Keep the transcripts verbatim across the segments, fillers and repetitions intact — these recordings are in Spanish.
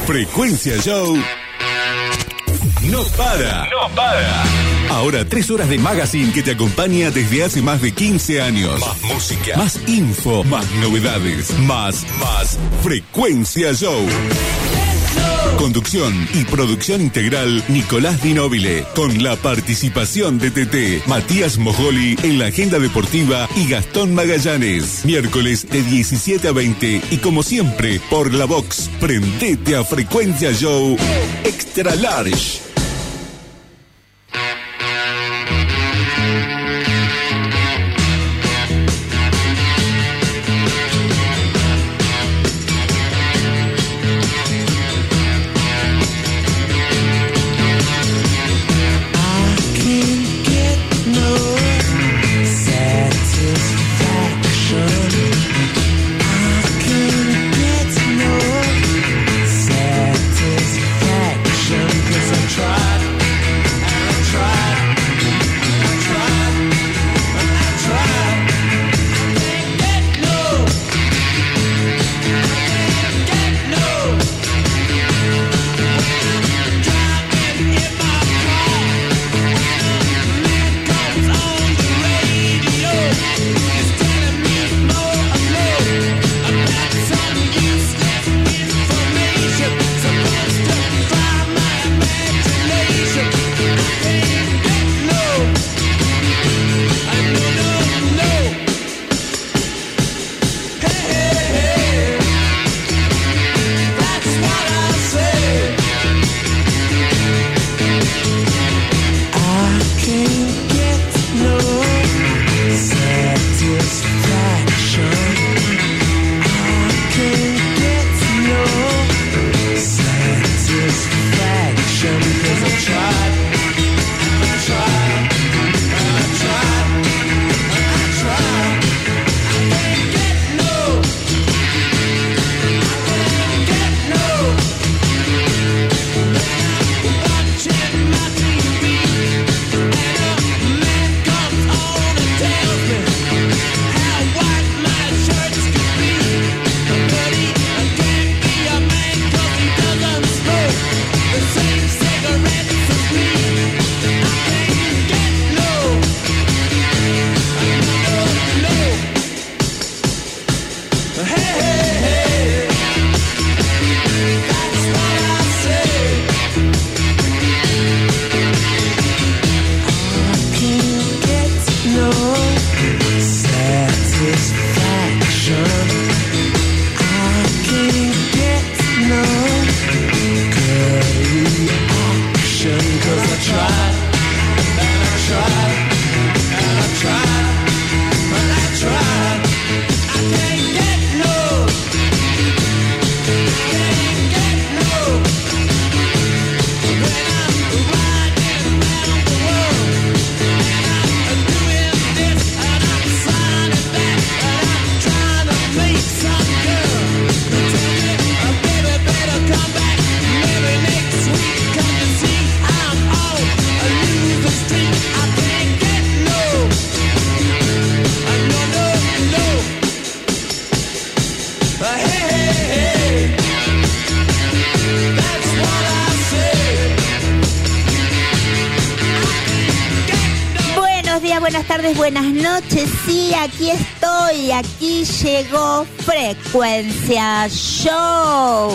Frecuencia Show no para. No para. Ahora tres horas de magazine que te acompaña desde hace más de quince años. Más música. Más info. Más novedades. Más, más Frecuencia Show. Conducción y producción integral Nicolás Di Nobile, con la participación de T T, Matías Mojoli en la agenda deportiva y Gastón Magallanes. Miércoles de diecisiete a veinte y como siempre por la Vox. Prendete a Frecuencia Show Extra Large. Buenas noches, sí, aquí estoy, aquí llegó Frecuencia Show.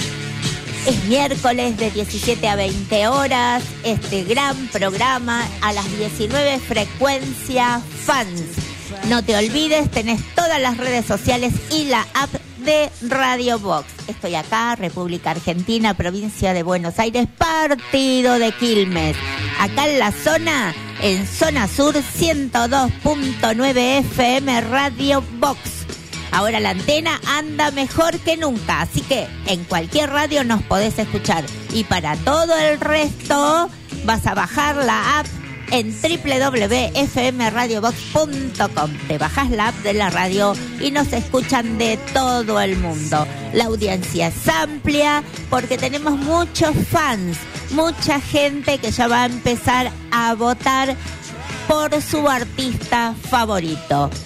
Es miércoles de diecisiete a veinte horas, este gran programa a las diecinueve, Frecuencia Fans. No te olvides, tenés todas las redes sociales y la app de Radio Vox. Estoy acá, República Argentina, provincia de Buenos Aires, partido de Quilmes. Acá en la zona, en zona sur, ciento dos punto nueve F M Radio Vox. Ahora la antena anda mejor que nunca, así que en cualquier radio nos podés escuchar. Y para todo el resto, vas a bajar la app en doble u doble u doble u punto f m radio vox punto com. Te bajás la app de la radio y nos escuchan de todo el mundo. La audiencia es amplia porque tenemos muchos fans, mucha gente que ya va a empezar a votar por su artista favorito.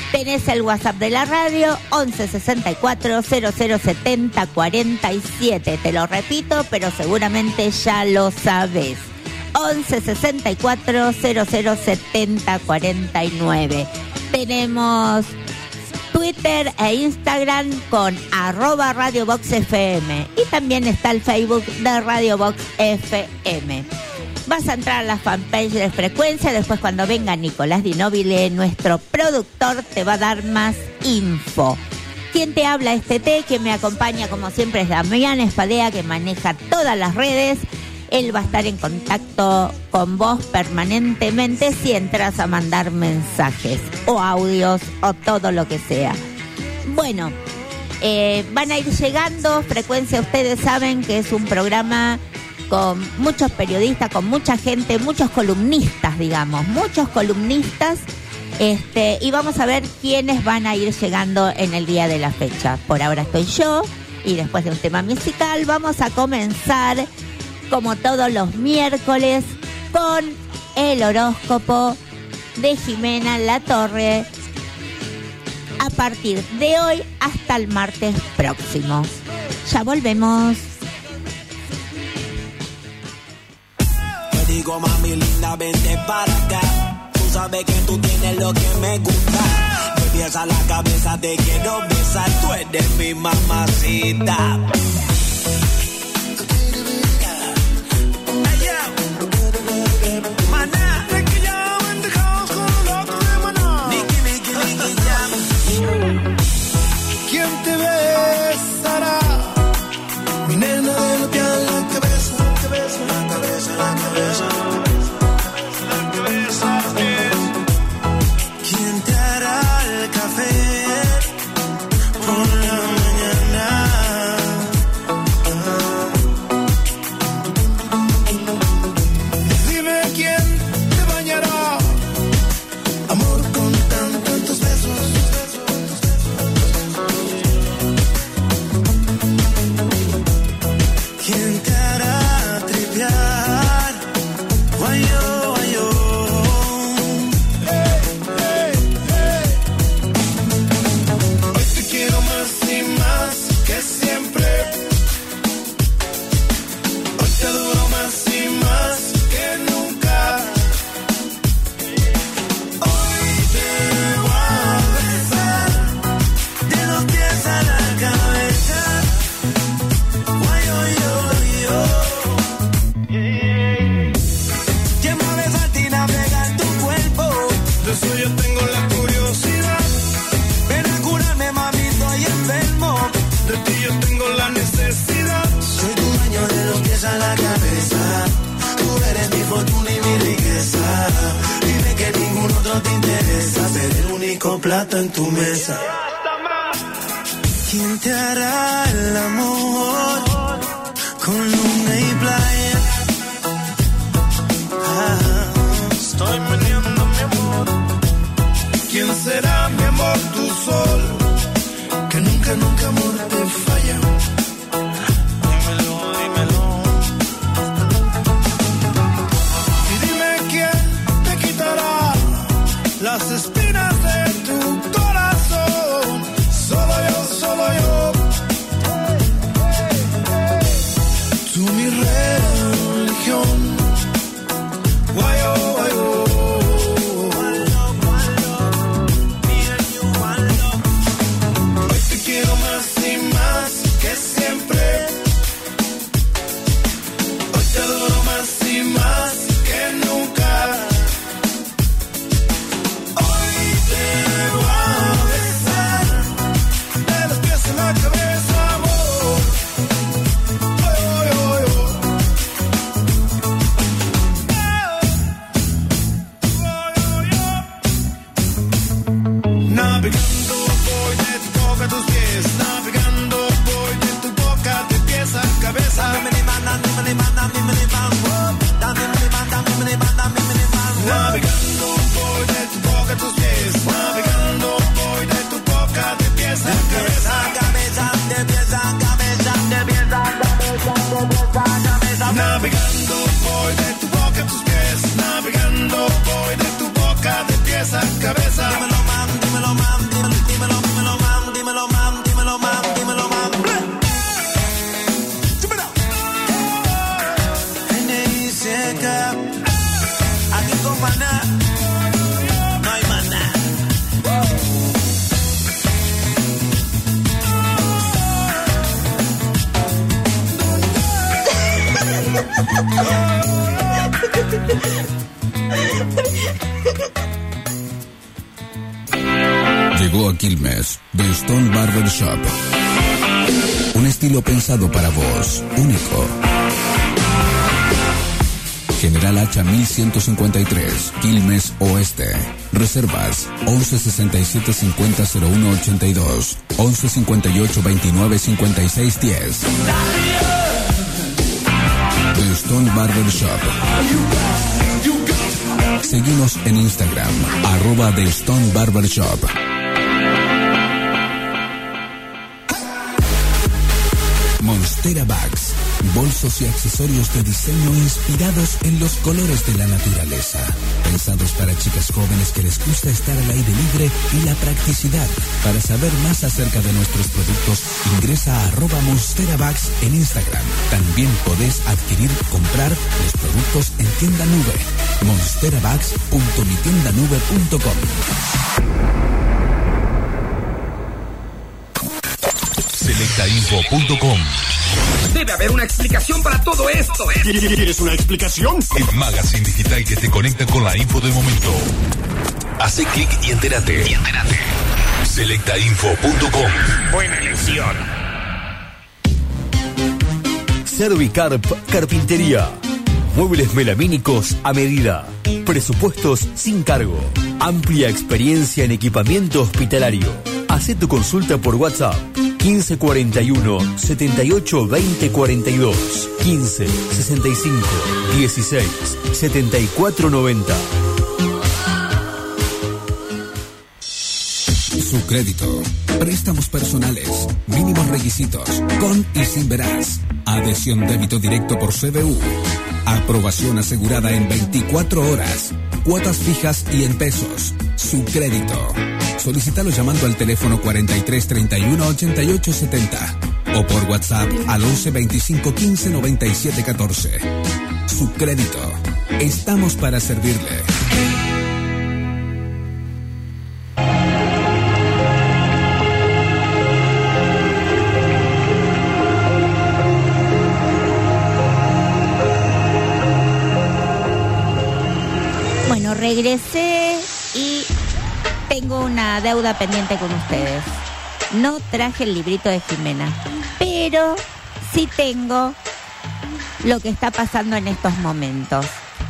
Tenés el WhatsApp de la radio, once sesenta y cuatro cero cero setenta cuarenta y siete. Te lo repito, pero seguramente ya lo sabés. once sesenta y cuatro cero cero setenta cuarenta y nueve. Tenemos Twitter e Instagram con arroba Radio Box F M. Y también está el Facebook de Radio Box F M. Vas a entrar a la fanpage de Frecuencia. Después, cuando venga Nicolás Di Nobile, nuestro productor, te va a dar más info. Quien te habla este té, que me acompaña como siempre, es Damián Espadea, que maneja todas las redes. Él va a estar en contacto con vos permanentemente si entras a mandar mensajes o audios o todo lo que sea. Bueno, eh, van a ir llegando. Frecuencia, ustedes saben que es un programa con muchos periodistas, con mucha gente, muchos columnistas, digamos, muchos columnistas, este, y vamos a ver quiénes van a ir llegando en el día de la fecha. Por ahora estoy yo, y después de un tema musical vamos a comenzar, como todos los miércoles, con el horóscopo de Jimena Latorre, a partir de hoy hasta el martes próximo. Ya volvemos. Digo, mami linda, vente para acá. Tú sabes que tú tienes lo que me gusta. Me piensa la cabeza, te quiero besar. Tú eres mi mamacita. Maná, Niki, Niki, Niki, Jam. ¿Quién te besará? Mi nena de los pies a la cabeza, la cabeza, la cabeza, la cabeza, la cabeza. ¿Quién te hará el café por la mañana? Dime quién te bañará, amor, con tantos besos. ¿Quién te hará tripear? Guayo, guayo. Hey, hey, hey. Hoy te quiero más y más que siempre. Hoy te adoro más y más que nunca. Hoy te voy a besar de los pies a la cabeza. Guayo, yo, yo. ¿Quién va a besarte y navegar tu cuerpo? De eso yo tengo la curiosidad. Ven a curarme, mami, estoy enfermo. De ti yo tengo la necesidad. Soy tu dueño de los pies a la cabeza. Tú eres mi fortuna y mi riqueza. Dime que ningún otro te interesa. Ser el único plato en tu mesa. ¿Quién te hará el amor con luna y playa? Ah, Estoy meneando mi amor. ¿Quién será mi amor, tu sol? Que nunca, nunca amor te falla. Dímelo, dímelo. Y dime quién te quitará las espinas de tu corazón. Solo yo, solo yo. Tú mi religión. Guayo, guayo. Hoy te quiero más y más que siempre. Hoy te adoro más y más que nunca. Hoy te voy a besar de los pies a la cabeza, amor. Oy, oy, oy, oy. Navegando voy de tu boca a tus pies. Navegando voy de tu boca de pies a cabeza. Navegando voy de tu boca a tus pies. Navegando voy de tu boca de pies a cabeza. Navegando voy de tu boca a tus pies. Navegando voy de tu boca de pies a cabeza. Dímelo, mam, dímelo, mam. Quilmes, The Stone Barber Shop. Un estilo pensado para vos, único. General Hacha mil ciento cincuenta y tres, Quilmes Oeste. Reservas once sesenta y siete cincuenta cero uno ochenta y dos, once cincuenta y ocho veintinueve cincuenta y seis diez. The Stone Barber Shop. Seguimos en Instagram, arroba The Stone Barber Shop. Monstera Bags, bolsos y accesorios de diseño inspirados en los colores de la naturaleza. Pensados para chicas jóvenes que les gusta estar al aire libre y la practicidad. Para saber más acerca de nuestros productos, ingresa a arroba Monstera Bags en Instagram. También podés adquirir, comprar los productos en tienda nube. monsterabags punto mi tienda nube punto com. selecta info punto com. Debe haber una explicación para todo esto. ¿Quieres una explicación? El magazine digital que te conecta con la info del momento. Hace clic y entérate. Y entérate. selecta info punto com. Buena elección. Servicarp Carpintería. Muebles melamínicos a medida. Presupuestos sin cargo. Amplia experiencia en equipamiento hospitalario. Hacé tu consulta por WhatsApp. quince cuarenta y uno, setenta y ocho veinte cuarenta y dos. quince sesenta y cinco, dieciséis, setenta y cuatro noventa. Su crédito. Préstamos personales. Mínimos requisitos. Con y sin verás. Adhesión débito directo por C B U. Aprobación asegurada en veinticuatro horas. Cuotas fijas y en pesos. Su crédito. Solicítalo llamando al teléfono cuarenta y tres treinta y uno ochenta y ocho setenta o por WhatsApp al once veinticinco quince noventa y siete catorce. Su crédito. Estamos para servirle. Bueno, regresé y tengo una deuda pendiente con ustedes. No traje el librito de Jimena, pero sí tengo lo que está pasando en estos momentos.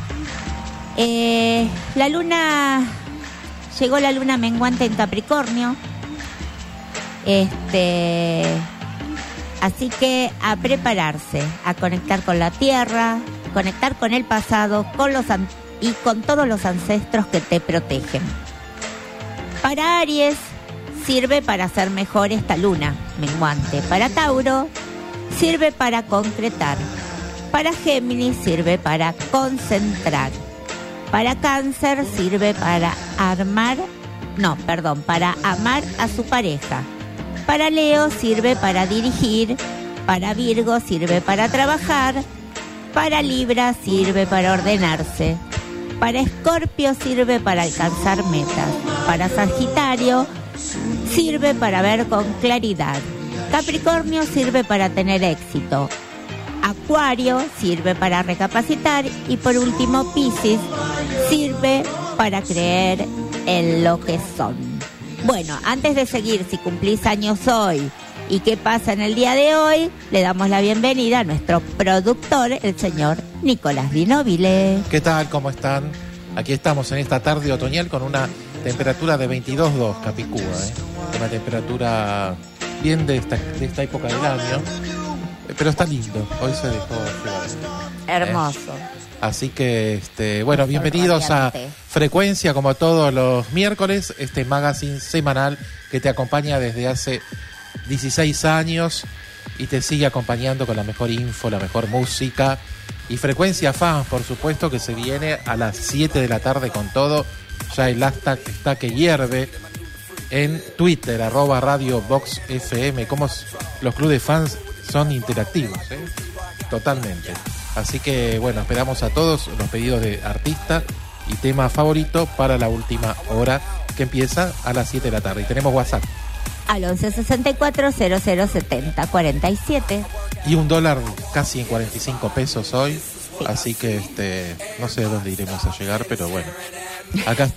Eh, la luna, llegó la luna menguante en Capricornio. Este, así que a prepararse, a conectar con la tierra, conectar con el pasado, con los an- y con todos los ancestros que te protegen. Para Aries sirve para hacer mejor esta luna menguante. Para Tauro sirve para concretar. Para Géminis sirve para concentrar. Para Cáncer sirve para armar, no, perdón, para amar a su pareja. Para Leo sirve para dirigir. Para Virgo sirve para trabajar. Para Libra sirve para ordenarse. Para Escorpio sirve para alcanzar metas. Para Sagitario sirve para ver con claridad. Capricornio sirve para tener éxito. Acuario sirve para recapacitar. Y por último, Piscis sirve para creer en lo que son. Bueno, antes de seguir, si cumplís años hoy y qué pasa en el día de hoy, le damos la bienvenida a nuestro productor, el señor Nicolás Di Nobile. ¿Qué tal? ¿Cómo están? Aquí estamos en esta tarde otoñal con una temperatura de veintidós grados dos, Capicúa, ¿eh? Una temperatura bien de esta, de esta época del año, pero está lindo. Hoy se dejó flor. Hermoso. ¿Eh? Así que, este, bueno, bienvenidos a Frecuencia, como todos los miércoles, este magazine semanal que te acompaña desde hace dieciséis años y te sigue acompañando con la mejor info, la mejor música. Y Frecuencia Fans, por supuesto, que se viene a las siete de la tarde con todo. Ya el hashtag está que hierve en Twitter, arroba Radio Box F M. Como los clubes de fans son interactivos, ¿eh? Totalmente. Así que, bueno, esperamos a todos los pedidos de artista y tema favorito para la última hora, que empieza a las siete de la tarde. Y tenemos WhatsApp. Al once sesenta y cuatro cero cero setenta cuarenta y siete. Y un dólar casi en cuarenta y cinco pesos hoy. Sí. Así que este no sé a dónde iremos a llegar, pero bueno. Acá está.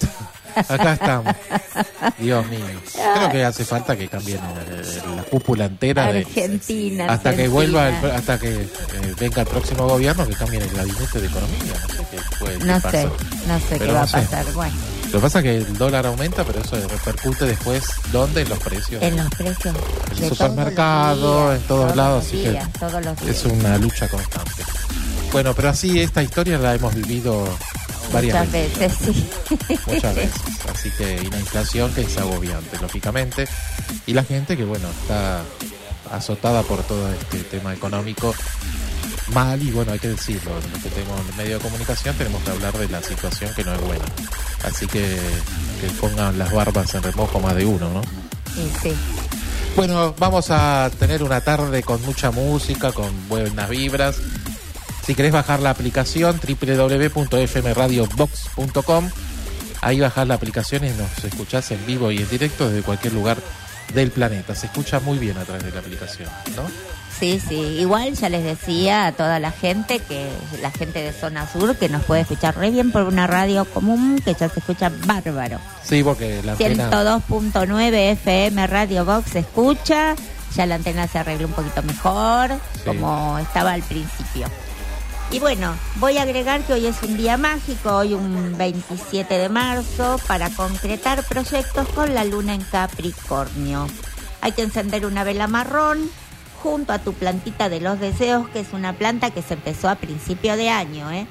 Acá estamos. Dios mío. Creo que hace falta que cambien eh, la cúpula entera de Argentina. hasta Argentina. que vuelva, el, hasta que eh, venga el próximo gobierno, que cambien el gabinete de economía. No sé qué, puede, qué No pasa. sé, no sé Pero qué va no a sé. pasar. Bueno, Lo que pasa es que el dólar aumenta, pero eso repercute después, ¿dónde? En los precios. en los precios. En de el supermercado, todos los días, en todos lados, los así que días, todos los días. Es una lucha constante. Bueno, pero así esta historia la hemos vivido varias Muchas veces. veces, sí. Muchas veces. Así que, y la inflación que es agobiante, lógicamente. Y la gente que, bueno, está azotada por todo este tema económico mal. Y bueno, hay que decirlo, los que tenemos el medio de comunicación tenemos que hablar de la situación que no es buena. Así que que pongan las barbas en remojo más de uno, ¿no? Sí, sí. Bueno, vamos a tener una tarde con mucha música, con buenas vibras. Si querés bajar la aplicación, doble u doble u doble u punto f m radio box punto com, ahí bajás la aplicación y nos escuchás en vivo y en directo desde cualquier lugar del planeta. Se escucha muy bien a través de la aplicación, ¿no? Sí, sí. Igual ya les decía a toda la gente, que la gente de Zona Sur, que nos puede escuchar re bien por una radio común, que ya se escucha bárbaro. Sí, porque la antena... ciento dos punto nueve F M Radio Box se escucha, ya la antena se arregló un poquito mejor, Sí. como estaba al principio. Y bueno, voy a agregar que hoy es un día mágico, hoy un veintisiete de marzo, para concretar proyectos con la luna en Capricornio. Hay que encender una vela marrón junto a tu plantita de los deseos, que es una planta que se empezó a principio de año, ¿eh?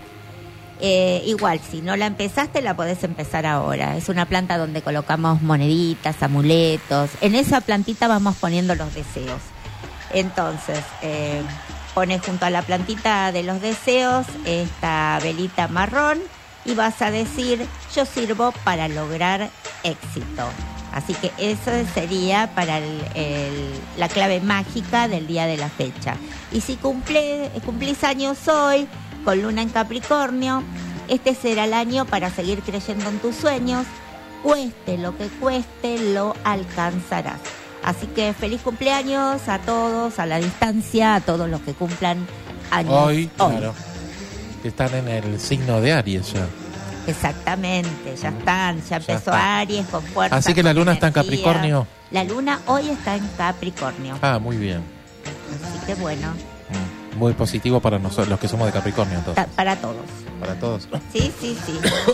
Eh, igual, si no la empezaste, la podés empezar ahora. Es una planta donde colocamos moneditas, amuletos. En esa plantita vamos poniendo los deseos. Entonces, eh, pones junto a la plantita de los deseos esta velita marrón y vas a decir: yo sirvo para lograr éxito. Así que eso sería para el, el, la clave mágica del día de la fecha. Y si cumple, cumplís años hoy, con luna en Capricornio, este será el año para seguir creyendo en tus sueños. Cueste lo que cueste, lo alcanzarás. Así que feliz cumpleaños a todos, a la distancia, a todos los que cumplan años Hoy, hoy. claro, que están en el signo de Aries ya. Exactamente, ya están, ya empezó está. Aries con fuerza. Así que la con luna está en energía. Capricornio. La luna hoy está en Capricornio. Ah, muy bien. Así que bueno, Mm, Muy positivo para nosotros, los que somos de Capricornio, entonces. ta- para todos. Para todos. Sí, sí, sí.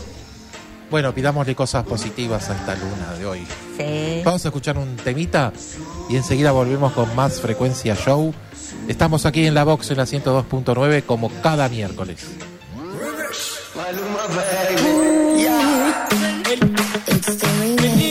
Bueno, pidámosle cosas positivas a esta luna de hoy. Sí. Vamos a escuchar un temita y enseguida volvemos con más Frecuencia Show. Estamos aquí en la Box en la ciento dos punto nueve como cada miércoles. It's the remix.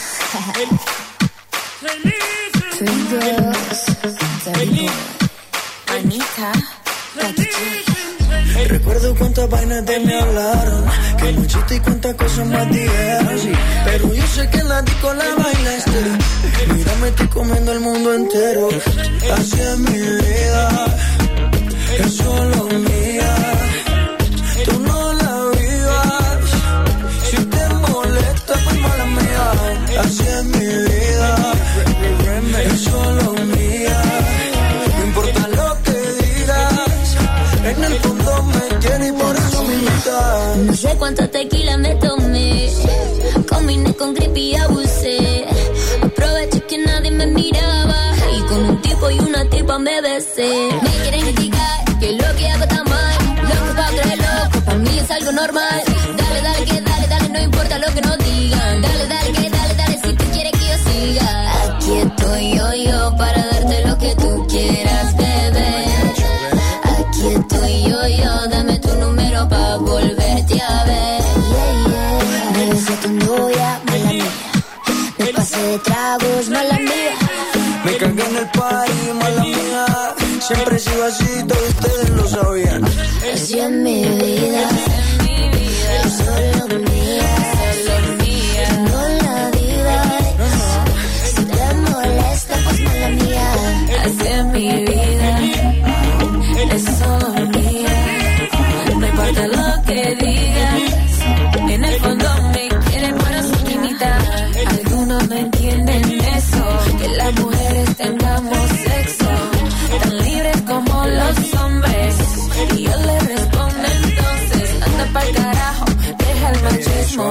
Three girls, dirty boy. Anita, Becky G. Recuerdo cuántas vainas de me hablaron, que muchito y cuántas cosas más dijeron. Pero yo sé que en la disco la bailaste. Mírame, estoy comiendo el mundo entero. Así es mi vida, es solo mía. Tú no la vivas, si te molesta pues mala mía. Así es mi vida, es solo mía. No importa lo que digas, en el fondo me quiere y por eso me invitas. No sé cuánta tequila me tomé, combiné con creepy y abusé. Aproveché que nadie me miraba y con un tipo y una tipa me besé. Me quieren criticar que lo que hago está mal, loco pa' creer loco, para mí es algo normal. Dale, dale, que dale, dale, no importa lo que nos digan. Dale, dale, que dale, dale, si tú quieres que yo siga. Aquí estoy yo, yo, para darte lo que tú quieras, bebé. Aquí estoy yo, yo, dame tu número pa' volverte a ver. Yeah, yeah. Me besé tu novia, mala mía. Me pasé de tragos, mala mía. Me cagué en el party, mala mía. Siempre he sido así, todos ustedes lo sabían. Así es mi vida, es solo mía. Tú no la vivas, si te molesta pues mala mía. Así es mi vida, es solo mía. No importa lo que digas, en el fondo me quieren por su limita. Algunos no entienden eso, que las mujeres tengamos sexo tan libres como los hombres. Y yo le respondo entonces, anda pa'l carajo, deja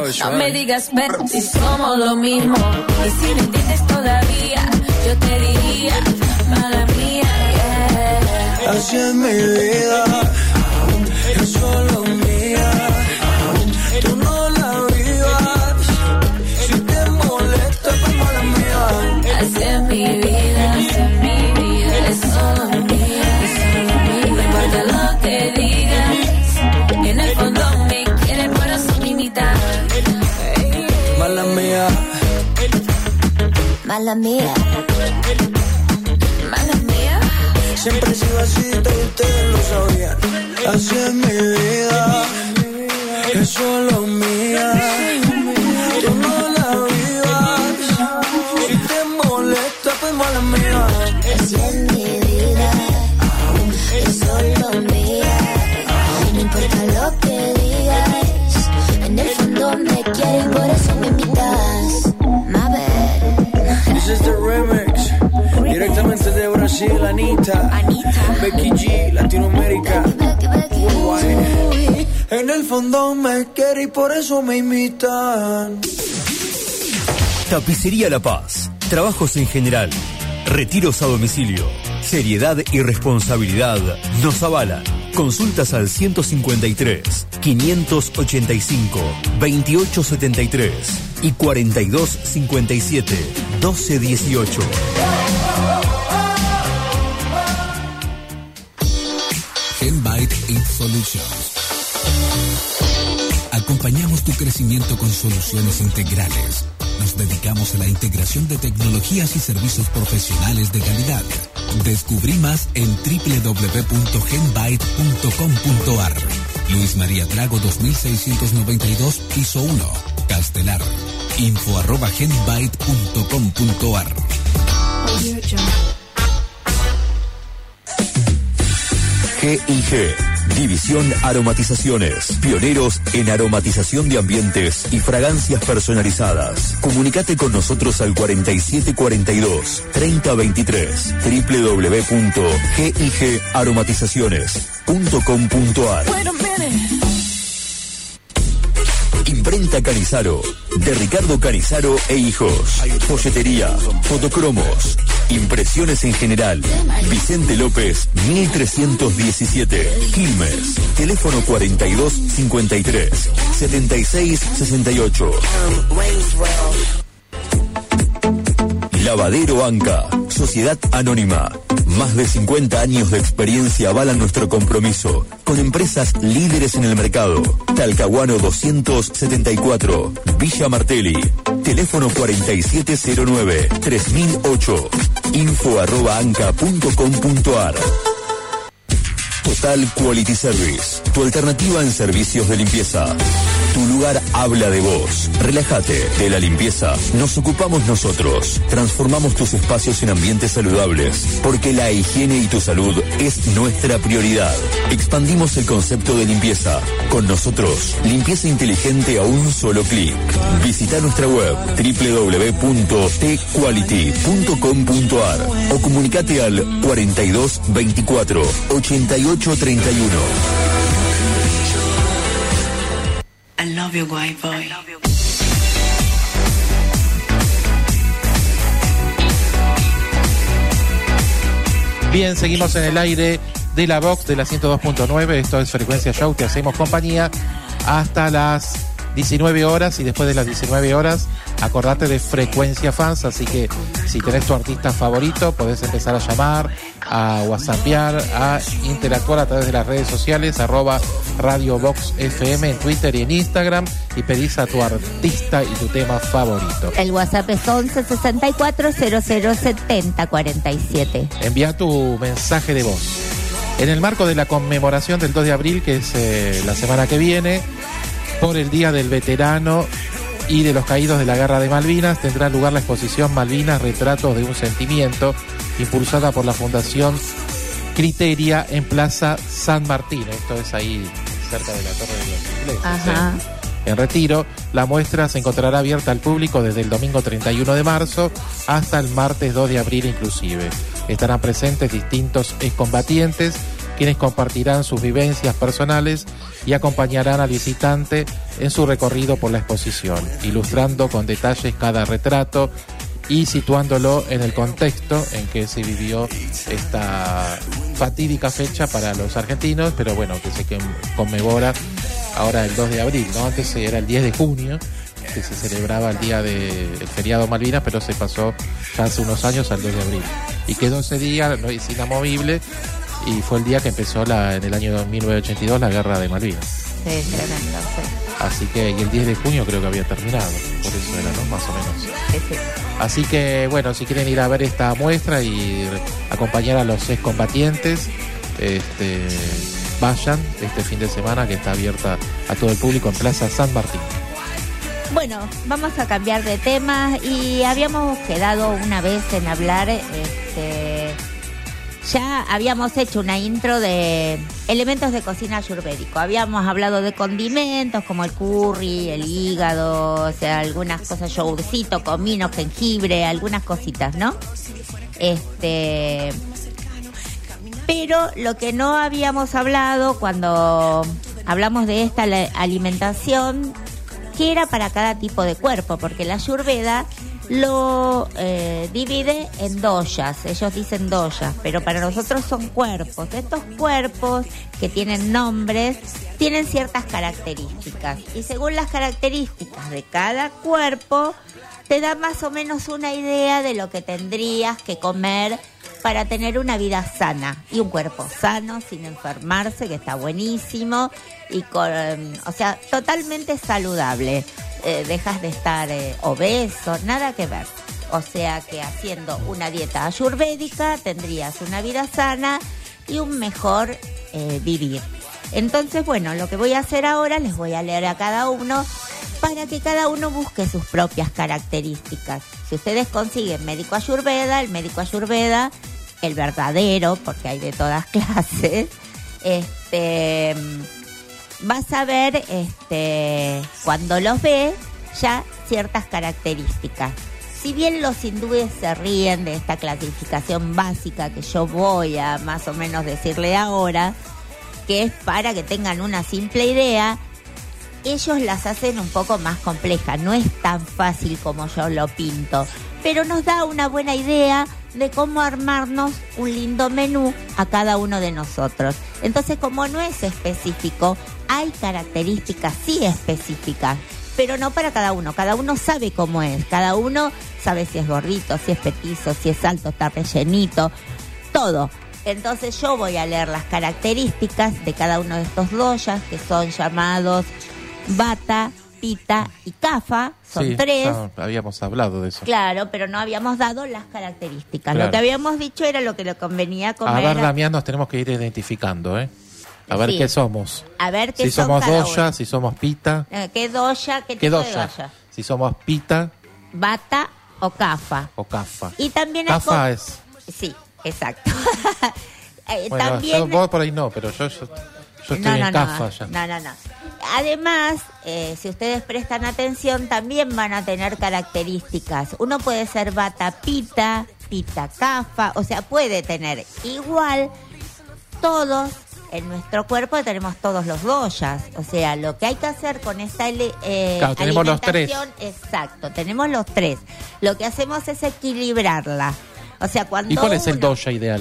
No me digas ven si somos lo mismo. Y si me entiendes todavía, yo te diría, mala mía, yeah. Así es mi vida, es solo mía. Tú no la vivas, si te molesta, pues mala mía. Así es mi vida, así es mi vida, es solo mía, es solo mía. No importa lo que digas, en el fondo me quieren, por eso me imitan. Mala mía, mala mía, mala mía. siempre he sido así, todos ustedes lo sabían. Así es mi vida, es solo mía. Tú no la vivas, si te molesta, pues mala mía. Así es mi vida, es solo mía. No importa lo que digas, en el fondo me quieres, por eso me invitas. My bad. This is the remix, directamente de Brasil, Anita, Anita. Becky G, Latinoamérica. Becky, Becky. Uy, en el fondo me quiere y por eso me imitan. Tapicería La Paz. Trabajos en general. Retiros a domicilio. Seriedad y responsabilidad nos avalan. Consultas al ciento cincuenta y tres, quinientos ochenta y cinco, veintiocho setenta y tres y cuarenta y dos cincuenta y siete, doce dieciocho. Genbyte Ink Solutions. Acompañamos tu crecimiento con soluciones integrales. Nos dedicamos a la integración de tecnologías y servicios profesionales de calidad. Descubrí más en doble u doble u doble u punto genbyte punto com punto a r. Luis María Drago dos mil seiscientos noventa y dos, piso uno, Castelar. Info arroba genbyte punto com punto a r. G I G, División Aromatizaciones, pioneros en aromatización de ambientes y fragancias personalizadas. Comunicate con nosotros al cuarenta y siete cuarenta y dos, treinta veintitrés, doble u doble u doble u punto g i g aromatizaciones punto com punto a r. Imprenta Canizaro, de Ricardo Canizaro e Hijos. Folletería, fotocromos, impresiones en general. Vicente López, mil trescientos diecisiete, Quilmes. Teléfono cuarenta y dos cincuenta y tres, setenta y seis sesenta y ocho. Lavadero Anca, Sociedad Anónima. Más de cincuenta años de experiencia avalan nuestro compromiso con empresas líderes en el mercado. Talcahuano doscientos setenta y cuatro, Villa Martelli. Teléfono cuarenta y siete cero nueve, tres mil ocho. Info arroba anca punto com punto a r. Total Quality Service, tu alternativa en servicios de limpieza. Tu lugar habla de vos. Relájate, de la limpieza nos ocupamos nosotros. Transformamos tus espacios en ambientes saludables, porque la higiene y tu salud es nuestra prioridad. Expandimos el concepto de limpieza. Con nosotros, limpieza inteligente a un solo clic. Visita nuestra web doble u doble u doble u punto t quality punto com punto a r o comunicate al cuarenta y dos veinticuatro, ochenta y ocho treinta y uno. I love you, white boy. Bien, seguimos en el aire de la Vox de la ciento dos punto nueve. Esto es Frecuencia Show, te hacemos compañía hasta las diecinueve horas, y después de las diecinueve horas acordate de Frecuencia Fans. Así que si tenés tu artista favorito, podés empezar a llamar, a whatsappear, a interactuar a través de las redes sociales, arroba Radio Vox F M en Twitter y en Instagram, y pedís a tu artista y tu tema favorito. El WhatsApp es once sesenta y cuatro cero cero setenta cuarenta y siete. Envía tu mensaje de voz. En el marco de la conmemoración del dos de abril, que es eh, la semana que viene, por el Día del Veterano y de los Caídos de la Guerra de Malvinas, tendrá lugar la exposición Malvinas, Retratos de un Sentimiento, impulsada por la Fundación Criteria en Plaza San Martín. Esto es ahí cerca de la Torre de los Ingleses. Ajá. ¿eh? En Retiro, la muestra se encontrará abierta al público desde el domingo treinta y uno de marzo hasta el martes dos de abril inclusive. Estarán presentes distintos excombatientes, quienes compartirán sus vivencias personales y acompañarán al visitante en su recorrido por la exposición, ilustrando con detalles cada retrato y situándolo en el contexto en que se vivió esta fatídica fecha para los argentinos, pero bueno, que se conmemora ahora el dos de abril, ¿no? Antes era el diez de junio, que se celebraba el día del feriado Malvinas, pero se pasó ya hace unos años al dos de abril. Y quedó ese día, no, es inamovible, y fue el día que empezó la, en el año mil novecientos ochenta y dos la guerra de Malvinas. Sí, tremendo, sí. Así que, y el diez de junio creo que había terminado, por eso era, ¿no? Más o menos. Sí, sí. Así que, bueno, si quieren ir a ver esta muestra y acompañar a los excombatientes, este, vayan este fin de semana, que está abierta a todo el público en Plaza San Martín. Bueno, vamos a cambiar de tema y habíamos quedado una vez en hablar, este, ya habíamos hecho una intro de elementos de cocina ayurvédico. Habíamos hablado de condimentos como el curry, el hígado, o sea, algunas cosas, yogurcito, comino, jengibre, algunas cositas, ¿no? Este, pero lo que no habíamos hablado cuando hablamos de esta alimentación, que era para cada tipo de cuerpo, porque la Ayurveda lo eh, divide en doshas, ellos dicen doshas, pero para nosotros son cuerpos. Estos cuerpos que tienen nombres tienen ciertas características, y según las características de cada cuerpo te da más o menos una idea de lo que tendrías que comer para tener una vida sana y un cuerpo sano, sin enfermarse, que está buenísimo, y con, o sea, totalmente saludable. Eh, dejas de estar eh, obeso, nada que ver. O sea que haciendo una dieta ayurvédica tendrías una vida sana y un mejor eh, vivir. Entonces, bueno, lo que voy a hacer ahora, les voy a leer a cada uno para que cada uno busque sus propias características. Si ustedes consiguen médico ayurveda, el médico ayurveda, el verdadero, porque hay de todas clases, este, vas a ver, este, cuando los ve, ya ciertas características. Si bien los hindúes se ríen de esta clasificación básica que yo voy a más o menos decirle ahora, que es para que tengan una simple idea, ellos las hacen un poco más complejas. No es tan fácil como yo lo pinto, pero nos da una buena idea de cómo armarnos un lindo menú a cada uno de nosotros. Entonces, como no es específico, hay características sí específicas, pero no para cada uno. Cada uno sabe cómo es, cada uno sabe si es gordito, si es petizo, si es alto, está rellenito, todo. Entonces yo voy a leer las características de cada uno de estos doshas, que son llamados Vata, Pitta y Kapha. Son sí, tres. No, habíamos hablado de eso. Claro, pero no habíamos dado las características. Claro. Lo que habíamos dicho era lo que le convenía comer. A ver, Damián, nos tenemos que ir identificando, ¿eh? A ver Sí. qué somos. A ver qué Si son somos cada dosha, uno. si somos pita. Eh, ¿Qué dosha? ¿Qué, ¿Qué tipo de dosha? dosha? Si somos pita Vata o Kapha. o kapha. Y también hay Kapha co- es... Sí, exacto. Eh, Bueno, también... yo, vos por ahí no, pero yo, yo, yo estoy no, no, en no, kapha ya. no, no, no. Además, eh, si ustedes prestan atención, también van a tener características. Uno puede ser Vata Pitta, Pitta Kapha, o sea, puede tener igual. Todos en nuestro cuerpo tenemos todos los doshas. O sea, lo que hay que hacer con esta eh, Claro, tenemos los tres. alimentación, exacto, tenemos los tres. Lo que hacemos es equilibrarla. O sea, cuando ¿Y cuál es el uno- dosha ideal?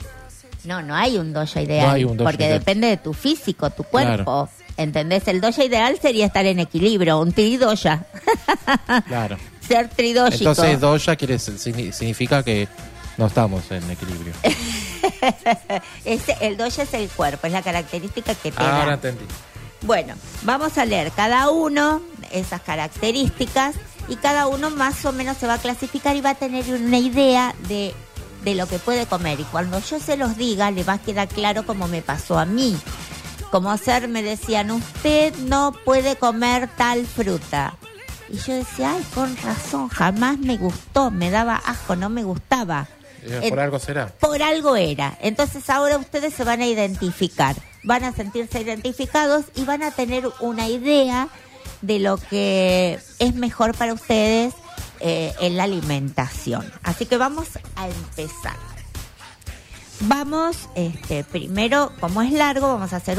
No, no hay un dosha ideal. No hay un dosha porque ideal. depende de tu físico, tu cuerpo. Claro. ¿Entendés? El dosha ideal sería estar en equilibrio, un tridosha. Claro. Ser tridóxico. Entonces dosha quiere, signi- significa que no estamos en equilibrio. Ese, el dosha es el cuerpo, es la característica que te Ahora da. entendí. Bueno, vamos a leer cada uno esas características y cada uno más o menos se va a clasificar y va a tener una idea de, de lo que puede comer. Y cuando yo se los diga, le va a quedar claro cómo me pasó a mí. Como ser, me decían, usted no puede comer tal fruta. Y yo decía, ay, con razón, jamás me gustó, me daba asco, no me gustaba. Eh, Por Eh, algo será. Por algo era. Entonces ahora ustedes se van a identificar, van a sentirse identificados y van a tener una idea de lo que es mejor para ustedes eh, en la alimentación. Así que vamos a empezar. Vamos, este, primero, como es largo, vamos a hacer un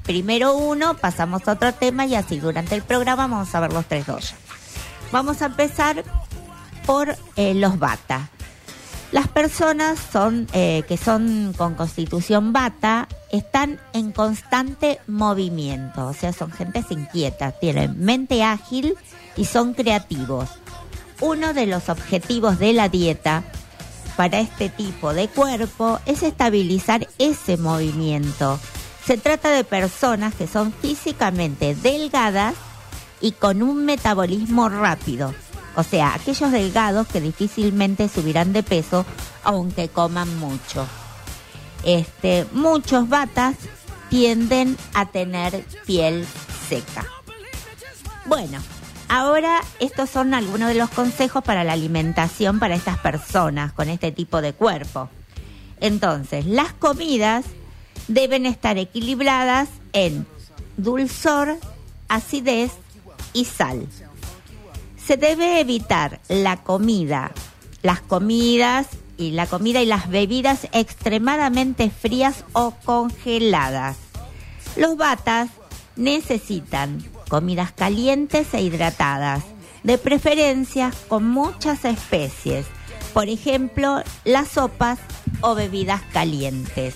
primero uno, pasamos a otro tema y así durante el programa vamos a ver los tres doyas. Vamos a empezar por eh, los Vata. Las personas son eh, que son con constitución Vata están en constante movimiento, o sea, son gentes inquietas, tienen mente ágil y son creativos. Uno de los objetivos de la dieta para este tipo de cuerpo es estabilizar ese movimiento. Se trata de personas que son físicamente delgadas y con un metabolismo rápido. O sea, aquellos delgados que difícilmente subirán de peso aunque coman mucho. Este, muchos Vatas tienden a tener piel seca. Bueno, ahora estos son algunos de los consejos para la alimentación para estas personas con este tipo de cuerpo. Entonces, las comidas deben estar equilibradas en dulzor, acidez y sal. Se debe evitar la comida, las comidas y la comida y las bebidas extremadamente frías o congeladas. Los Vatas necesitan comidas calientes e hidratadas, de preferencia con muchas especies, por ejemplo, las sopas o bebidas calientes.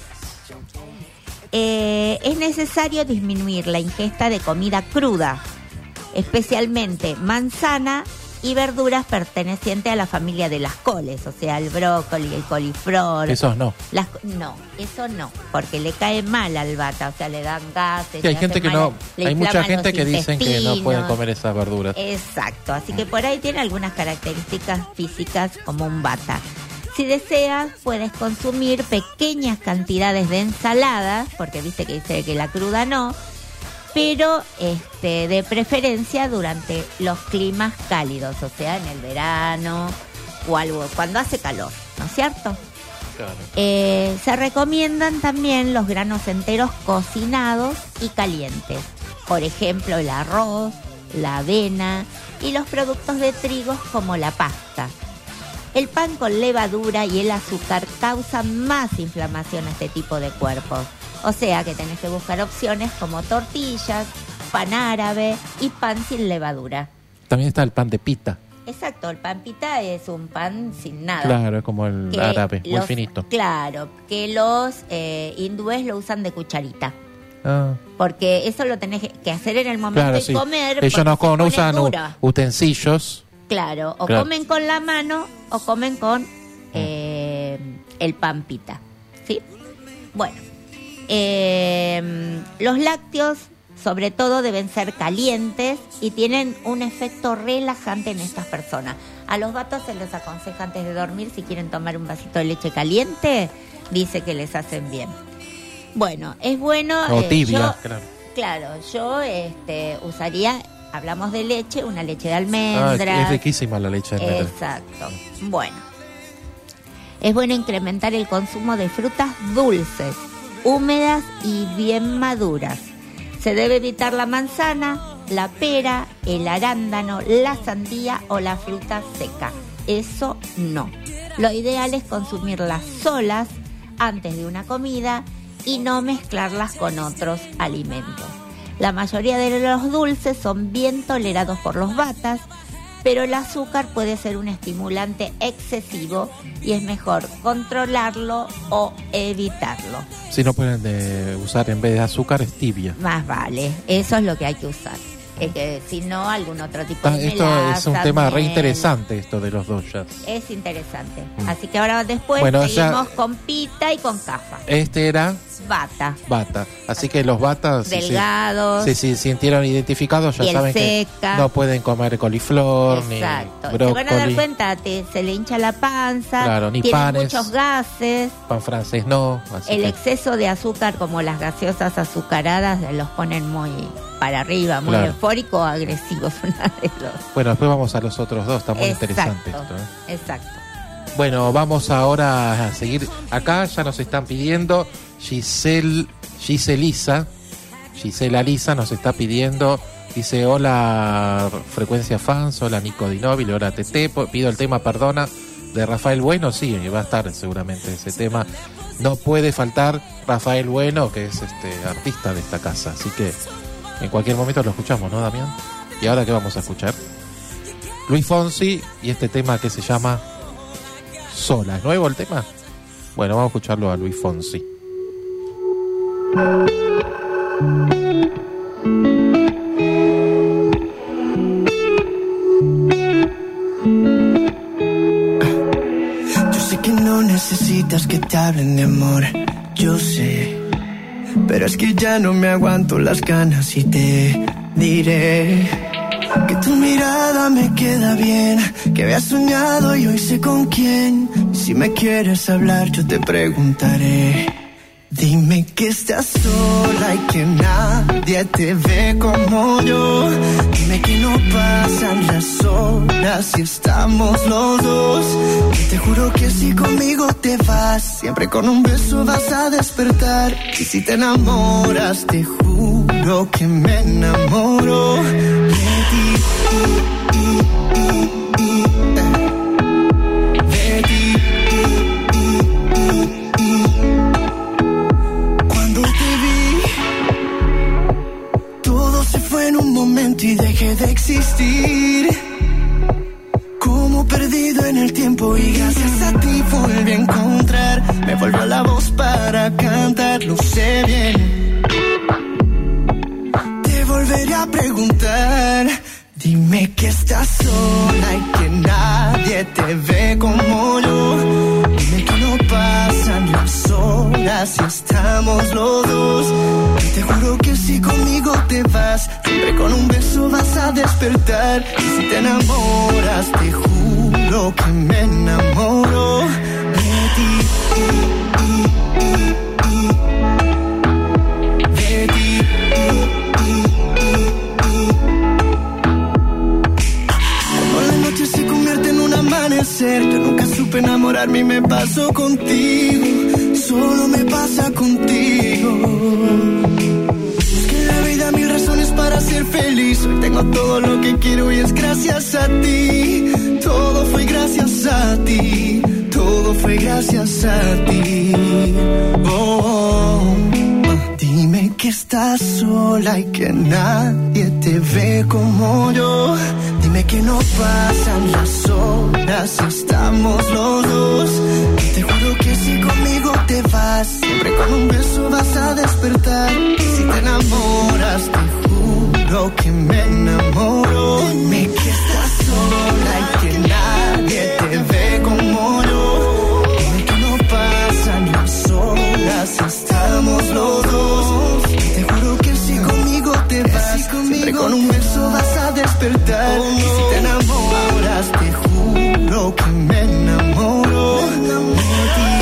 Eh, es necesario disminuir la ingesta de comida cruda, especialmente manzana y verduras pertenecientes a la familia de las coles, o sea, el brócoli, el coliflor. Esos no. Las, no, eso no, porque le cae mal al Vata, o sea, le dan gases. Sí, hay le gente que mal, no, le hay mucha inflaman gente los que dicen que no intestinos. pueden comer esas verduras. Exacto, así que por ahí tiene algunas características físicas como un Vata. Si deseas, puedes consumir pequeñas cantidades de ensaladas, porque viste que dice que la cruda no, pero este, de preferencia durante los climas cálidos, o sea, en el verano o algo, cuando hace calor, ¿no es cierto? Claro. Eh, se recomiendan también los granos enteros cocinados y calientes, por ejemplo, el arroz, la avena y los productos de trigo como la pasta. El pan con levadura y el azúcar causan más inflamación a este tipo de cuerpos. O sea que tenés que buscar opciones como tortillas, pan árabe y pan sin levadura. También está el pan de pita. Exacto, el pan pita es un pan sin nada. Claro, es como el Que árabe, muy los- finito. Claro, que los eh, hindúes lo usan de cucharita. Ah, Porque eso lo tenés que hacer en el momento claro, de sí. comer. Ellos porque no, se co- no pone usan u- dura. utensilios. Claro, o Claro. comen con la mano o comen con eh, el pan pita. ¿Sí? Bueno, eh, los lácteos sobre todo deben ser calientes y tienen un efecto relajante en estas personas. A los vatos se les aconseja antes de dormir, si quieren tomar un vasito de leche caliente, dice que les hacen bien. Bueno, es bueno... O eh, tibia, yo- claro. Claro, yo este, usaría, hablamos de leche, una leche de Ah, almendras. es riquísima la leche de almendra. Exacto. Bueno, es bueno incrementar el consumo de frutas dulces, húmedas y bien maduras. Se debe evitar la manzana, la pera, el arándano, la sandía o la fruta seca. Eso no. Lo ideal es consumirlas solas antes de una comida y no mezclarlas con otros alimentos. La mayoría de los dulces son bien tolerados por los vatas, pero el azúcar puede ser un estimulante excesivo y es mejor controlarlo o evitarlo. Si no pueden eh, usar en vez de azúcar, es tibia. Más vale, eso es lo que hay que usar. Es que si no, algún otro tipo Ah, de esto melaza, es un tema re miel. interesante, esto de los doyas. Es interesante. Mm. Así que ahora después Bueno, seguimos ya- con pita y con cafa. Este era Bata. bata. Así que los batas, si se- Delgados. si se sintieron identificados, ya Piel saben seca. que no pueden comer coliflor, Exacto. ni Se van a dar brócoli, cuenta, te- se le hincha la panza, Claro, ni tienen panes. muchos gases. pan francés no. Así El que- exceso de azúcar, como las gaseosas azucaradas, los ponen muy para arriba, muy Claro. eufóricos o agresivos. Una de los. Bueno, después vamos a los otros dos, está muy Exacto, interesante esto. ¿eh? Exacto. Bueno, vamos ahora a seguir. Acá ya nos están pidiendo Giselle, Giselisa, Gisela Lisa nos está pidiendo, dice, hola Frecuencia Fans, hola Nico Dinóvil, hola T T, po- pido el tema Perdona de Rafael Bueno, sí, va a estar seguramente ese tema. No puede faltar Rafael Bueno, que es este artista de esta casa, así que en cualquier momento lo escuchamos, ¿no, Damián? ¿Y ahora qué vamos a escuchar? Luis Fonsi y este tema que se llama Sola. ¿Es nuevo el tema? Bueno, vamos a escucharlo a Luis Fonsi. Yo sé que no necesitas que te hablen de amor, yo sé, pero es que ya no me aguanto las ganas y te diré que tu mirada me queda bien, que había soñado y hoy sé con quién. Y si me quieres hablar yo te preguntaré. Dime que estás sola y que nadie te ve como yo. Dime que no pasan las horas si estamos los dos. Y te juro que si conmigo te vas, siempre con un beso vas a despertar. Y si te enamoras, te juro que me enamoro de ti. Y, y, y, y, eh. De ti. En un momento y dejé de existir, como perdido en el tiempo, y gracias a ti volví a encontrar. Me volvió la voz para cantar, lo sé bien. Te volveré a preguntar. Dime que estás sola y que nadie te ve como yo. Dime que no pasan las horas si estamos los dos. Y te juro que si conmigo te vas, siempre con un beso vas a despertar. Y si te enamoras, te juro que me enamoro de ti. Y, y, y, y. De ti. Y, y, y. Cuando la noche se convierte en un amanecer, yo nunca supe enamorarme y me pasó contigo. Solo me pasa contigo. Es que en la vida mil razones para ser feliz. Hoy tengo todo lo que quiero y es gracias a ti. Todo fue gracias a ti. Todo fue gracias a ti. Oh, dime que estás sola y que nadie te ve como yo. Dime que no pasan las horas si estamos los dos. Te juro que si conmigo te vas, siempre con un beso vas a despertar. Y si te enamoras, te juro que me enamoro. Dime que estás sola y que nadie te ve como yo. Dime que no pasan las horas si estamos los dos. Te juro que si conmigo te vas, siempre con un beso vas a despertar. Y si te enamoras, te juro que me enamoro de ti.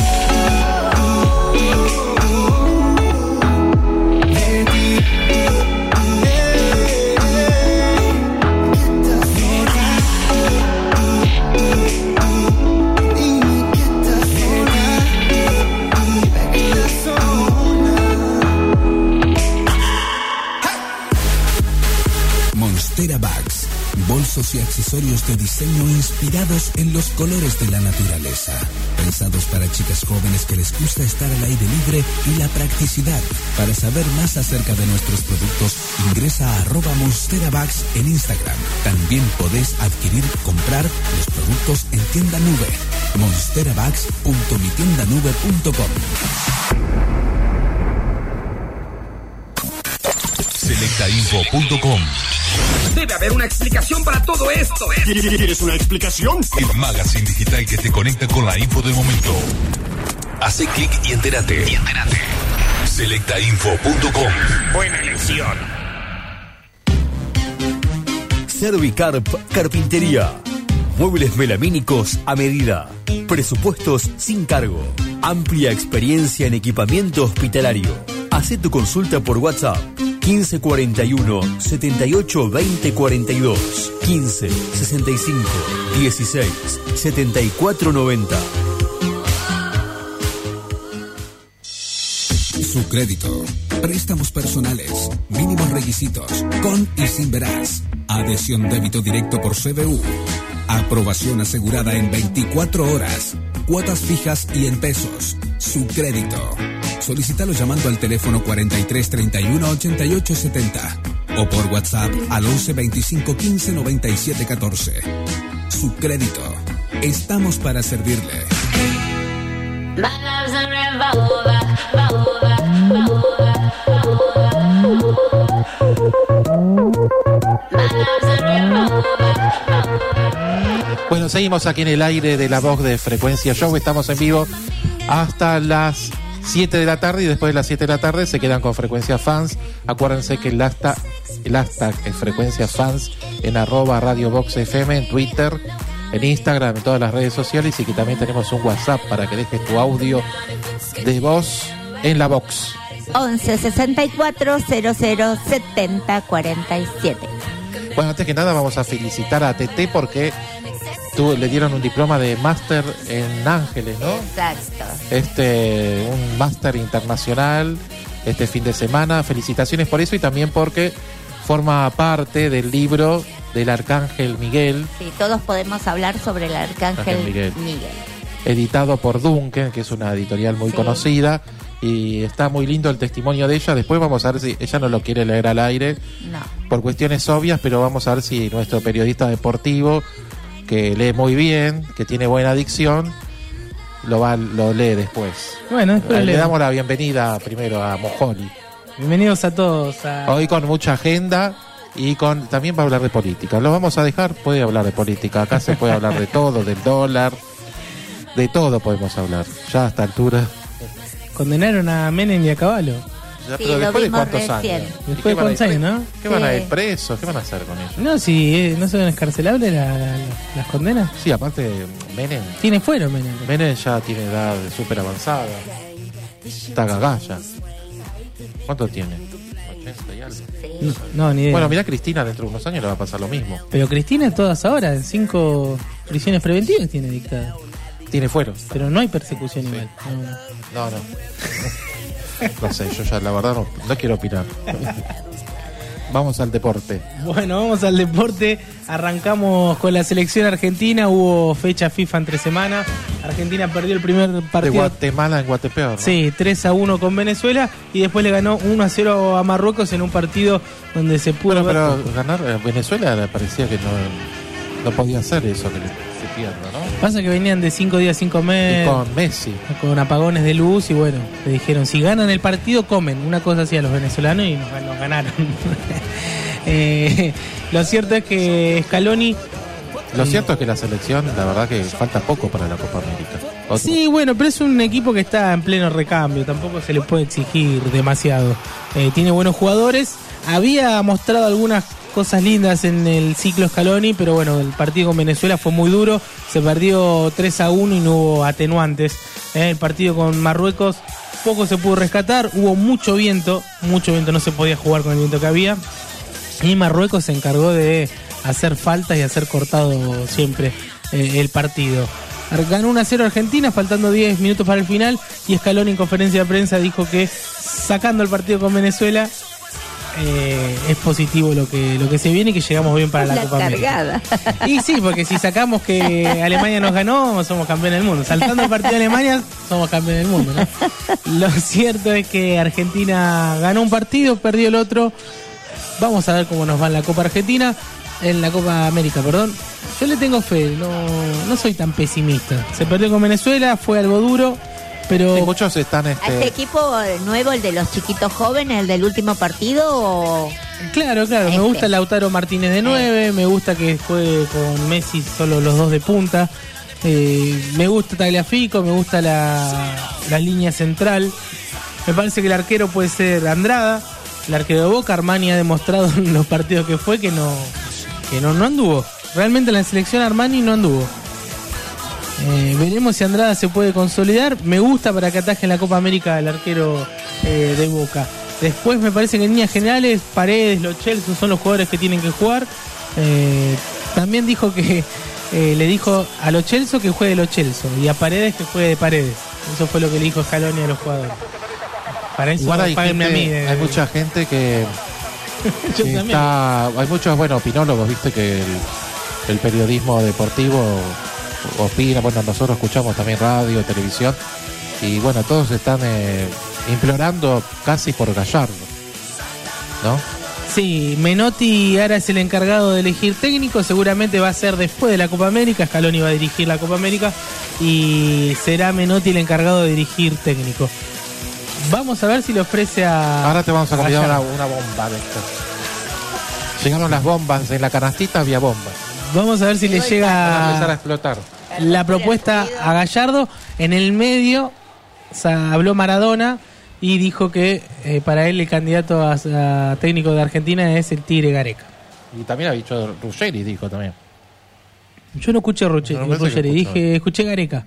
Monstera Bags, bolsos y accesorios de diseño inspirados en los colores de la naturaleza. Pensados para chicas jóvenes que les gusta estar al aire libre y la practicidad. Para saber más acerca de nuestros productos, ingresa a arroba Monstera Bags en Instagram. También podés adquirir, comprar los productos en Tienda Nube. monstera bags punto mi tienda nube punto com. selecta info punto com. Debe haber una explicación para todo esto. ¿Quieres una explicación? El magazine digital que te conecta con la info del momento. Hace clic y entérate. Y entérate. selecta info punto com. Buena elección. Servicarp Carpintería. Muebles melamínicos a medida. Presupuestos sin cargo. Amplia experiencia en equipamiento hospitalario. Hacé tu consulta por WhatsApp. quince cuarenta y uno, setenta y ocho, veinte cuarenta y dos. quince sesenta y cinco, dieciséis, setenta y cuatro noventa. Su crédito. Préstamos personales. Mínimos requisitos. Con y sin veraz. Adhesión débito directo por C B U. Aprobación asegurada en veinticuatro horas. Cuotas fijas y en pesos. Su crédito. Solicítalo llamando al teléfono cuarenta y tres treinta y uno ochenta y ocho setenta o por WhatsApp al once veinticinco quince noventa y siete catorce. Su crédito. Estamos para servirle. Bueno, seguimos aquí en el aire de la voz de Frecuencia Show. Estamos en vivo hasta las siete de la tarde y después de las siete de la tarde se quedan con Frecuencia Fans. Acuérdense que el hashtag, el hashtag es Frecuencia Fans en arroba Radio Box F M, en Twitter, en Instagram, en todas las redes sociales, y que también tenemos un WhatsApp para que dejes tu audio de voz en la box. once sesenta y cuatro cero cero setenta cuarenta y siete. Bueno, antes que nada vamos a felicitar a T T porque tú, le dieron un diploma de máster en Ángeles, ¿no? Exacto. Este, un máster internacional este fin de semana. Felicitaciones por eso y también porque forma parte del libro del Arcángel Miguel. Sí, todos podemos hablar sobre el Arcángel Miguel. Miguel. Editado por Duncan, que es una editorial muy sí. conocida. Y está muy lindo el testimonio de ella. Después vamos a ver si ella no lo quiere leer al aire. No. Por cuestiones obvias, pero vamos a ver si nuestro periodista deportivo, que lee muy bien, que tiene buena dicción, lo va lo lee después. Bueno, después le leo. damos la bienvenida primero a Mojoli. Bienvenidos a todos. A... Hoy con mucha agenda y con también va a hablar de política. Lo vamos a dejar, puede hablar de política. Acá se puede hablar de todo, del dólar, de todo podemos hablar. Ya a esta altura. Condenaron a Menem y a Caballo. Ya, sí, pero después de cuántos recién. años. Después de cuántos años, ¿no? ¿Qué van sí. a ir presos? ¿Qué van a hacer con ellos? No, si eh, no son escarcelables la, la, las condenas. Sí, aparte Menem. Tiene fuero Menem. Menem ya tiene edad súper avanzada. Está gagalla. ¿Cuánto tiene? ochenta y algo. No, no, ni idea. Bueno, mira, Cristina dentro de unos años le va a pasar lo mismo. Pero Cristina todas ahora, en cinco prisiones preventivas tiene dictada. Tiene fuero. Pero no hay persecución sí. igual. No, no. No. No sé, yo ya la verdad no, no quiero opinar. Vamos al deporte. Bueno, vamos al deporte. Arrancamos con la selección argentina. Hubo fecha FIFA entre semana. Argentina perdió el primer partido. De Guatemala en Guatepeor, ¿no? Sí, tres a uno con Venezuela. Y después le ganó uno a cero a Marruecos en un partido donde se pudo... Bueno, pero ganar a Venezuela le parecía que no, no podía hacer eso que se pierda, ¿no? Pasa que venían de cinco días sin comer. Y con Messi. Con apagones de luz y bueno, le dijeron, si ganan el partido, comen. Una cosa así a los venezolanos y nos, nos ganaron. eh, lo cierto es que Scaloni... Lo cierto es que la selección, la verdad que falta poco para la Copa América. Otro. Sí, bueno, pero es un equipo que está en pleno recambio, tampoco se le puede exigir demasiado. Eh, tiene buenos jugadores, había mostrado algunas cosas lindas en el ciclo Scaloni, pero bueno, el partido con Venezuela fue muy duro, se perdió tres a uno y no hubo atenuantes. Eh, el partido con Marruecos poco se pudo rescatar, hubo mucho viento, mucho viento, no se podía jugar con el viento que había, y Marruecos se encargó de hacer faltas y hacer cortado siempre eh, el partido. Ganó uno a cero Argentina, faltando diez minutos para el final, y Scaloni en conferencia de prensa dijo que sacando el partido con Venezuela eh, es positivo lo que lo que se viene y que llegamos bien para la, la Copa cargada. América. Y sí, porque si sacamos que Alemania nos ganó, somos campeones del mundo. Saltando el partido de Alemania, somos campeones del mundo, ¿no? Lo cierto es que Argentina ganó un partido, perdió el otro. Vamos a ver cómo nos va en la Copa Argentina. En la Copa América, perdón. Yo le tengo fe, no, no soy tan pesimista. Se perdió con Venezuela, fue algo duro, pero... Sí, muchos están... Este... ¿A este equipo nuevo, el de los chiquitos jóvenes, el del último partido? O... Claro, claro, este. Me gusta Lautaro Martínez de nueve, eh. me gusta que juegue con Messi solo los dos de punta, eh, me gusta Tagliafico, me gusta la, la línea central, me parece que el arquero puede ser Andrada, el arquero de Boca. Armani ha demostrado en los partidos que fue que no... que no, no anduvo. Realmente en la selección Armani no anduvo. Eh, veremos si Andrada se puede consolidar. Me gusta para que ataje en la Copa América el arquero eh, de Boca. Después me parece que en líneas generales Paredes, Lo Celso son los jugadores que tienen que jugar. Eh, también dijo que eh, le dijo a Lo Celso que juegue Lo Celso y a Paredes que juegue de Paredes. Eso fue lo que le dijo Scaloni a los jugadores. Para eso igual hay, gente, a mí de, hay mucha gente que... Yo también. Está, hay muchos, bueno, opinólogos, viste que el, el periodismo deportivo opina. Bueno, nosotros escuchamos también radio, televisión, y bueno, todos están eh, implorando casi por Gallardo, ¿no? Sí, Menotti ahora es el encargado de elegir técnico, seguramente va a ser después de la Copa América. Scaloni va a dirigir la Copa América y será Menotti el encargado de dirigir técnico. Vamos a ver si le ofrece a... Ahora te vamos a convidar una, Gallardo. una bomba de esto. Llegaron las bombas, en la canastita había bombas. Vamos a ver si le Van a empezar a llega explotar. la propuesta a Gallardo. En el medio o sea, habló Maradona y dijo que eh, para él el candidato a, a técnico de Argentina es el Tigre Gareca. Y también ha dicho Ruggeri, dijo también. Yo no escuché Ruggeri, No, me parece que Ruggeri, escuchó. dije, escuché Gareca.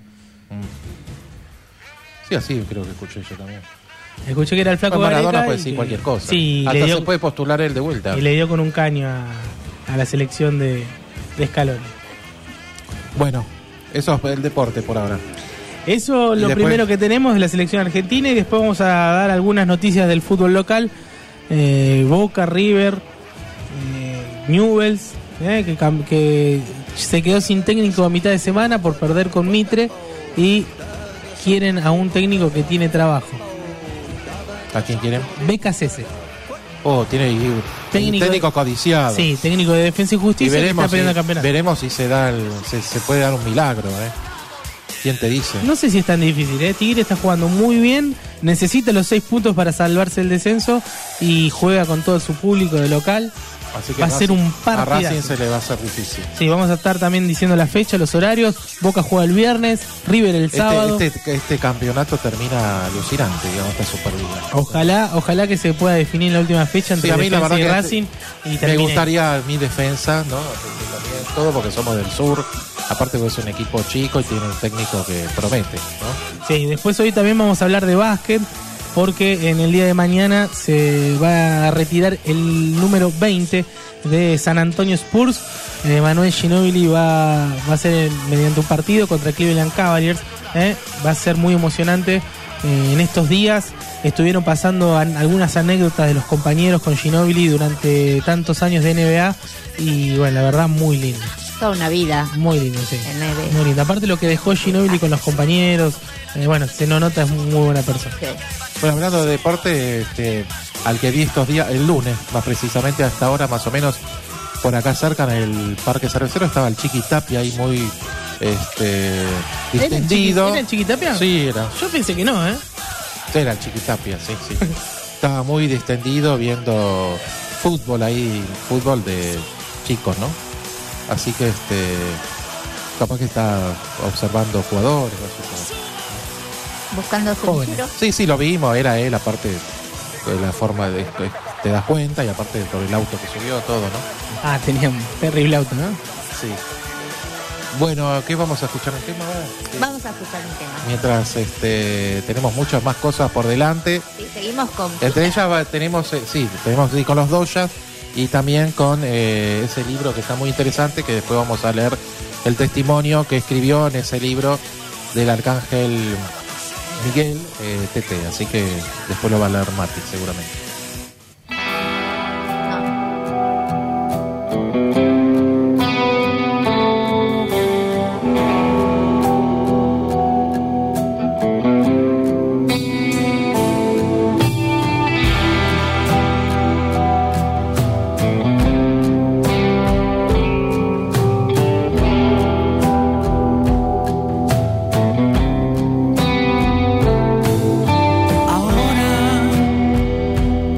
Sí, así creo que escuché yo también. Escuché que era el flaco Pues Maradona Gareca. puede y decir que- cualquier cosa. Sí, Hasta le dio, se puede postular él de vuelta. y le dio con un caño a, a la selección de, de Scaloni. Bueno, eso es el deporte por ahora. Eso Y lo después- primero que tenemos de la selección argentina, y después vamos a dar algunas noticias del fútbol local. Eh, Boca, River, eh, Newell's, eh, que, cam- que se quedó sin técnico a mitad de semana por perder con Mitre y quieren a un técnico que tiene trabajo. ¿A quién quieren? Becasese. Oh, tiene y- Técnico- técnico codiciado. Sí, técnico de Defensa y Y Justicia que veremos está peleando el si, campeonato. veremos si se da el- se, se puede dar un milagro, ¿eh? ¿Quién te dice? No sé si es tan difícil, ¿eh? Tigre está jugando muy bien, necesita los seis puntos para salvarse el descenso y juega con todo su público de local. Así que Va a ser un A Racing partidazo. se le va a hacer difícil. Sí, vamos a estar también diciendo la fecha, los horarios. Boca juega el viernes, River el sábado. Este, este, este campeonato termina alucinante, digamos, esta Superliga. Ojalá, ojalá que se pueda definir la última fecha entre Sí, a mí la Defensa verdad y que Racing y me termine. gustaría mi defensa, ¿no? También todo porque somos del sur. Aparte que es un equipo chico y tiene un técnico que promete, ¿no? Sí, después hoy también vamos a hablar de básquet, porque en el día de mañana se va a retirar el número veinte de San Antonio Spurs. Eh, Manuel Ginóbili va, va a ser mediante un partido contra Cleveland Cavaliers. eh. Va a ser muy emocionante. Eh, en estos días estuvieron pasando an- algunas anécdotas de los compañeros con Ginóbili durante tantos años de N B A y bueno, la verdad muy lindo. Toda una vida. Muy lindo, sí. En N B A. Muy lindo. Aparte lo que dejó Ginóbili con los compañeros, eh, bueno, se no nota, es muy buena persona. Bueno, hablando de deporte, este, al que vi estos días, el lunes, más precisamente hasta ahora, más o menos, por acá cerca en el Parque Cervecero, estaba el Chiqui Tapia ahí muy este, distendido. ¿Era el Chiquitapia? Sí, era. Yo pensé que no, ¿eh? Era el Chiqui Tapia, sí, sí. Estaba muy distendido viendo fútbol ahí, fútbol de chicos, ¿no? Así que este capaz que está observando jugadores. así Buscando su Jóvenes. giro. Sí, sí, lo vimos, era él, aparte de la forma de que te das cuenta y aparte por el auto que subió, todo, ¿no? Ah, tenía un terrible auto, ¿no? Sí. Bueno, ¿qué vamos a escuchar el tema ahora? Sí. Vamos a escuchar un tema. Mientras este, tenemos muchas más cosas por delante. Sí, seguimos con... Entre ellas va- tenemos, eh, sí, tenemos sí, con los Doyas y también con eh, ese libro que está muy interesante, que después vamos a leer el testimonio que escribió en ese libro del arcángel Miguel eh, Tete, así que después lo va a leer Mati seguramente. Ahora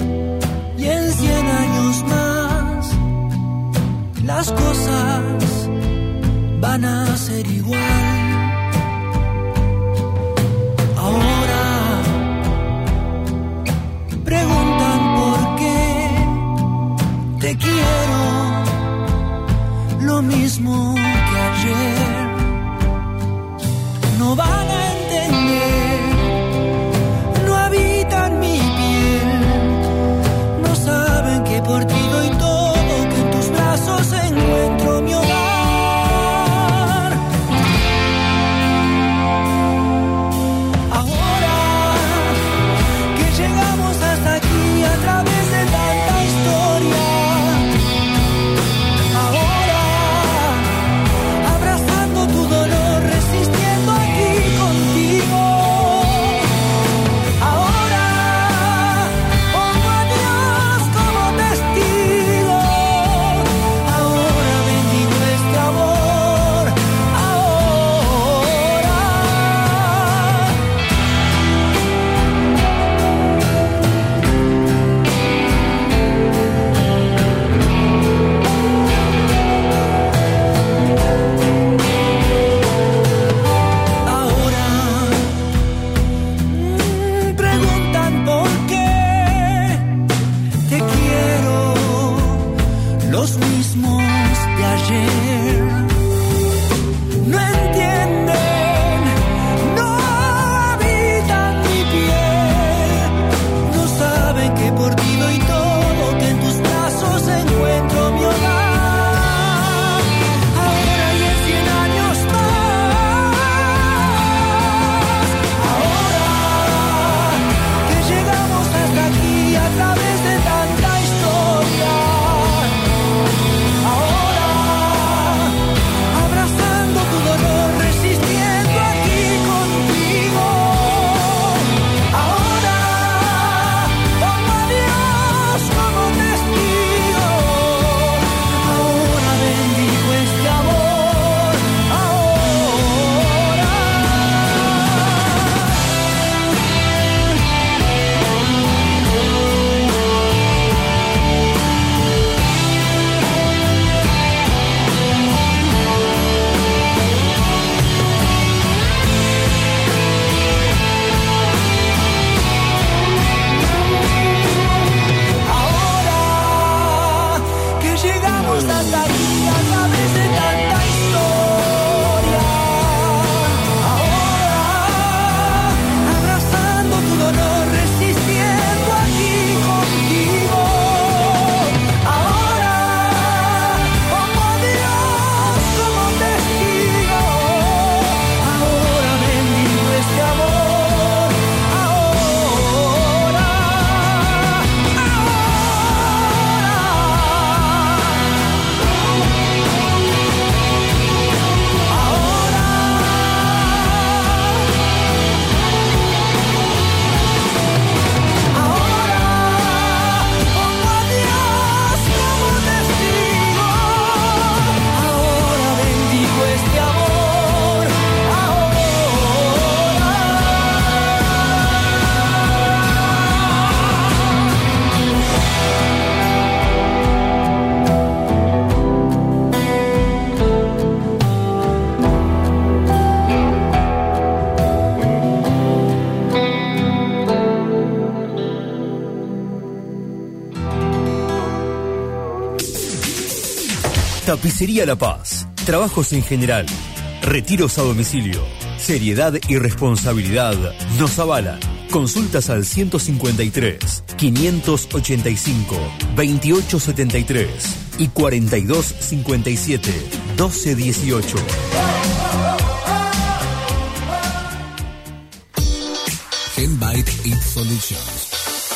Tapicería La Paz. Trabajos en general. Retiros a domicilio. Seriedad y responsabilidad nos avalan. Consultas al ciento cincuenta y tres, quinientos ochenta y cinco, veintiocho setenta y tres y cuarenta y dos cincuenta y siete, doce dieciocho. Genbyte Ink Solutions.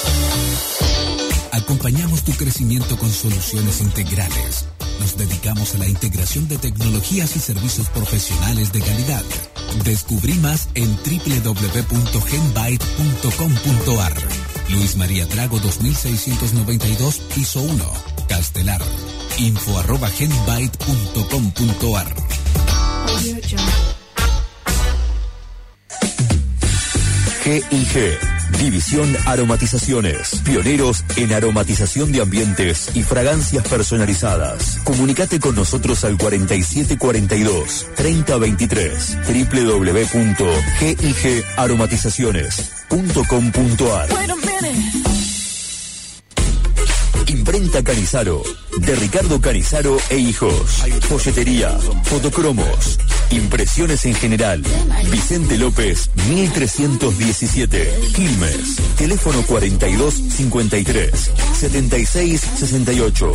Acompañamos tu crecimiento con soluciones integrales. Nos dedicamos a la integración de tecnologías y servicios profesionales de calidad. Descubrí más en doble u doble u doble u punto genbyte punto com punto a r. Luis María Drago dos mil seiscientos noventa y dos, piso uno, Castelar. Info arroba genbyte punto com punto a r. G I G, División Aromatizaciones, pioneros en aromatización de ambientes y fragancias personalizadas. Comunicate con nosotros al cuarenta y siete cuarenta y dos, treinta veintitrés, doble u doble u doble u punto g i g aromatizaciones punto com punto a r. Imprenta Canizaro, de Ricardo Canizaro e Hijos. Folletería, fotocromos, impresiones en general. Vicente López, mil trescientos diecisiete, Quilmes. Teléfono cuarenta y dos cincuenta y tres, setenta y seis sesenta y ocho.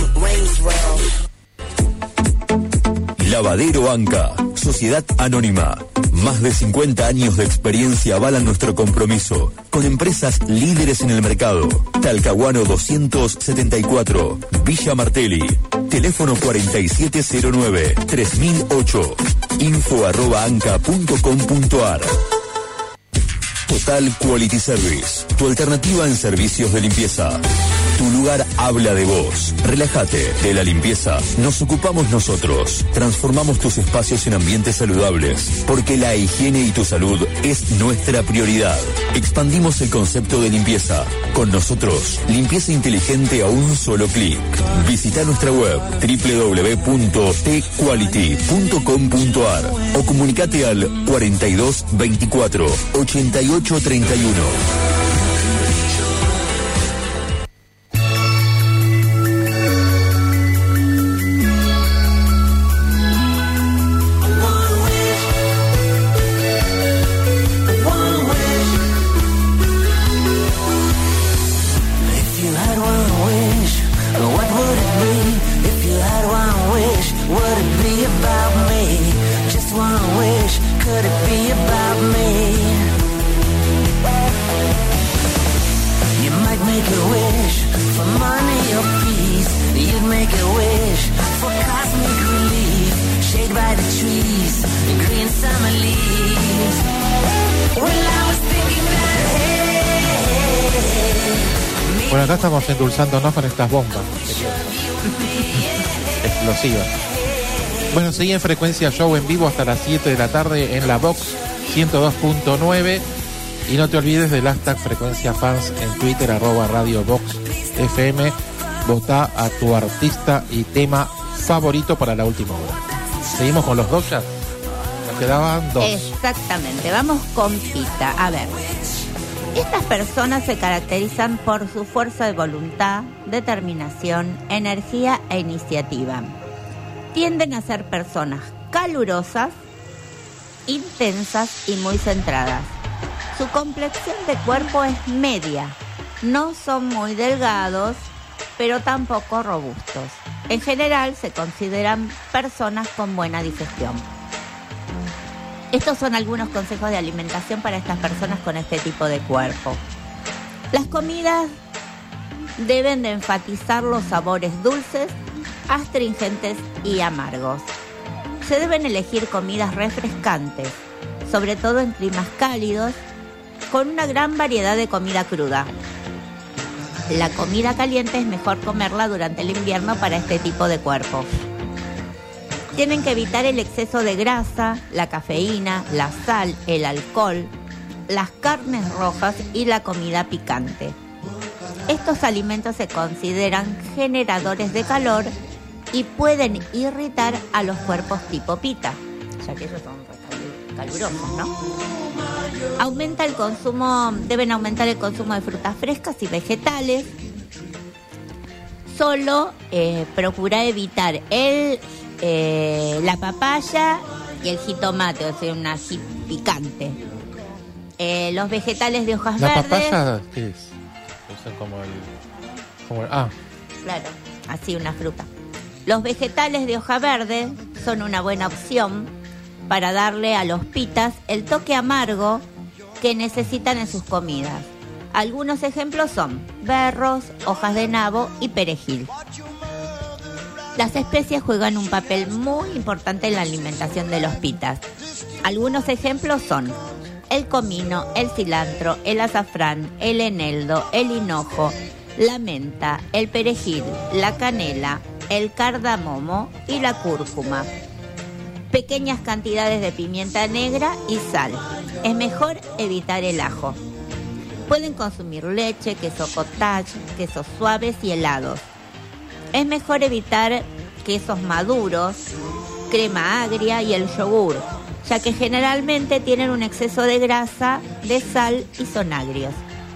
Lavadero Anca, Sociedad Anónima. Más de cincuenta años de experiencia avalan nuestro compromiso con empresas líderes en el mercado. Talcahuano doscientos setenta y cuatro, Villa Martelli. Teléfono cuarenta y siete cero nueve, tres mil ocho. Info arroba anca punto com punto a r. Total Quality Service, tu alternativa en servicios de limpieza. Tu lugar habla de vos. Relájate, de la limpieza nos ocupamos nosotros. Transformamos tus espacios en ambientes saludables, porque la higiene y tu salud es nuestra prioridad. Expandimos el concepto de limpieza. Con nosotros, limpieza inteligente a un solo clic. Visita nuestra web doble u doble u doble u punto t quality punto com punto a r o comunicate al cuarenta y dos veinticuatro, ochenta y ocho treinta y uno. Bueno, acá estamos endulzándonos con estas bombas explosivas. Bueno, seguí en Frecuencia Show en vivo hasta las siete de la tarde en la Box ciento dos punto nueve. Y no te olvides del hashtag Frecuencia Fans en Twitter, arroba Radio Box F M. Votá a tu artista y tema favorito para la última hora. Seguimos con los dos ya. Nos quedaban dos. Exactamente, vamos con Pita. A ver, estas personas se caracterizan por su fuerza de voluntad, determinación, energía e iniciativa. Tienden a ser personas calurosas, intensas y muy centradas. Su complexión de cuerpo es media. No son muy delgados, pero tampoco robustos. En general se consideran personas con buena digestión. Estos son algunos consejos de alimentación para estas personas con este tipo de cuerpo. Las comidas deben de enfatizar los sabores dulces, astringentes y amargos. Se deben elegir comidas refrescantes, sobre todo en climas cálidos, con una gran variedad de comida cruda. La comida caliente es mejor comerla durante el invierno para este tipo de cuerpo. Tienen que evitar el exceso de grasa, la cafeína, la sal, el alcohol, las carnes rojas y la comida picante. Estos alimentos se consideran generadores de calor y pueden irritar a los cuerpos tipo Pita, ya que ellos son calurosos, ¿no? Aumenta el consumo, deben aumentar el consumo de frutas frescas y vegetales. solo eh, procura evitar el eh, la papaya y el jitomate, o sea, un ají picante. Eh, los vegetales de hojas ¿La verdes. ¿La papaya qué es? O sea, como el, como el... Ah. Claro, así una fruta. Los vegetales de hoja verde son una buena opción para darle a los pitas el toque amargo que necesitan en sus comidas. Algunos ejemplos son berros, hojas de nabo y perejil. Las especies juegan un papel muy importante en la alimentación de los pitas. Algunos ejemplos son el comino, el cilantro, el azafrán, el eneldo, el hinojo, la menta, el perejil, la canela, el cardamomo y la cúrcuma. Pequeñas cantidades de pimienta negra y sal. Es mejor evitar el ajo. Pueden consumir leche, queso cottage, quesos suaves y helados. Es mejor evitar quesos maduros, crema agria y el yogur, ya que generalmente tienen un exceso de grasa, de sal y son agrios.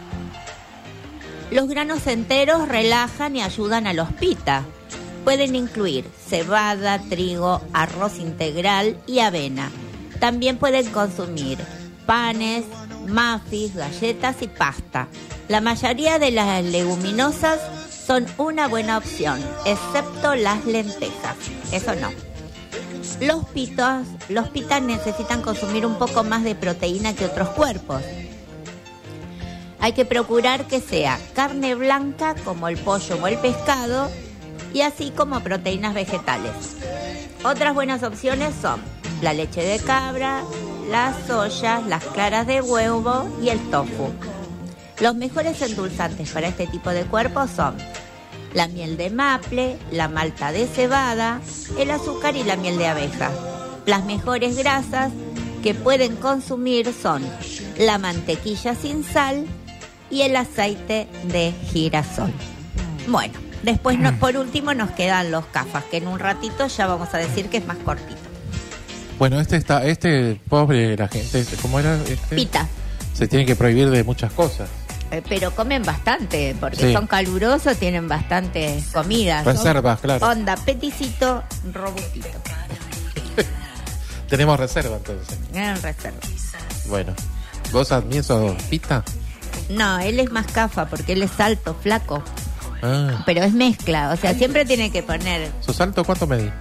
Los granos enteros relajan y ayudan a los pitas. Pueden incluir cebada, trigo, arroz integral y avena. También pueden consumir panes, muffins, galletas y pasta. La mayoría de las leguminosas son una buena opción, excepto las lentejas. Eso no. Los pitos, los pitas necesitan consumir un poco más de proteína que otros cuerpos. Hay que procurar que sea carne blanca como el pollo o el pescado y así como proteínas vegetales. Otras buenas opciones son la leche de cabra, las soya, las claras de huevo y el tofu. Los mejores endulzantes para este tipo de cuerpos son la miel de maple, la malta de cebada, el azúcar y la miel de abeja. Las mejores grasas que pueden consumir son la mantequilla sin sal y el aceite de girasol. Bueno, después no, por último nos quedan los cafas, que en un ratito ya vamos a decir que es más cortito. Bueno, este está, este pobre la gente, ¿cómo era? Este? Pita. Se tiene que prohibir de muchas cosas. Eh, pero comen bastante, porque Sí. son calurosos, tienen bastantes comidas. Reservas, Son claro. Onda, peticito, robustito. Tenemos reserva entonces. Eran reserva. Bueno, ¿vos admís sos pita? No, él es más cafa, porque él es alto, flaco. Ah. Pero es mezcla, o sea, siempre tiene que poner... ¿Sos alto? ¿Cuánto medís?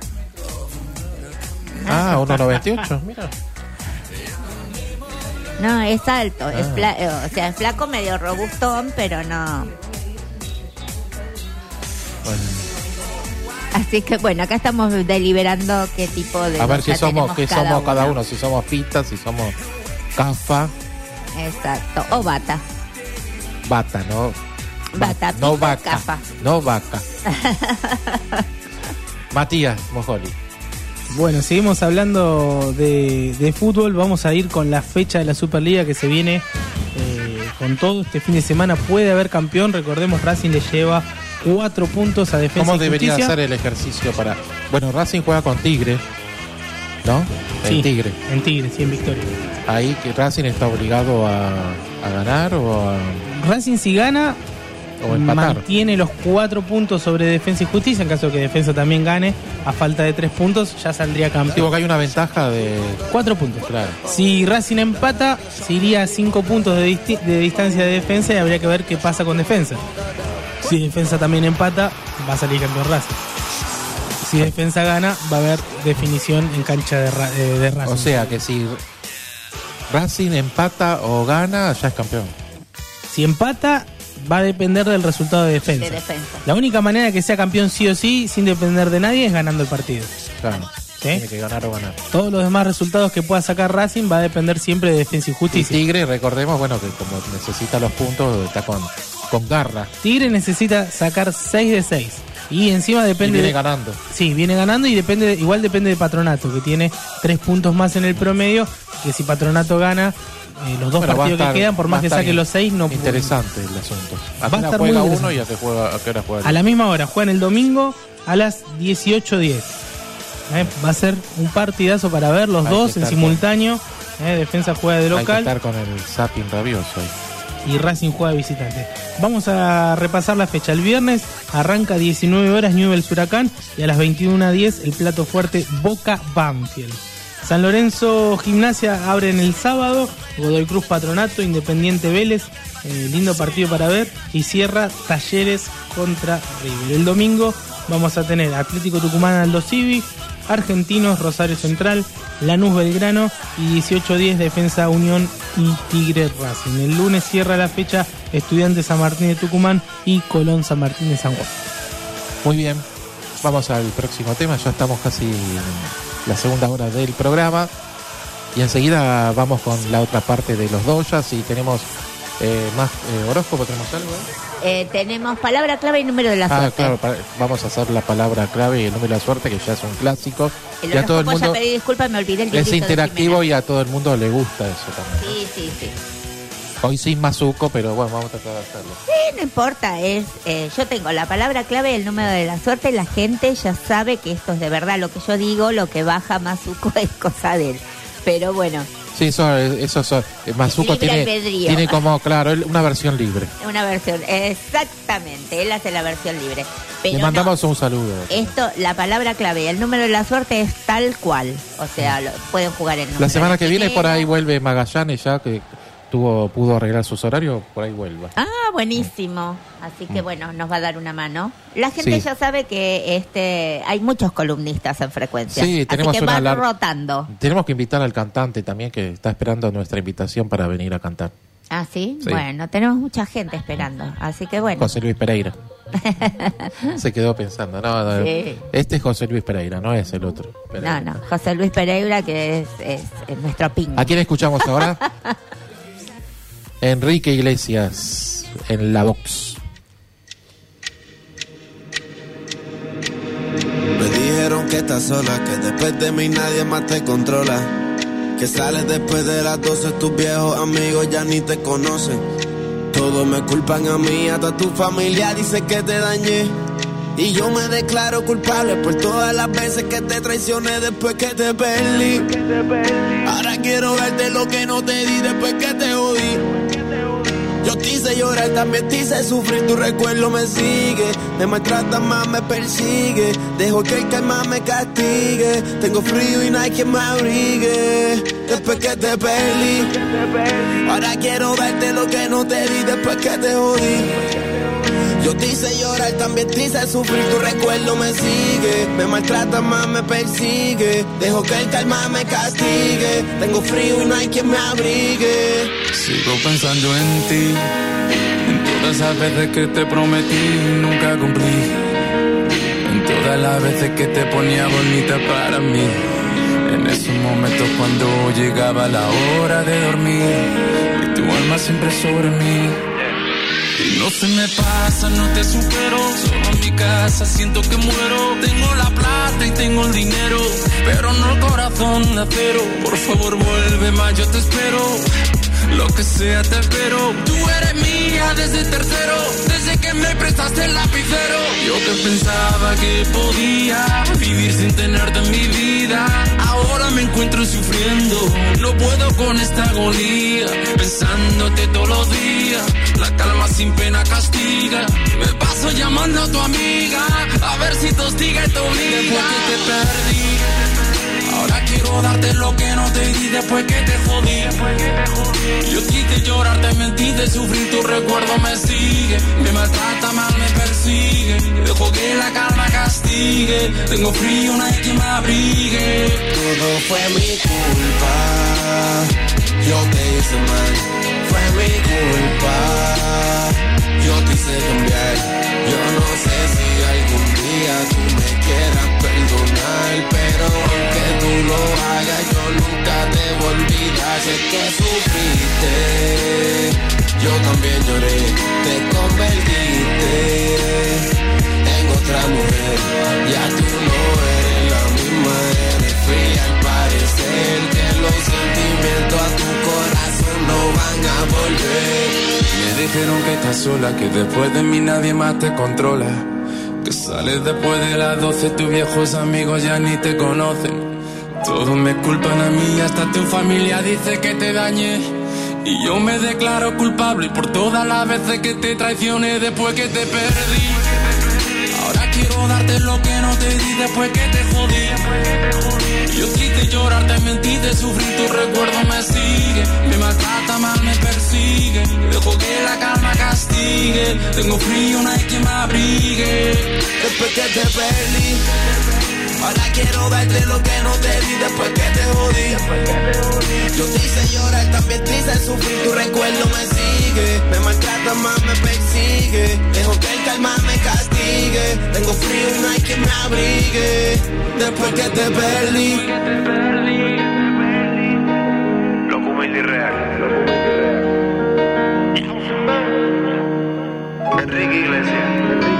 Ah, uno noventa y ocho, mira. No, es alto, Ah. es fla- eh, o sea, es flaco, medio robustón, pero no... Bueno, Así que bueno, acá estamos deliberando qué tipo de... a ver qué ya somos, tenemos qué somos cada uno, si somos pita, si somos cafa, Exacto, o bata. bata, ¿no? Bata, no pita, vaca, cafa. no vaca. Matías Mojoli. Bueno, seguimos hablando de, de fútbol. Vamos a ir con la fecha de la Superliga que se viene eh, con todo. Este fin de semana puede haber campeón. Recordemos, Racing le lleva cuatro puntos a Defensa ¿Cómo y debería Justicia. hacer el ejercicio para...? Bueno, Racing juega con Tigre, ¿no? En Sí, Tigre. En Tigre, sí, en Victoria. Ahí que Racing está obligado a, a ganar o a, Racing, si gana, o empatar. mantiene los cuatro puntos sobre Defensa y Justicia. En caso de que Defensa también gane, a falta de tres puntos, ya saldría campeón. Digo que hay una ventaja de... Cuatro puntos. Claro. Si Racing empata, se iría a cinco puntos de, disti- de distancia de Defensa y habría que ver qué pasa con Defensa. Si Defensa también empata, va a salir campeón Racing. Si Defensa gana, va a haber definición en cancha de, Ra- eh, de Racing. O sea que si Racing empata o gana, ya es campeón. Si empata, va a depender del resultado de Defensa. De Defensa. La única manera de que sea campeón sí o sí, sin depender de nadie, es ganando el partido. Claro. ¿Sí? Tiene que ganar o ganar. Todos los demás resultados que pueda sacar Racing va a depender siempre de Defensa y Y Justicia. Tigre, recordemos, bueno, que como necesita los puntos, está con, con garra. Tigre necesita sacar seis de seis. Y encima Y depende viene de- ganando. Sí, viene ganando y depende de- igual depende de Patronato, que tiene tres puntos más en el promedio, que si Patronato gana eh, los dos Bueno, va a partidos estar- que quedan, por va más a que estar saque in- los seis, no Interesante el asunto. ¿A Va qué a hora estar juega muy uno interesante. y a qué, juega, a qué hora juega el A la otro? misma hora, juegan el domingo a las dieciocho diez. Eh, va a ser un partidazo para ver los Hay dos que en estar simultáneo. Eh, Defensa juega de Hay que local. estar con el zapping rabioso ahí. y Racing juega visitante. Vamos a repasar la fecha. El viernes arranca a diecinueve horas Newell's Huracán y a las veintiuna diez el plato fuerte Boca Banfield. San Lorenzo Gimnasia abren el sábado, Godoy Cruz Patronato, Independiente Vélez, eh, lindo partido para ver, y cierra Talleres contra River. El domingo vamos a tener Atlético Tucumán Aldo Civi, Argentinos Rosario Central, Lanús Belgrano y dieciocho diez Defensa Unión y Tigre Racing. El lunes cierra la fecha Estudiantes San Martín de Tucumán y Colón San Martín de San Juan. Muy bien, vamos al próximo tema, ya estamos casi en la segunda hora del programa y enseguida vamos con la otra parte de los doyas y tenemos eh, más eh, horóscopo, ¿tenemos algo? Eh, tenemos palabra clave y número de la ah, suerte. Claro, para, vamos a hacer la palabra clave y el número de la suerte, que ya es un clásico. El y a todo el mundo ya pedí disculpas, me olvidé el es grito interactivo y a todo el mundo le gusta eso también. Sí, sí, sí. Hoy sin mazuco, pero bueno, vamos a tratar de hacerlo. Sí, no importa, es eh, yo tengo la palabra clave y el número de la suerte, la gente ya sabe que esto es de verdad, lo que yo digo, lo que baja mazuco es cosa de él. Pero bueno. Sí, eso, eso, eso mazuco tiene, tiene como, claro, una versión libre. Una versión, exactamente, él hace la versión libre. Pero le mandamos no, un saludo. Esto, la palabra clave y el número de la suerte es tal cual, o sea, lo, pueden jugar el número. La semana que viene viene por ahí vuelve Magallanes ya, que tuvo pudo arreglar sus horarios, por ahí vuelva. Ah, buenísimo. Así que bueno, nos va a dar una mano. La gente sí. ya sabe que este hay muchos columnistas en Frecuencia. Sí, tenemos así que van lar... rotando. Tenemos que invitar al cantante también, que está esperando nuestra invitación para venir a cantar. ¿Ah, sí? sí? Bueno, tenemos mucha gente esperando. Así que bueno. José Luis Pereira. Se quedó pensando, no, no sí. Este es José Luis Pereira, no es el otro. Pereira. No, no, José Luis Pereira, que es, es, es nuestro ping. ¿A quién escuchamos ahora? Enrique Iglesias, en la Vox. Me dijeron que estás sola, que después de mí nadie más te controla, que sales después de las doce, tus viejos amigos ya ni te conocen. Todos me culpan a mí, hasta tu familia dice que te dañé. Y yo me declaro culpable por todas las veces que te traicioné después que te perdí. Ahora quiero darte lo que no te di después que te jodí. Yo te hice llorar, también te hice sufrir, tu recuerdo me sigue. Me maltrata más, me persigue. Dejo que el karma me castigue. Tengo frío y no hay quien me abrigue. Después que te perdí. Ahora quiero darte lo que no te di después que te jodí. Yo te hice llorar, también te hice sufrir, tu recuerdo me sigue. Me maltrata más, me persigue. Dejo que el karma me castigue. Tengo frío y no hay quien me abrigue. Sigo pensando en ti, en todas las veces que te prometí nunca cumplí, en todas las veces que te ponía bonita para mí, en esos momentos cuando llegaba la hora de dormir y tu alma siempre sobre mí. Y no se me pasa, no te supero. Solo en mi casa siento que muero. Tengo la plata y tengo el dinero, pero no el corazón de acero. Por favor vuelve más, yo te espero. Lo que sea te espero. Tú eres mía desde tercero, desde que me prestaste el lapicero. Yo que pensaba que podía vivir sin tenerte en mi vida, ahora me encuentro sufriendo. No puedo con esta agonía, pensándote todos los días. La calma sin pena castiga. Me paso llamando a tu amiga, a ver si te hostiga y te obliga. Después que te perdí, ahora quiero darte lo que no te di después que te jodí. Yo quise llorar, te mentí, de sufrir, tu recuerdo me sigue. Me maltrata, mal me persigue. Dejo que la calma castigue. Tengo frío, no hay quien me abrigue. Todo fue mi culpa, yo te hice mal. Fue mi culpa, yo te hice cambiar. Yo no sé si algún día tú me quieras perdonar, pero aunque tú lo hagas yo nunca te voy a olvidar. Sé que sufriste, yo también lloré. Te convertiste en otra mujer. Ya tú no eres la misma, eres fría al parecer. Que los sentimientos a tu corazón no van a volver. Me dijeron que estás sola, que después de mí nadie más te controla, que sales después de las doce, tus viejos amigos ya ni te conocen. Todos me culpan a mí, hasta tu familia dice que te dañé. Y yo me declaro culpable y por todas las veces que te traicioné después que te perdí. Ahora quiero darte lo que no te di después que te jodí. Yo triste llorarte, mentirte, sufrir, tu recuerdo me sigue. Me maltrata, más me persigue. Dejo que la calma castigue. Tengo frío, no hay quien me abrigue. Después que te perdí, ahora quiero darte lo que no te di después que te jodí. Yo te hice llorar, también te hice sufrir, tu recuerdo me sigue. Me maltrata, más me persigue. Dejo que el calma me castigue. Tengo frío y no hay quien me abrigue. Después que te perdí. Loco humilde y real. Enrique Iglesias.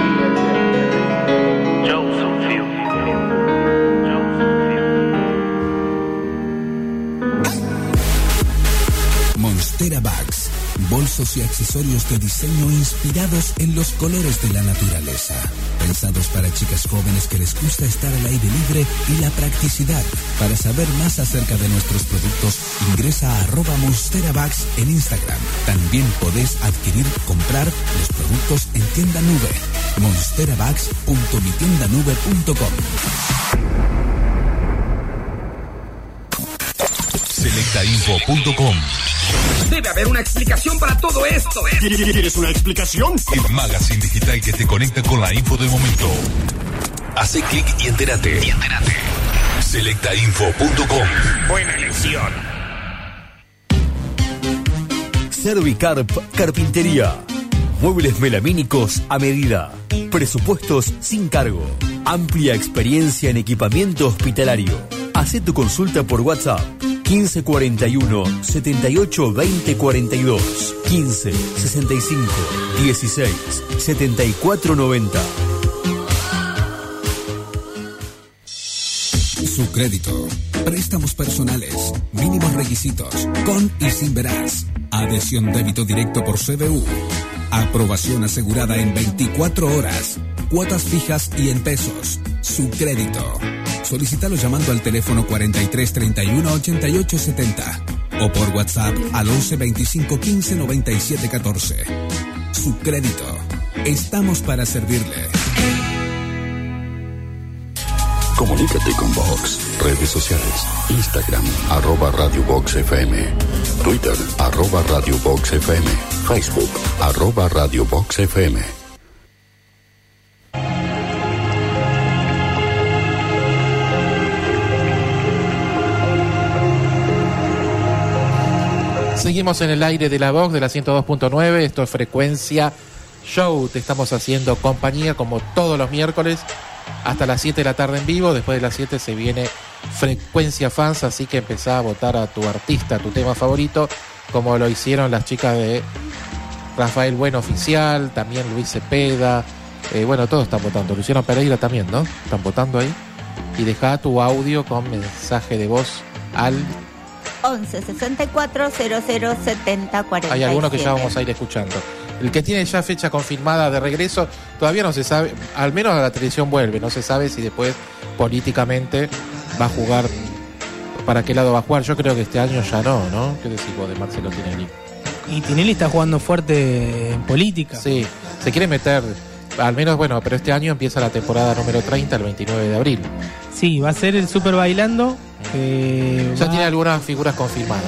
Monstera Bags, bolsos y accesorios de diseño inspirados en los colores de la naturaleza. Pensados para chicas jóvenes que les gusta estar al aire libre y la practicidad. Para saber más acerca de nuestros productos, ingresa a arroba Monstera Bags en Instagram. También podés adquirir, comprar los productos en tienda nube. monsterabags punto mi tienda nube punto com. selecta info punto com. Debe haber una explicación para todo esto. ¿Quieres una explicación? El magazine digital que te conecta con la info del momento. Hace clic y entérate. Y entérate. selecta info punto com. Buena elección. Servicarp Carpintería. Muebles melamínicos a medida. Presupuestos sin cargo. Amplia experiencia en equipamiento hospitalario. Hacé tu consulta por WhatsApp. quince cuarenta y uno, setenta y ocho, veinte cuarenta y dos. quince sesenta y cinco, dieciséis, setenta y cuatro noventa. Su crédito. Préstamos personales. Mínimos requisitos. Con y sin veraz. Adhesión débito directo por C B U. Aprobación asegurada en veinticuatro horas. Cuotas fijas y en pesos. Su crédito. Solicítalo llamando al teléfono cuarenta y tres treinta y uno ochenta y ocho setenta o por WhatsApp al once veinticinco quince noventa y siete catorce. Su crédito. Estamos para servirle. Comunícate con Vox. Redes sociales. Instagram, arroba Radio Vox F M. Twitter, arroba Radio Vox F M. Facebook, arroba Radio Vox F M. Seguimos en el aire de la Vox de la ciento dos punto nueve. Esto es Frecuencia Show. Te estamos haciendo compañía como todos los miércoles hasta las siete de la tarde en vivo. Después de las siete se viene Frecuencia Fans, así que empezá a votar a tu artista, a tu tema favorito, como lo hicieron las chicas de Rafael Bueno Oficial, también Luis Cepeda. Eh, bueno, todos están votando. Luciano Pereira también, ¿no? Están votando ahí. Y dejá tu audio con mensaje de voz al once sesenta y cuatro cero cero setenta cuarenta y siete. Hay algunos que ya vamos a ir escuchando. El que tiene ya fecha confirmada de regreso, todavía no se sabe, al menos a la televisión vuelve, no se sabe si después políticamente va a jugar, para qué lado va a jugar. Yo creo que este año ya no, ¿no? ¿Qué decís vos de Marcelo Tinelli? Y Tinelli está jugando fuerte en política. Sí, se quiere meter, al menos, bueno, pero este año empieza la temporada número treinta, el veintinueve de abril. Sí, va a ser el Super Bailando. Eh, ya va, tiene algunas figuras confirmadas.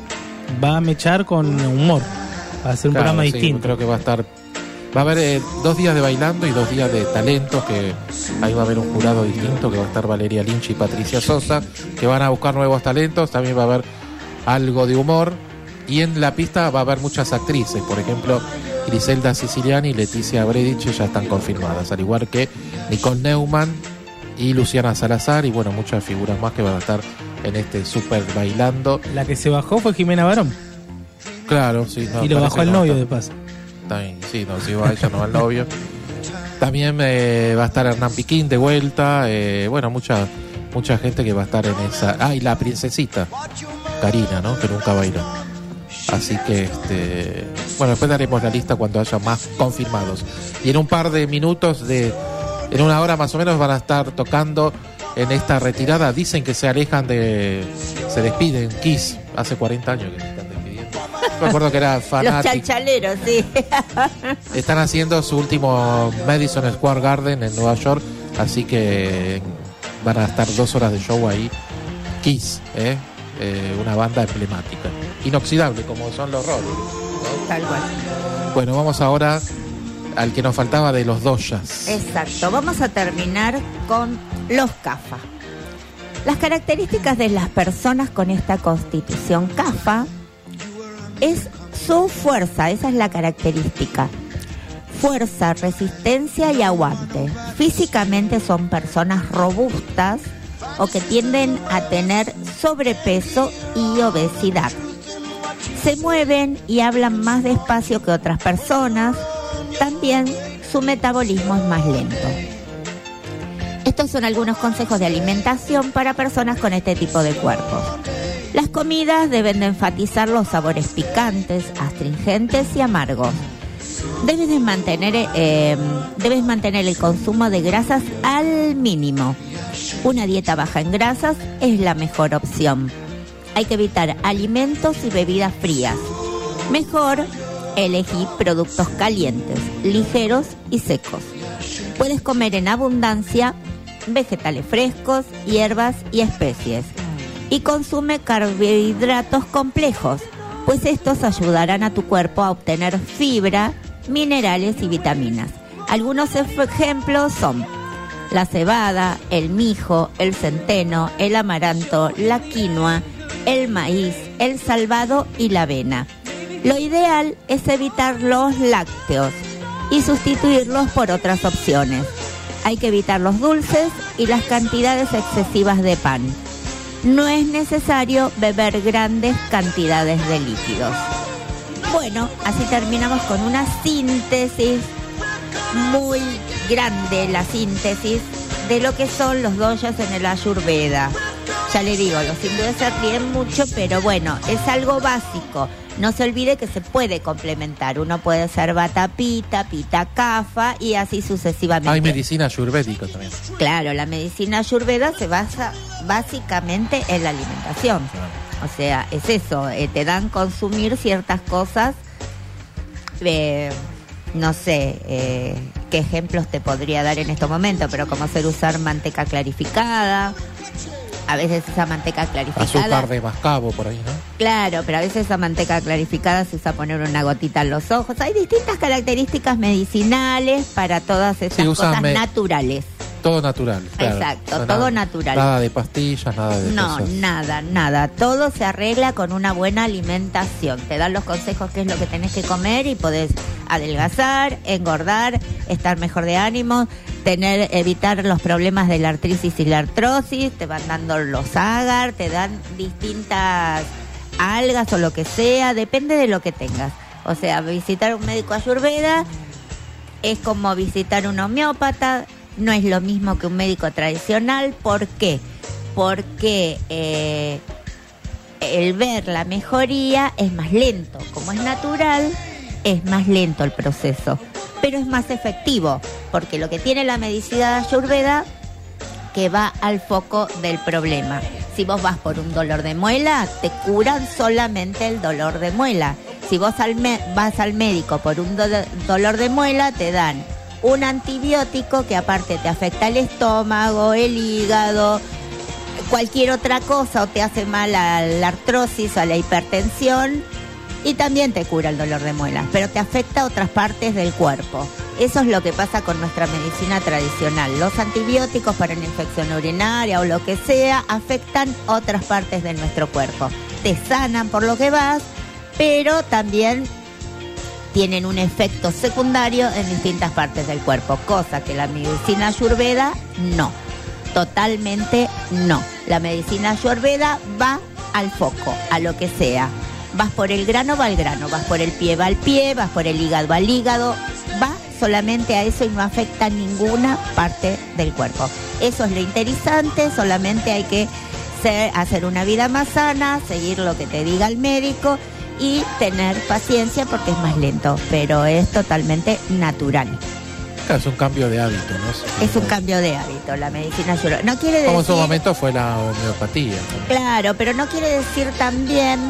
Va a mechar con humor. Va a ser un claro, programa sí, distinto. Creo que va a estar. Va a haber eh, dos días de bailando y dos días de talentos, que ahí va a haber un jurado distinto, que va a estar Valeria Lynch y Patricia Sosa, que van a buscar nuevos talentos. También va a haber algo de humor. Y en la pista va a haber muchas actrices. Por ejemplo, Griselda Siciliani y Leticia Bredich ya están confirmadas, al igual que Nicole Neumann y Luciana Salazar, y bueno, muchas figuras más que van a estar en este Super Bailando. La que se bajó fue Jimena Barón. Claro, sí. No, y lo bajó el no novio está. de paso. También, sí, no, si va ella, no va el novio. También eh, va a estar Hernán Piquín de vuelta. Eh, bueno, mucha mucha gente que va a estar en esa. Ah, y la princesita, Karina, ¿no? Que nunca bailó. Así que, este bueno, después daremos la lista cuando haya más confirmados. Y en un par de minutos, de en una hora más o menos, van a estar tocando en esta retirada. Dicen que se alejan de... Se despiden, Kiss. Hace cuarenta años que se están despidiendo. Me acuerdo que era Los fanático. chalchaleros, sí. Están haciendo su último Madison Square Garden en Nueva York, así que van a estar dos horas de show ahí. Kiss, ¿eh? Eh, una banda emblemática, inoxidable como son los Rolling, ¿no? Tal cual. Bueno, vamos ahora al que nos faltaba de los doyas. Exacto, vamos a terminar con los CAFA. Las características de las personas con esta constitución CAFA es su fuerza, esa es la característica. Fuerza, resistencia y aguante. Físicamente son personas robustas o que tienden a tener sobrepeso y obesidad. Se mueven y hablan más despacio que otras personas. También su metabolismo es más lento. Estos son algunos consejos de alimentación para personas con este tipo de cuerpos. Las comidas deben de enfatizar los sabores picantes, astringentes y amargos. Debes de mantener, eh, debes mantener el consumo de grasas al mínimo. Una dieta baja en grasas es la mejor opción. Hay que evitar alimentos y bebidas frías. Mejor elegir productos calientes, ligeros y secos. Puedes comer en abundancia vegetales frescos, hierbas y especies. Y consume carbohidratos complejos, pues estos ayudarán a tu cuerpo a obtener fibra, minerales y vitaminas. Algunos ejemplos son la cebada, el mijo, el centeno, el amaranto, la quinoa, el maíz, el salvado y la avena. Lo ideal es evitar los lácteos y sustituirlos por otras opciones. Hay que evitar los dulces y las cantidades excesivas de pan. No es necesario beber grandes cantidades de líquidos. Bueno, así terminamos con una síntesis muy grande, la síntesis de lo que son los doyas en el Ayurveda. Ya le digo, los hindúes se ríen mucho, pero bueno, es algo básico. No se olvide que se puede complementar. Uno puede ser Vata Pitta, Pitta Kapha y así sucesivamente. Hay medicina ayurvédica también. Claro, la medicina ayurveda se basa básicamente en la alimentación. O sea, es eso, eh, te dan consumir ciertas cosas. Eh, no sé eh, qué ejemplos te podría dar en este momento, pero como ser usar manteca clarificada. A veces esa manteca clarificada... Azúcar de mascabo por ahí, ¿no? Claro, pero a veces esa manteca clarificada se usa poner una gotita en los ojos. Hay distintas características medicinales para todas esas sí, cosas me... naturales. Todo natural, claro. Exacto, no, todo nada, natural. Nada de pastillas, nada de No, cosas. nada, nada. Todo se arregla con una buena alimentación. Te dan los consejos qué es lo que tenés que comer y podés adelgazar, engordar, estar mejor de ánimo, tener, evitar los problemas de la artritis y la artrosis. Te van dando los agar, te dan distintas algas o lo que sea, depende de lo que tengas. O sea, visitar un médico ayurveda es como visitar un homeópata. No es lo mismo que un médico tradicional. ¿Por qué? Porque eh, el ver la mejoría es más lento. Como es natural, es más lento el proceso. Pero es más efectivo, porque lo que tiene la medicina ayurveda que va al foco del problema. Si vos vas por un dolor de muela, te curan solamente el dolor de muela. Si vos al me- vas al médico por un do- dolor de muela, te dan un antibiótico que aparte te afecta el estómago, el hígado, cualquier otra cosa, o te hace mal a la artrosis o a la hipertensión, y también te cura el dolor de muelas, pero te afecta a otras partes del cuerpo. Eso es lo que pasa con nuestra medicina tradicional. Los antibióticos para una infección urinaria o lo que sea afectan otras partes de nuestro cuerpo. Te sanan por lo que vas, pero también tienen un efecto secundario en distintas partes del cuerpo, cosa que la medicina ayurveda no, totalmente no. La medicina ayurveda va al foco, a lo que sea. Vas por el grano, va al grano, vas por el pie, va al pie, vas por el hígado, al hígado, va solamente a eso y no afecta ninguna parte del cuerpo. Eso es lo interesante, solamente hay que ser, hacer una vida más sana, seguir lo que te diga el médico y tener paciencia porque es más lento, pero es totalmente natural. Claro, es un cambio de hábito, ¿no? Es un cambio de hábito, la medicina ayurveda. No quiere decir... Como en su momento fue la homeopatía, ¿no? Claro, pero no quiere decir también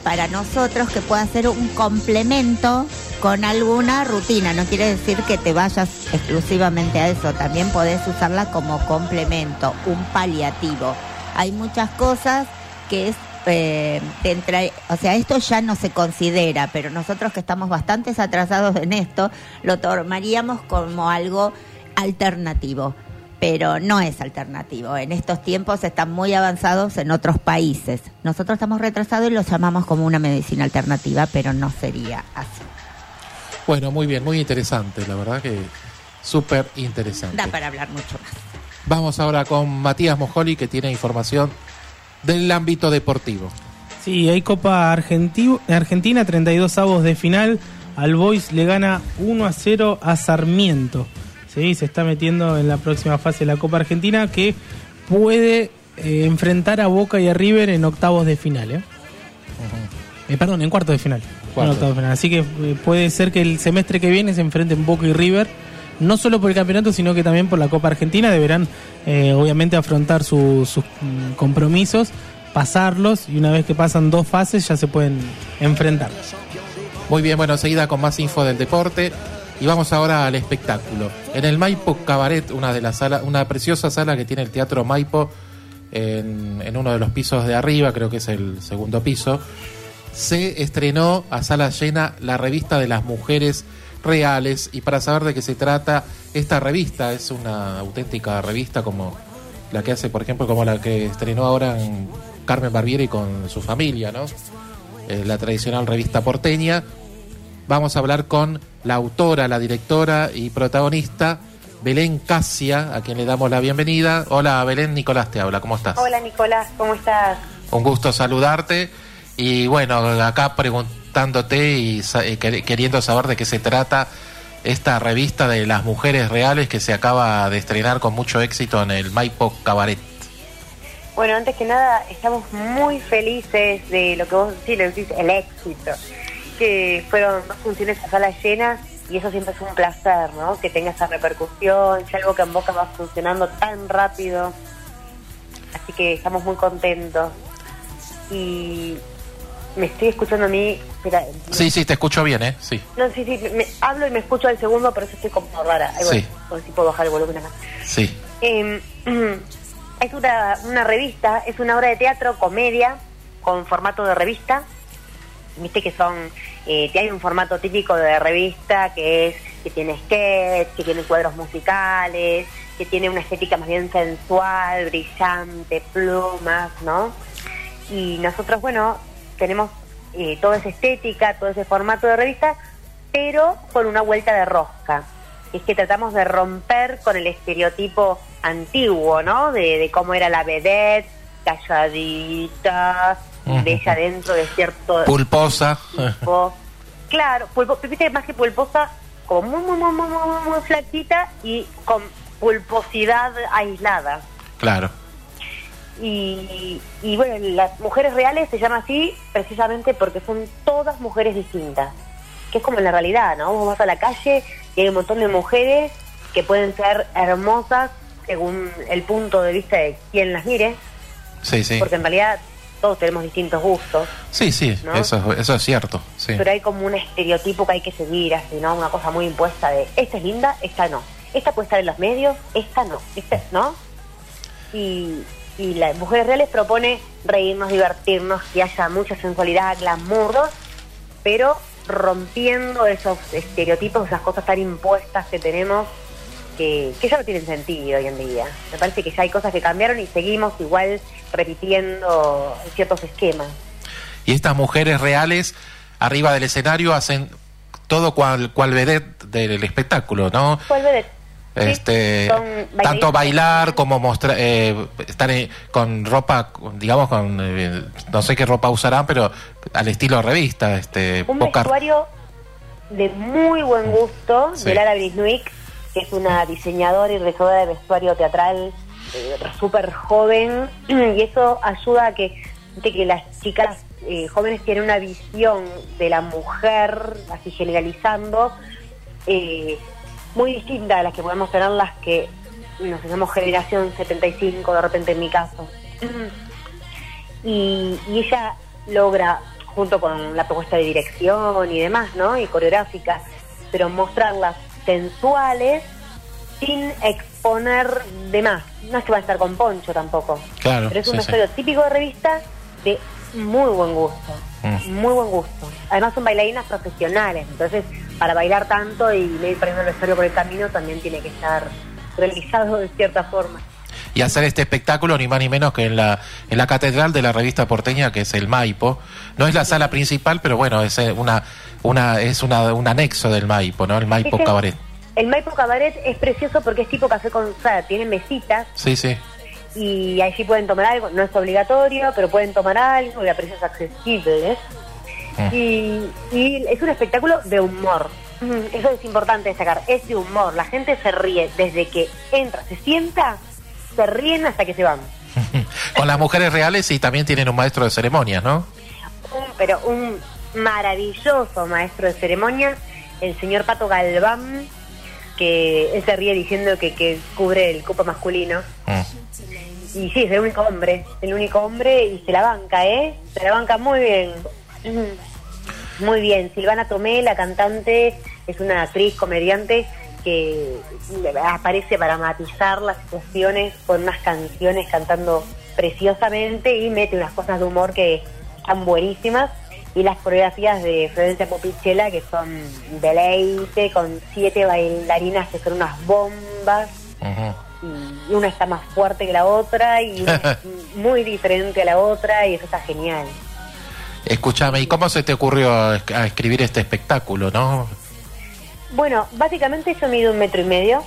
para nosotros que pueda ser un complemento con alguna rutina. No quiere decir que te vayas exclusivamente a eso, también podés usarla como complemento, un paliativo. Hay muchas cosas que es eh, te entra, o sea, esto ya no se considera, pero nosotros que estamos bastante atrasados en esto, lo tomaríamos como algo alternativo, pero no es alternativo. En estos tiempos están muy avanzados en otros países. Nosotros estamos retrasados y lo llamamos como una medicina alternativa, pero no sería así. Bueno, muy bien, muy interesante, la verdad que súper interesante. Da para hablar mucho más. Vamos ahora con Matías Mojoli, que tiene información del ámbito deportivo. Sí, hay Copa Argenti- Argentina, treinta y dos avos de final. Al Boys le gana uno a cero a Sarmiento. Sí, se está metiendo en la próxima fase de la Copa Argentina, que puede eh, enfrentar a Boca y a River en octavos de final. ¿eh? Uh-huh. Eh, perdón, en cuartos de final. En octavos de final. Así que eh, puede ser que el semestre que viene se enfrenten Boca y River, no solo por el campeonato, sino que también por la Copa Argentina. Deberán, eh, obviamente, afrontar su, sus mm, compromisos, pasarlos, y una vez que pasan dos fases ya se pueden enfrentar. Muy bien, bueno, seguida con más info del deporte. Y vamos ahora al espectáculo. En el Maipo Cabaret, una de las salas, una preciosa sala que tiene el Teatro Maipo en, en uno de los pisos de arriba, creo que es el segundo piso, se estrenó a sala llena la revista de las mujeres reales. Y para saber de qué se trata esta revista, es una auténtica revista como la que hace, por ejemplo, como la que estrenó ahora en Carmen Barbieri con su familia, ¿no? Eh, la tradicional revista porteña. Vamos a hablar con la autora, la directora y protagonista, Belén Casia, a quien le damos la bienvenida. Hola Belén, Nicolás te habla, ¿cómo estás? Hola Nicolás, ¿cómo estás? Un gusto saludarte y bueno, acá preguntándote y eh, queriendo saber de qué se trata esta revista de las mujeres reales que se acaba de estrenar con mucho éxito en el Maipo Cabaret. Bueno, antes que nada, estamos muy felices de lo que vos sí le decís, el éxito, que fueron dos funciones a salas llenas, y eso siempre es un placer, ¿no? Que tenga esa repercusión, que algo que en Boca va funcionando tan rápido. Así que estamos muy contentos. Y me estoy escuchando a mí. Espera, sí, sí, te escucho bien, ¿eh? Sí. No, sí, sí, me, hablo y me escucho al segundo, pero eso estoy como rara. Ahí voy, sí. A ver si puedo bajar el volumen acá. Sí. Eh, es una, una revista, es una obra de teatro, comedia, con formato de revista. Viste que son, eh, hay un formato típico de revista que es que tiene sketch, que tiene cuadros musicales, que tiene una estética más bien sensual, brillante, plumas, ¿no? Y nosotros, bueno, tenemos eh, toda esa estética, todo ese formato de revista, pero con una vuelta de rosca. Es que tratamos de romper con el estereotipo antiguo, ¿no? De, de cómo era la vedette, calladita, bella dentro de cierto pulposa tipo. Claro, pulpo, viste, más que pulposa, como muy, muy, muy, muy, muy, muy flaquita y con pulposidad aislada. Claro. Y, y bueno, las mujeres reales se llama así precisamente porque son todas mujeres distintas, que es como en la realidad, ¿no? Vos vas a la calle y hay un montón de mujeres que pueden ser hermosas según el punto de vista de quien las mire. Sí, sí. Porque en realidad todos tenemos distintos gustos. Sí, sí, ¿no? eso, eso es cierto. Sí. Pero hay como un estereotipo que hay que seguir, así, ¿no? Una cosa muy impuesta de, esta es linda, esta no. Esta puede estar en los medios, esta no. Esta, ¿no? Y, y las mujeres reales propone reírnos, divertirnos, que haya mucha sensualidad, glamour, pero rompiendo esos estereotipos, esas cosas tan impuestas que tenemos, que, que ya no tienen sentido hoy en día. Me parece que ya hay cosas que cambiaron y seguimos igual repitiendo ciertos esquemas. Y estas mujeres reales arriba del escenario hacen todo cual, cual vedette del espectáculo, ¿no? Cual vedette. Este, sí, tanto bailar como mostrar, eh, estar en, con ropa, digamos, con eh, no sé qué ropa usarán, pero al estilo revista. Este, un poca... vestuario de muy buen gusto, sí. De Lara Brisnuik, que es una diseñadora y regidora de vestuario teatral eh, súper joven, y eso ayuda a que, de que las chicas eh, jóvenes tienen una visión de la mujer, así generalizando, eh, muy distinta a las que podemos tener las que nos llamamos generación setenta y cinco, de repente en mi caso. Y, y ella logra junto con la propuesta de dirección y demás, ¿no? Y coreográfica, pero mostrarlas sensuales sin exponer de más. No es que va a estar con poncho tampoco. Claro, pero es un sí, vestuario sí. típico de revista de muy buen gusto. Mm. Muy buen gusto. Además son bailarinas profesionales, entonces para bailar tanto y ir poniendo el vestuario por el camino también tiene que estar realizado de cierta forma. Y hacer este espectáculo ni más ni menos que en la en la catedral de la revista porteña, que es el Maipo. No es la sala principal, pero bueno, es eh, una una es una un anexo del Maipo, ¿no? El Maipo Este- Cabaret. El Maipo Cabaret es precioso porque es tipo café con sal, tiene mesitas Sí, sí. y ahí sí pueden tomar algo, no es obligatorio, pero pueden tomar algo y a precios accesibles. Mm. Y, y es un espectáculo de humor. Mm, Eso es importante destacar, es de humor. La gente se ríe desde que entra, se sienta, se ríen hasta que se van. Con las mujeres reales y también tienen un maestro de ceremonias, ¿no? Un- pero un maravilloso maestro de ceremonias, el señor Pato Galván, que él se ríe diciendo que, que cubre el cupo masculino. Mm. Y sí, es el único hombre, el único hombre y se la banca, ¿eh? Se la banca muy bien. Ujú. Muy bien. Silvana Tomé, la cantante, es una actriz, comediante que aparece para matizar las situaciones con unas canciones cantando preciosamente y mete unas cosas de humor que están buenísimas. Y las coreografías de Florencia Popichela, que son deleite, con siete bailarinas que son unas bombas. Ujú. Y una está más fuerte que la otra y una es muy diferente a la otra y eso está genial. Escúchame, ¿y cómo se te ocurrió a esc- a escribir este espectáculo, no? Bueno, básicamente yo mido un metro y medio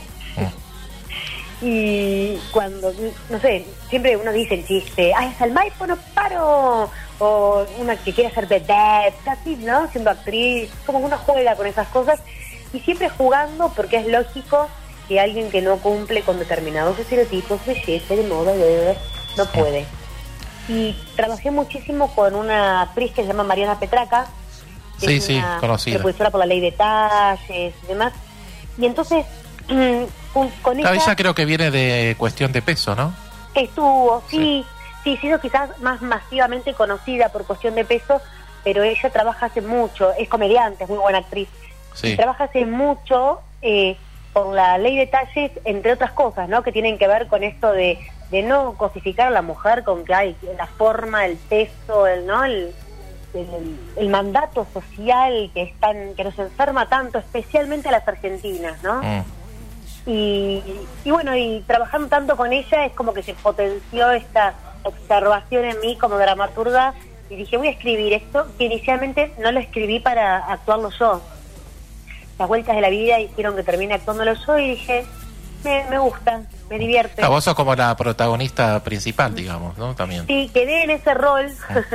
y cuando, no sé, siempre uno dice el chiste, ay, hasta el Maipo no paro, o una que quiere ser vedette, así, ¿no? Siendo actriz, como que uno juega con esas cosas y siempre jugando porque es lógico que alguien que no cumple con determinados estereotipos, belleza, de moda, de, no puede. Y trabajé muchísimo con una actriz que se llama Mariana Petraca, que Sí, es sí, una conocida. propulsora por la ley de talles y demás. Y entonces, con, con Ah, ella ella creo que viene de Cuestión de Peso, ¿no? estuvo, sí, sí, ha sido quizás más masivamente conocida por Cuestión de Peso, pero ella trabaja hace mucho, es comediante, es muy buena actriz. Sí. Y trabaja hace mucho eh, por la ley de talles, entre otras cosas, ¿no? Que tienen que ver con esto de, de no cosificar a la mujer con que hay la forma, el peso, el, ¿no? El, el, el mandato social que es tan, que nos enferma tanto, especialmente a las argentinas, ¿no? Mm. Y, y bueno, y trabajando tanto con ella es como que se potenció esta observación en mí como dramaturga y dije, voy a escribir esto, que inicialmente no lo escribí para actuarlo yo. Las vueltas de la vida hicieron que termine actuándolo yo y dije, me, me gusta, me divierte. Ah, vos sos como la protagonista principal, digamos, ¿no? También. Sí, quedé en ese rol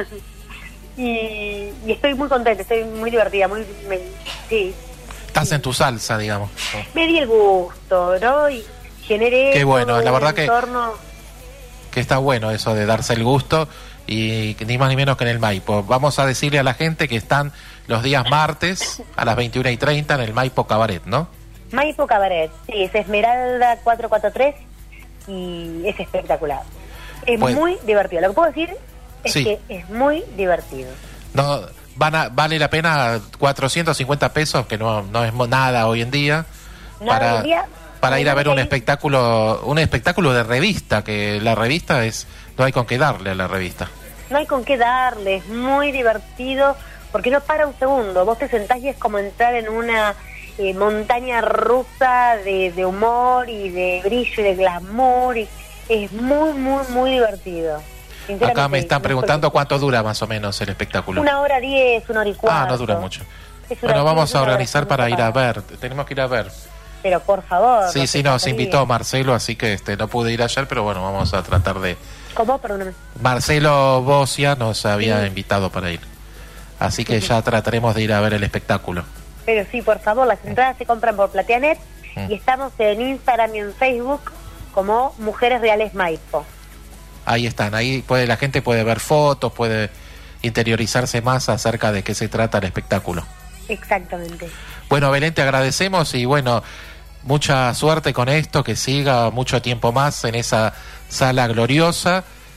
y, y estoy muy contenta, estoy muy divertida, muy me, sí, Estás en tu salsa, digamos. me di el gusto, ¿no? Y generé Qué bueno, todo la un verdad que- entorno. Que está bueno eso de darse el gusto y ni más ni menos que en el Maipo. Vamos a decirle a la gente que están los días martes a las veintiuna y treinta en el Maipo Cabaret, ¿no? Maipo Cabaret, sí, es Esmeralda cuatrocientos cuarenta y tres y es espectacular. Es Bueno. muy divertido. Lo que puedo decir es Sí. que es muy divertido. No, van a, vale la pena cuatrocientos cincuenta pesos, que no, no es mo- nada hoy en día, Nada, para, hoy en día, para ir a ver un ahí- espectáculo, un espectáculo de revista, que la revista es, no hay con qué darle a la revista. No hay con qué darle, es muy divertido porque no para un segundo. Vos te sentás y es como entrar en una eh, montaña rusa de, de humor y de brillo y de glamour. Y es muy, muy, muy divertido. Sinceramente, Acá me están no preguntando solo- cuánto dura más o menos el espectáculo. Una hora diez, una hora y cuarto. Ah, no dura mucho. Es una- Bueno, vamos es a una organizar versión para ir a separada. ver. Tenemos que ir a ver. Pero por favor. Sí, sí, nos invitó Marcelo, así que este no pude ir ayer, pero bueno, vamos a tratar de... ¿Cómo? Perdóname. Marcelo Bocia nos había Sí. invitado para ir. Así que ya trataremos de ir a ver el espectáculo. Pero sí, por favor, las entradas se compran por Plateanet Mm. y estamos en Instagram y en Facebook como Mujeres Reales Maipo. Ahí están, ahí puede la gente puede ver fotos, puede interiorizarse más acerca de qué se trata el espectáculo. Exactamente. Bueno, Belén, te agradecemos y bueno, mucha suerte con esto, que siga mucho tiempo más en esa sala gloriosa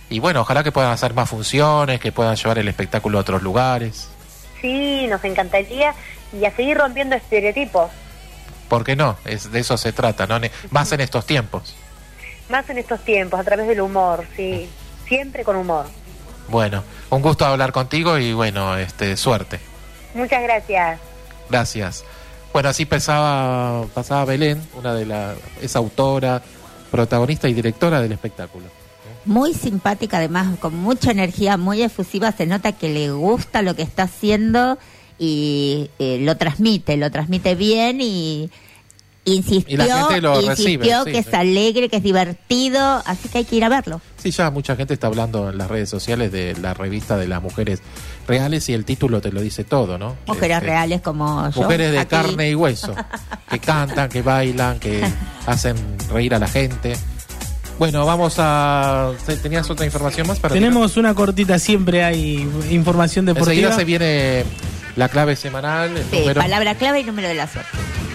y bueno, ojalá que puedan hacer más funciones, que puedan llevar el espectáculo a otros lugares. Sí, nos encantaría, y a seguir rompiendo estereotipos. ¿Por qué no? Es, de eso se trata, ¿no? Más en estos tiempos. Más en estos tiempos, a través del humor, sí. Siempre con humor. Bueno, un gusto hablar contigo y bueno, este, suerte. Muchas gracias. Gracias. Bueno, así pasaba, pasaba Belén, una de las, es autora, protagonista y directora del espectáculo. Muy simpática, además, con mucha energía, muy efusiva, se nota que le gusta lo que está haciendo y eh, lo transmite, lo transmite bien y insistió, y la gente lo insistió recibe, sí, que sí. es alegre, que es divertido, así que hay que ir a verlo. Sí, ya mucha gente está hablando en las redes sociales de la revista de las mujeres reales y el título te lo dice todo, ¿no? Mujeres Este, reales como yo. Mujeres de aquí. carne y hueso, que cantan, que bailan, que hacen reír a la gente. Bueno, vamos a... ¿Tenías otra información más para Tenemos tirar? una cortita, siempre hay información deportiva. Enseguida se viene la clave semanal. El Sí, número... palabra clave y número de la suerte.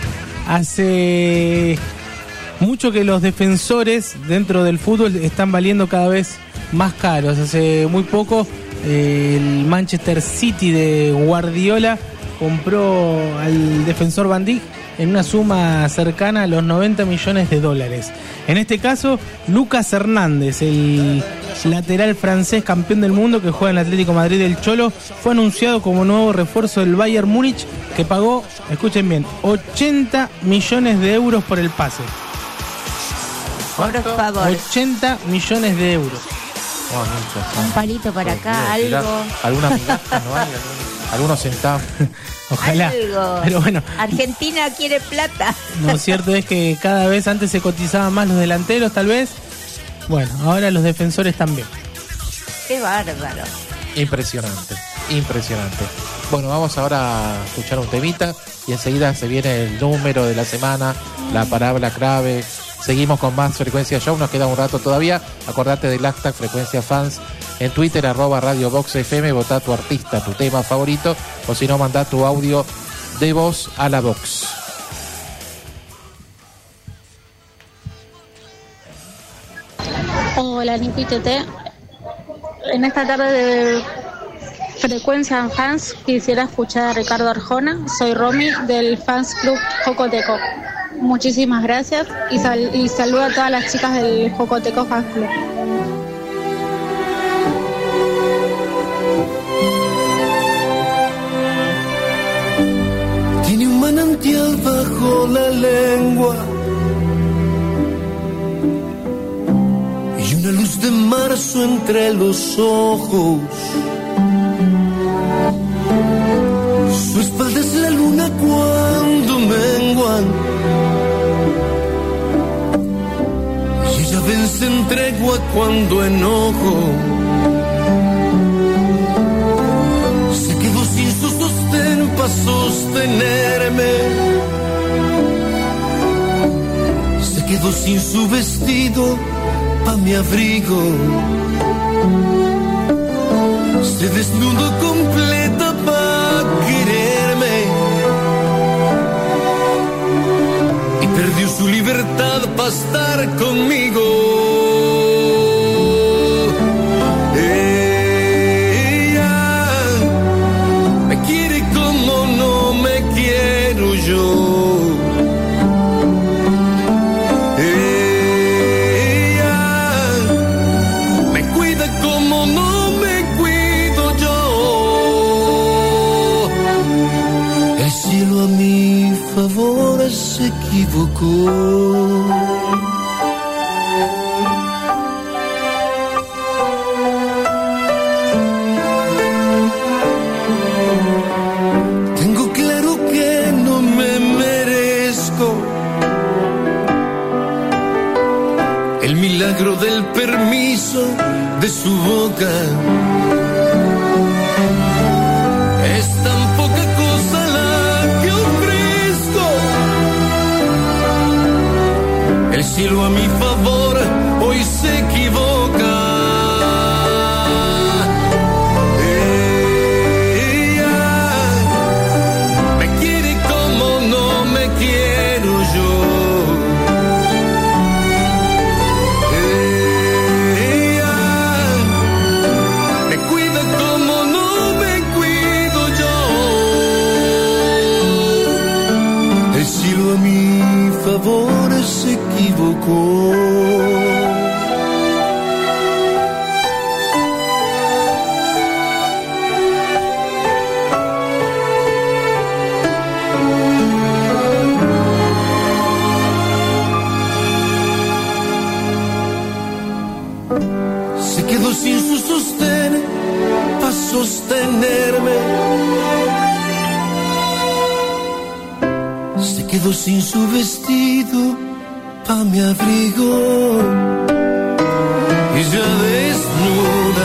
Hace mucho que los defensores dentro del fútbol están valiendo cada vez más caros. Hace muy poco eh, el Manchester City de Guardiola compró al defensor Van Dijk en una suma cercana a los noventa millones de dólares. En este caso, Lucas Hernández, el lateral francés campeón del mundo que juega en el Atlético Madrid del Cholo, fue anunciado como nuevo refuerzo del Bayern Múnich, que pagó, escuchen bien, ochenta millones de euros por el pase. Por favor. ochenta millones de euros. Oh, Un palito para acá, Mirá, algo. alguna migaja, ¿no hay? Algunos centavos. Ojalá. Algo. Pero bueno. Argentina quiere plata. Lo cierto es que cada vez antes se cotizaban más los delanteros, tal vez. Bueno, ahora los defensores también. Qué bárbaro. Impresionante, impresionante. Bueno, vamos ahora a escuchar un temita y enseguida se viene el número de la semana, la palabra clave. Seguimos con más Frecuencia Show, nos queda un rato todavía. Acordate del hashtag Frecuencia Fans en Twitter, arroba Radio Box F M, votá tu artista, tu tema favorito, o si no, mandá tu audio de voz a la Box. Hola, Nico y Tete. En esta tarde de Frecuencia Fans quisiera escuchar a Ricardo Arjona. Soy Romy del Fans Club Jocoteco. Muchísimas gracias y, sal y saludo a todas las chicas del Jocoteco Fans Club. Tiene un manantial bajo la lengua y una luz de marzo entre los ojos. Su espalda es la luna cuando menguan y ella vence en tregua cuando enojo. Se quedó sin su sostén para sostenerme, se quedó sin su vestido pa' mi abrigo, se desnudó completa pa' quererme y perdió su libertad pa' estar conmigo. Ella me quiere como no me quiero yo. Favor se equivocó. Tengo claro que no me merezco el milagro del permiso de su boca. Es tan poca cosa la que ofrezco. El cielo a mi favor hoy se equivoca. Ella me quiere como no me quiero yo. Ella Se quedó sin su sostén para sostenerme. Se quedó sin su vestido pa' mi abrigo. Y ya desnuda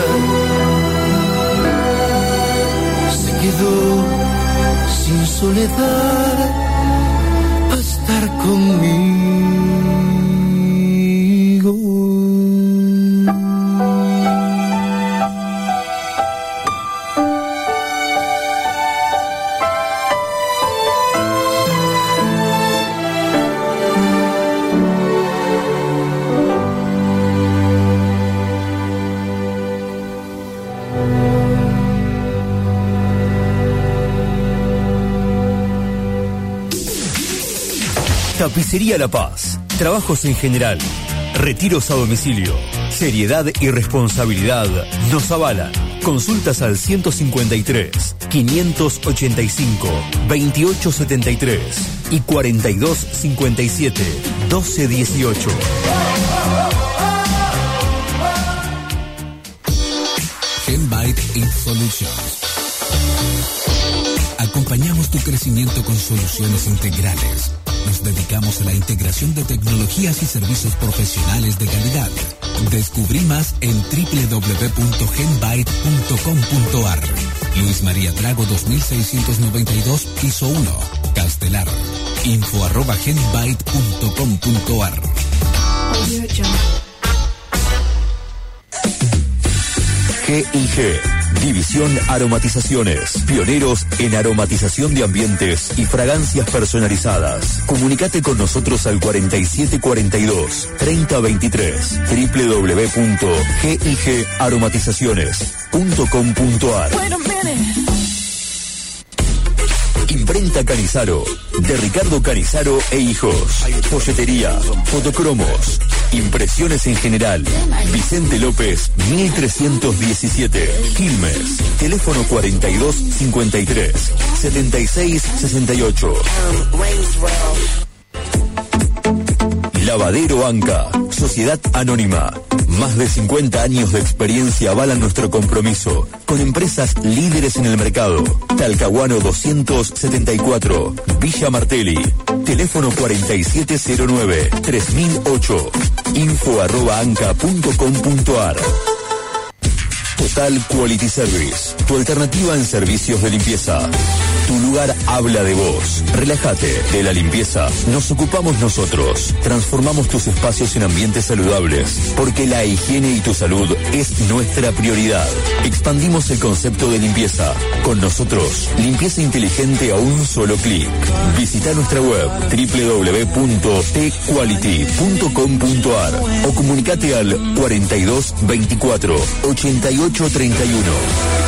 se quedó sin soledad pa' estar conmigo. Tapicería La Paz. Trabajos en general. Retiros a domicilio. Seriedad y responsabilidad nos avalan. Consultas al ciento cincuenta y tres, quinientos ochenta y cinco, veintiocho setenta y tres y cuarenta y dos cincuenta y siete, doce dieciocho. Genbyte Ink Solutions. Acompañamos tu crecimiento con soluciones integrales. Nos dedicamos a la integración de tecnologías y servicios profesionales de calidad. Descubrí más en doble u doble u doble u punto genbyte punto com punto a r. Luis María Drago dos mil seiscientos noventa y dos, piso uno, Castelar. Info arroba genbyte punto com punto a r. G y G, División Aromatizaciones, pioneros en aromatización de ambientes y fragancias personalizadas. Comunicate con nosotros al cuarenta y siete cuarenta y dos, treinta veintitrés, doble u doble u doble u punto g y g aromatizaciones punto com punto a r. Imprenta Canizaro, de Ricardo Canizaro e Hijos. Folletería, fotocromos, impresiones en general. Vicente López, mil trescientos diecisiete, Quilmes. Teléfono cuarenta y dos cincuenta y tres, setenta y seis sesenta y ocho. Lavadero Anca, Sociedad Anónima. Más de cincuenta años de experiencia avalan nuestro compromiso con empresas líderes en el mercado. Talcahuano doscientos setenta y cuatro, Villa Martelli. Teléfono cuarenta y siete cero nueve, tres mil ocho. Info arroba anca punto com punto a r. Total Quality Service, tu alternativa en servicios de limpieza. Tu lugar habla de vos. Relájate, de la limpieza nos ocupamos nosotros. Transformamos tus espacios en ambientes saludables, porque la higiene y tu salud es nuestra prioridad. Expandimos el concepto de limpieza. Con nosotros, limpieza inteligente a un solo clic. Visita nuestra web doble u doble u doble u punto t quality punto com punto a r o comunicate al cuarenta y dos veinticuatro, ochenta y ocho treinta y uno.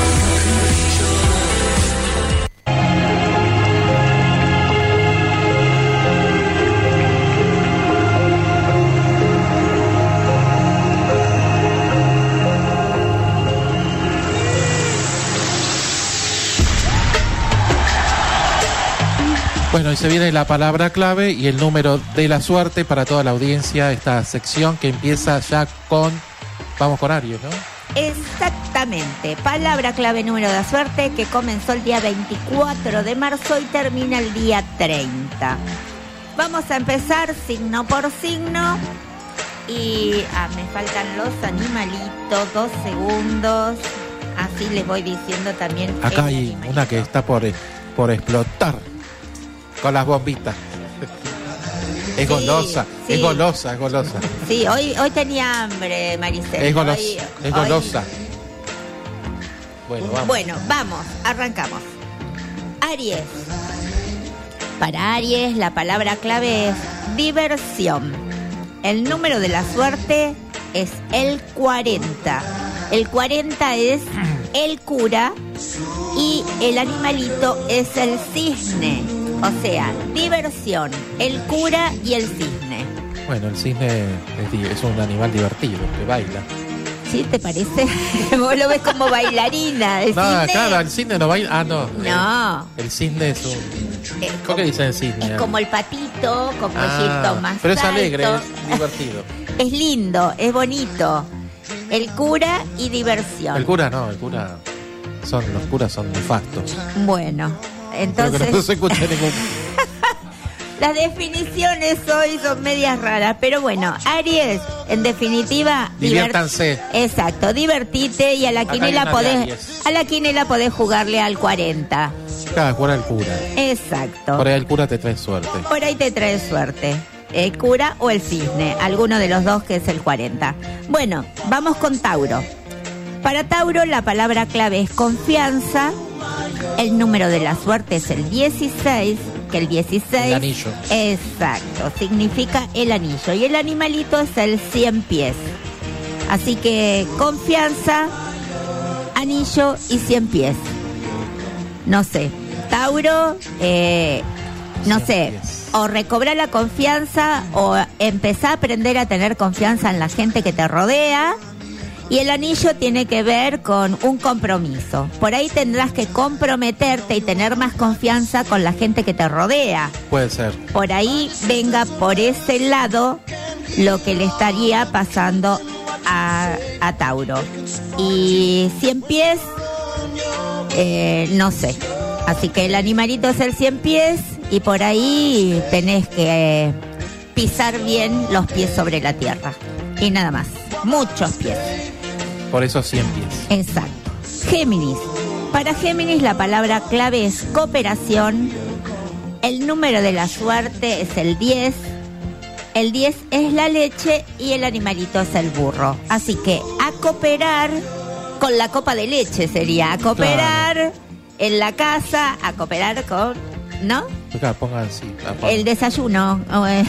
Bueno, y se viene la palabra clave y el número de la suerte para toda la audiencia, esta sección que empieza ya con... Vamos con Aries, ¿no? Exactamente. Palabra clave, número de la suerte, que comenzó el día veinticuatro de marzo y termina el día treinta. Vamos a empezar signo por signo. Y ah, me faltan los animalitos, dos segundos. Así les voy diciendo también. Acá hay animalito. una que está por, por explotar. Con las bombitas. Es Sí, golosa, sí. es golosa, es golosa. Sí, hoy, hoy tenía hambre, Maricel. Es golosa, Hoy- es hoy- golosa. Bueno, vamos. Bueno, vamos, arrancamos. Aries. Para Aries, la palabra clave es diversión. El número de la suerte es el cuarenta. El cuarenta es el cura y el animalito es el cisne. O sea, diversión, el cura y el cisne. Bueno, el cisne es, di- es un animal divertido que baila. ¿Sí te parece? Vos lo ves como bailarina. El No, cisne claro, el cisne no baila. Ah, no. No. El, el cisne es un. es ¿Por qué dicen cisne? Es como el patito, con Ah, cuellito más pero es alto. alegre, es divertido. Es lindo, es bonito. El cura y diversión. El cura no, el cura. Son, los curas son nefastos. Bueno, Pero que no entonces se escucha ningún. las definiciones hoy son medias raras, pero bueno, Aries, en definitiva, divert- Diviértanse. Exacto, divertite y a la Acá hay quinela una de podés Aries. a la quinela podés jugarle al cuarenta. Cada cura el cura. Exacto. Por ahí el cura te trae suerte. Por ahí te trae suerte. El cura o el cisne, alguno de los dos que es el cuarenta. Bueno, vamos con Tauro. Para Tauro la palabra clave es confianza. El número de la suerte es el dieciséis, que el dieciséis... El anillo. Exacto, significa el anillo. Y el animalito es el cien pies. Así que confianza, anillo y cien pies. No sé, Tauro, eh, no sé, o recobrar la confianza o empezar a aprender a tener confianza en la gente que te rodea. Y el anillo tiene que ver con un compromiso. Por ahí tendrás que comprometerte y tener más confianza con la gente que te rodea. Puede ser. Por ahí venga por ese lado lo que le estaría pasando a, a Tauro. Y cien pies, eh, no sé. Así que el animalito es el cien pies y por ahí tenés que eh, pisar bien los pies sobre la tierra. Y nada más. Muchos pies. Por eso cien pies. Exacto. Géminis. Para Géminis la palabra clave es cooperación. El número de la suerte es el diez. El diez es la leche y el animalito es el burro. Así que a cooperar con la copa de leche sería. A cooperar Claro. en la casa, a cooperar con... ¿No? Acá pongan así. a- El desayuno.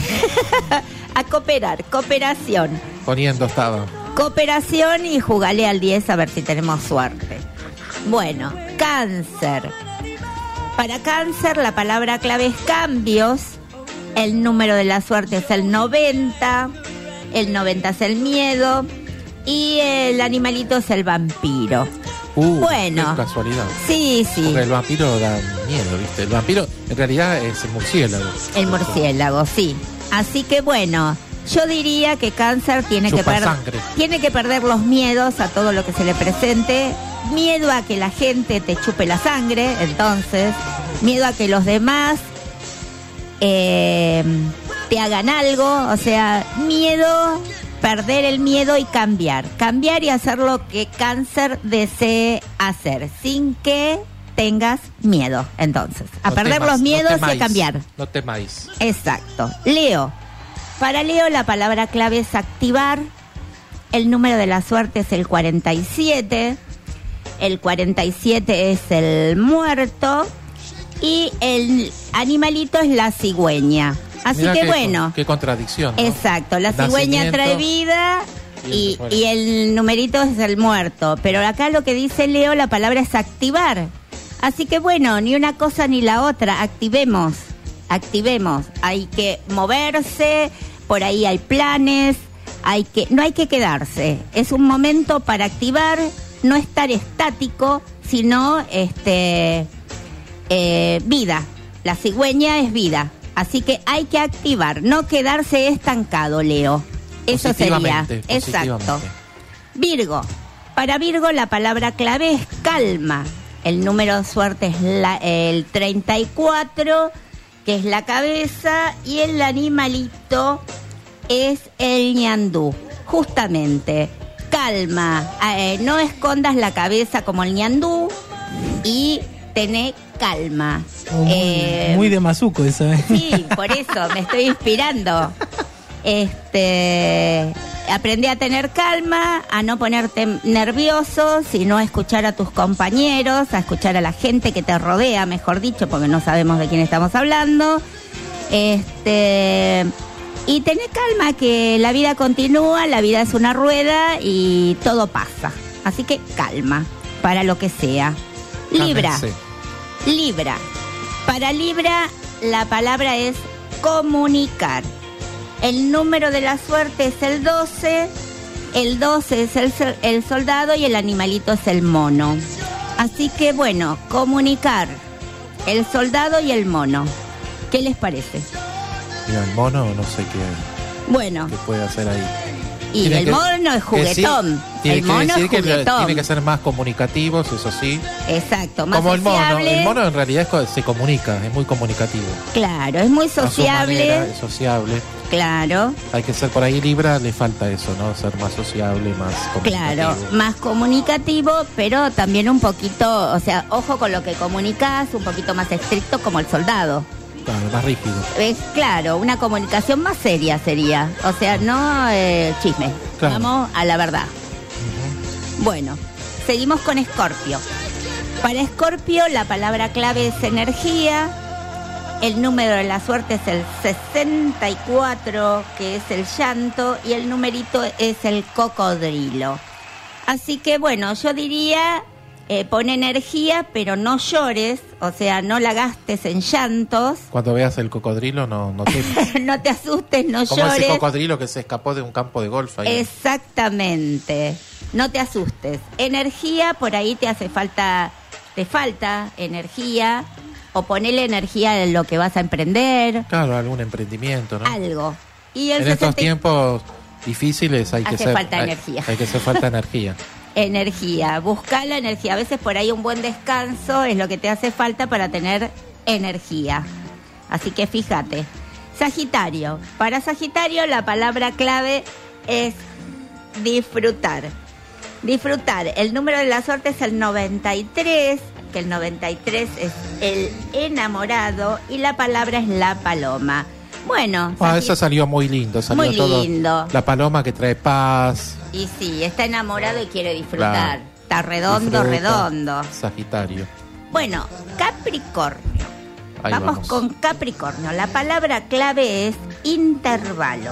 A cooperar, cooperación. Poniendo estaba. Cooperación y jugale al diez a ver si tenemos suerte. Bueno, cáncer. Para cáncer la palabra clave es cambios. El número de la suerte es el noventa. El noventa es el miedo. Y el animalito es el vampiro. Uh, Bueno. qué casualidad. Sí, sí. Porque el vampiro da miedo, ¿viste? El vampiro en realidad es el murciélago. El murciélago, sí. Así que bueno, yo diría que cáncer tiene que, Chupa per- sangre. tiene que perder los miedos a todo lo que se le presente. Miedo a que la gente te chupe la sangre, entonces. Miedo a que los demás eh, te hagan algo. O sea, miedo, perder el miedo y cambiar. Cambiar y hacer lo que cáncer desee hacer, sin que tengas miedo, entonces. A No perder temas, los no miedos y a temáis, cambiar. No temáis. Exacto. Leo. Para Leo la palabra clave es activar. El número de la suerte es el cuarenta y siete. El cuarenta y siete es el muerto. Y el animalito es la cigüeña. Así Mirá que qué, bueno. Qué contradicción. ¿no? Exacto. La cigüeña Nacimiento. trae vida y, Y el y el numerito es el muerto. Pero acá lo que dice Leo, la palabra es activar. Así que bueno, ni una cosa ni la otra. Activemos. Activemos. Hay que moverse. Por ahí hay planes. Hay que, no hay que quedarse. Es un momento para activar, no estar estático, sino este eh, vida. La cigüeña es vida. Así que hay que activar, no quedarse estancado, Leo. Eso sería. Positivamente, Exacto. positivamente. Virgo. Para Virgo la palabra clave es calma. El número de suerte es la- el treinta y cuatro, que es la cabeza, y el animalito es el ñandú. Justamente, calma, eh, no escondas la cabeza como el ñandú y tené calma. Muy, Eh, muy de mazuco eso, ¿eh? Sí, por eso me estoy inspirando. Este, aprendí a tener calma, a no ponerte nervioso, sino a escuchar a tus compañeros, a escuchar a la gente que te rodea, mejor dicho, porque no sabemos de quién estamos hablando. Este, y tener calma, que la vida continúa, la vida es una rueda y todo pasa. Así que calma, para lo que sea. Libra. Cálmense. Libra. Para Libra la palabra es comunicar. El número de la suerte es el doce, el doce es el, el soldado y el animalito es el mono. Así que bueno, comunicar el soldado y el mono. ¿Qué les parece? Mira, el mono no sé qué, bueno. qué puede hacer ahí. Y tiene el que, mono es juguetón. Tiene el que mono decir es que juguetón. tiene que ser más comunicativos, eso sí. Exacto, más Como el mono. sociable. El mono en realidad es, se comunica, es muy comunicativo. Claro, es muy sociable. A su manera, es sociable. Claro. Hay que ser por ahí Libra, le falta eso, ¿no? Ser más sociable, más comunicativo. Claro, más comunicativo, pero también un poquito, o sea, ojo con lo que comunicas, un poquito más estricto como el soldado. Claro, más rígido. Es claro, una comunicación más seria sería. O sea, no eh, chisme. Claro. Vamos a la verdad. Uh-huh. Bueno, seguimos con Escorpio. Para Escorpio la palabra clave es energía. El número de la suerte es el sesenta y cuatro, que es el llanto, y el numerito es el cocodrilo. Así que bueno, yo diría... Eh, pon energía, pero no llores, o sea, no la gastes en llantos. Cuando veas el cocodrilo, no, no te... no te asustes, no Como llores. ese cocodrilo que se escapó de un campo de golf ahí. Exactamente. No te asustes. Energía, por ahí te hace falta, te falta energía, o ponele energía en lo que vas a emprender. Claro, algún emprendimiento, ¿no? Algo. Y el en estos sesenta tiempos difíciles hay hace que ser... falta hay, energía. Hay que hacer falta energía. Energía, busca la energía. A veces por ahí un buen descanso es lo que te hace falta para tener energía. Así que fíjate. Sagitario. Para Sagitario la palabra clave es disfrutar. Disfrutar. El número de la suerte es el noventa y tres, que el noventa y tres es el enamorado, y la palabra es la paloma. Bueno. Ah, eso salió muy lindo. Salió muy todo. lindo. La paloma que trae paz. Y sí, está enamorado y quiere disfrutar. Claro. Está redondo, Disfruta. redondo. Sagitario. Bueno, Capricornio. Ahí vamos, vamos con Capricornio. La palabra clave es intervalo.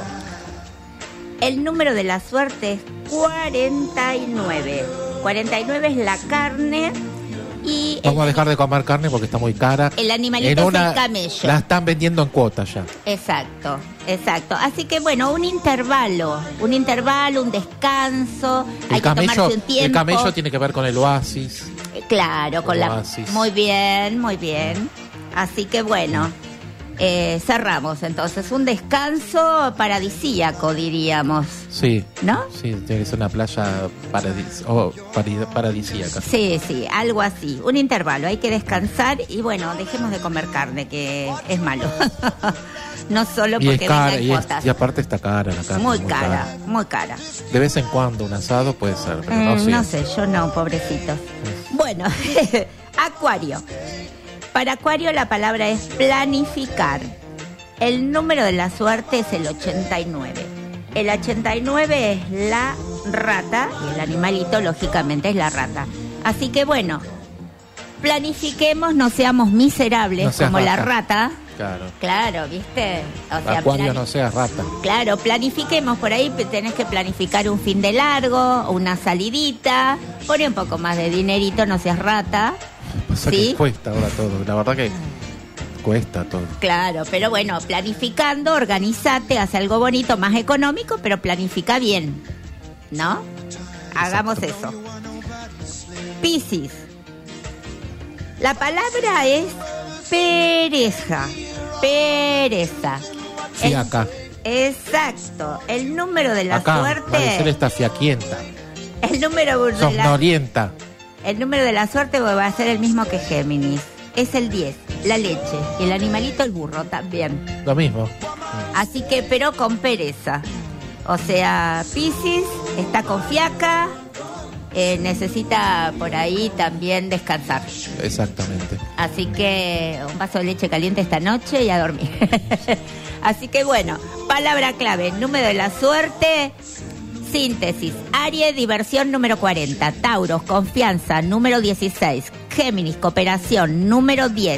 El número de la suerte es cuarenta y nueve. cuarenta y nueve es la carne. Y Vamos el, a dejar de comer carne porque está muy cara. el animalito En es una- el camello. La están vendiendo en cuotas ya. Exacto, exacto. Así que bueno, un intervalo, un intervalo, un descanso. Hay El que camello, tomarse un tiempo. el camello tiene que ver con el oasis. Claro, con la... Oasis. Muy bien, muy bien. Así que bueno, eh, cerramos entonces. Un descanso paradisíaco, diríamos. Sí. ¿No? Sí, tiene que ser una playa paradis oh, pari- paradisíaca. Sí, sí, algo así. Un intervalo, hay que descansar y bueno, dejemos de comer carne, que es malo. No solo Y es porque cara, venga en y, es- cuotas. y aparte está cara la carne. Muy cara, muy cara. De vez en cuando un asado puede ser, pero Mm, no no siempre. sé, yo no, pobrecitos. Bueno, Acuario. Para Acuario la palabra es planificar. El número de la suerte es el ochenta y nueve. El ochenta y nueve es la rata y el animalito, lógicamente, es la rata. Así que bueno, planifiquemos, no seamos miserables No seas como la rata. rata. Claro. Claro, ¿viste? O sea, Acuario plani- no seas rata. Claro, planifiquemos por ahí, tenés que planificar un fin de largo, una salidita, pone un poco más de dinerito, no seas rata. Pasa ¿Sí? que cuesta ahora todo. La verdad que cuesta todo. Claro, pero bueno, planificando, organizate, haz algo bonito, más económico, pero planifica bien, ¿no? Hagamos eso. Piscis. La palabra es pereza. Pereza. El- Fiaca. exacto. El número de la Acá, Maricel suerte. está fiaquienta. El número de la, Somnolienta. el número de la suerte va a ser el mismo que Géminis. Es el diez, la leche. Y el animalito, el burro también. Lo mismo. Así que, pero con pereza. O sea, Piscis está con fiaca, eh, necesita por ahí también descansar. Exactamente. Así que un vaso de leche caliente esta noche y a dormir. Así que bueno, palabra clave, número de la suerte, síntesis. Aries, diversión número cuarenta. Tauros, confianza número dieciséis. Géminis, cooperación número diez.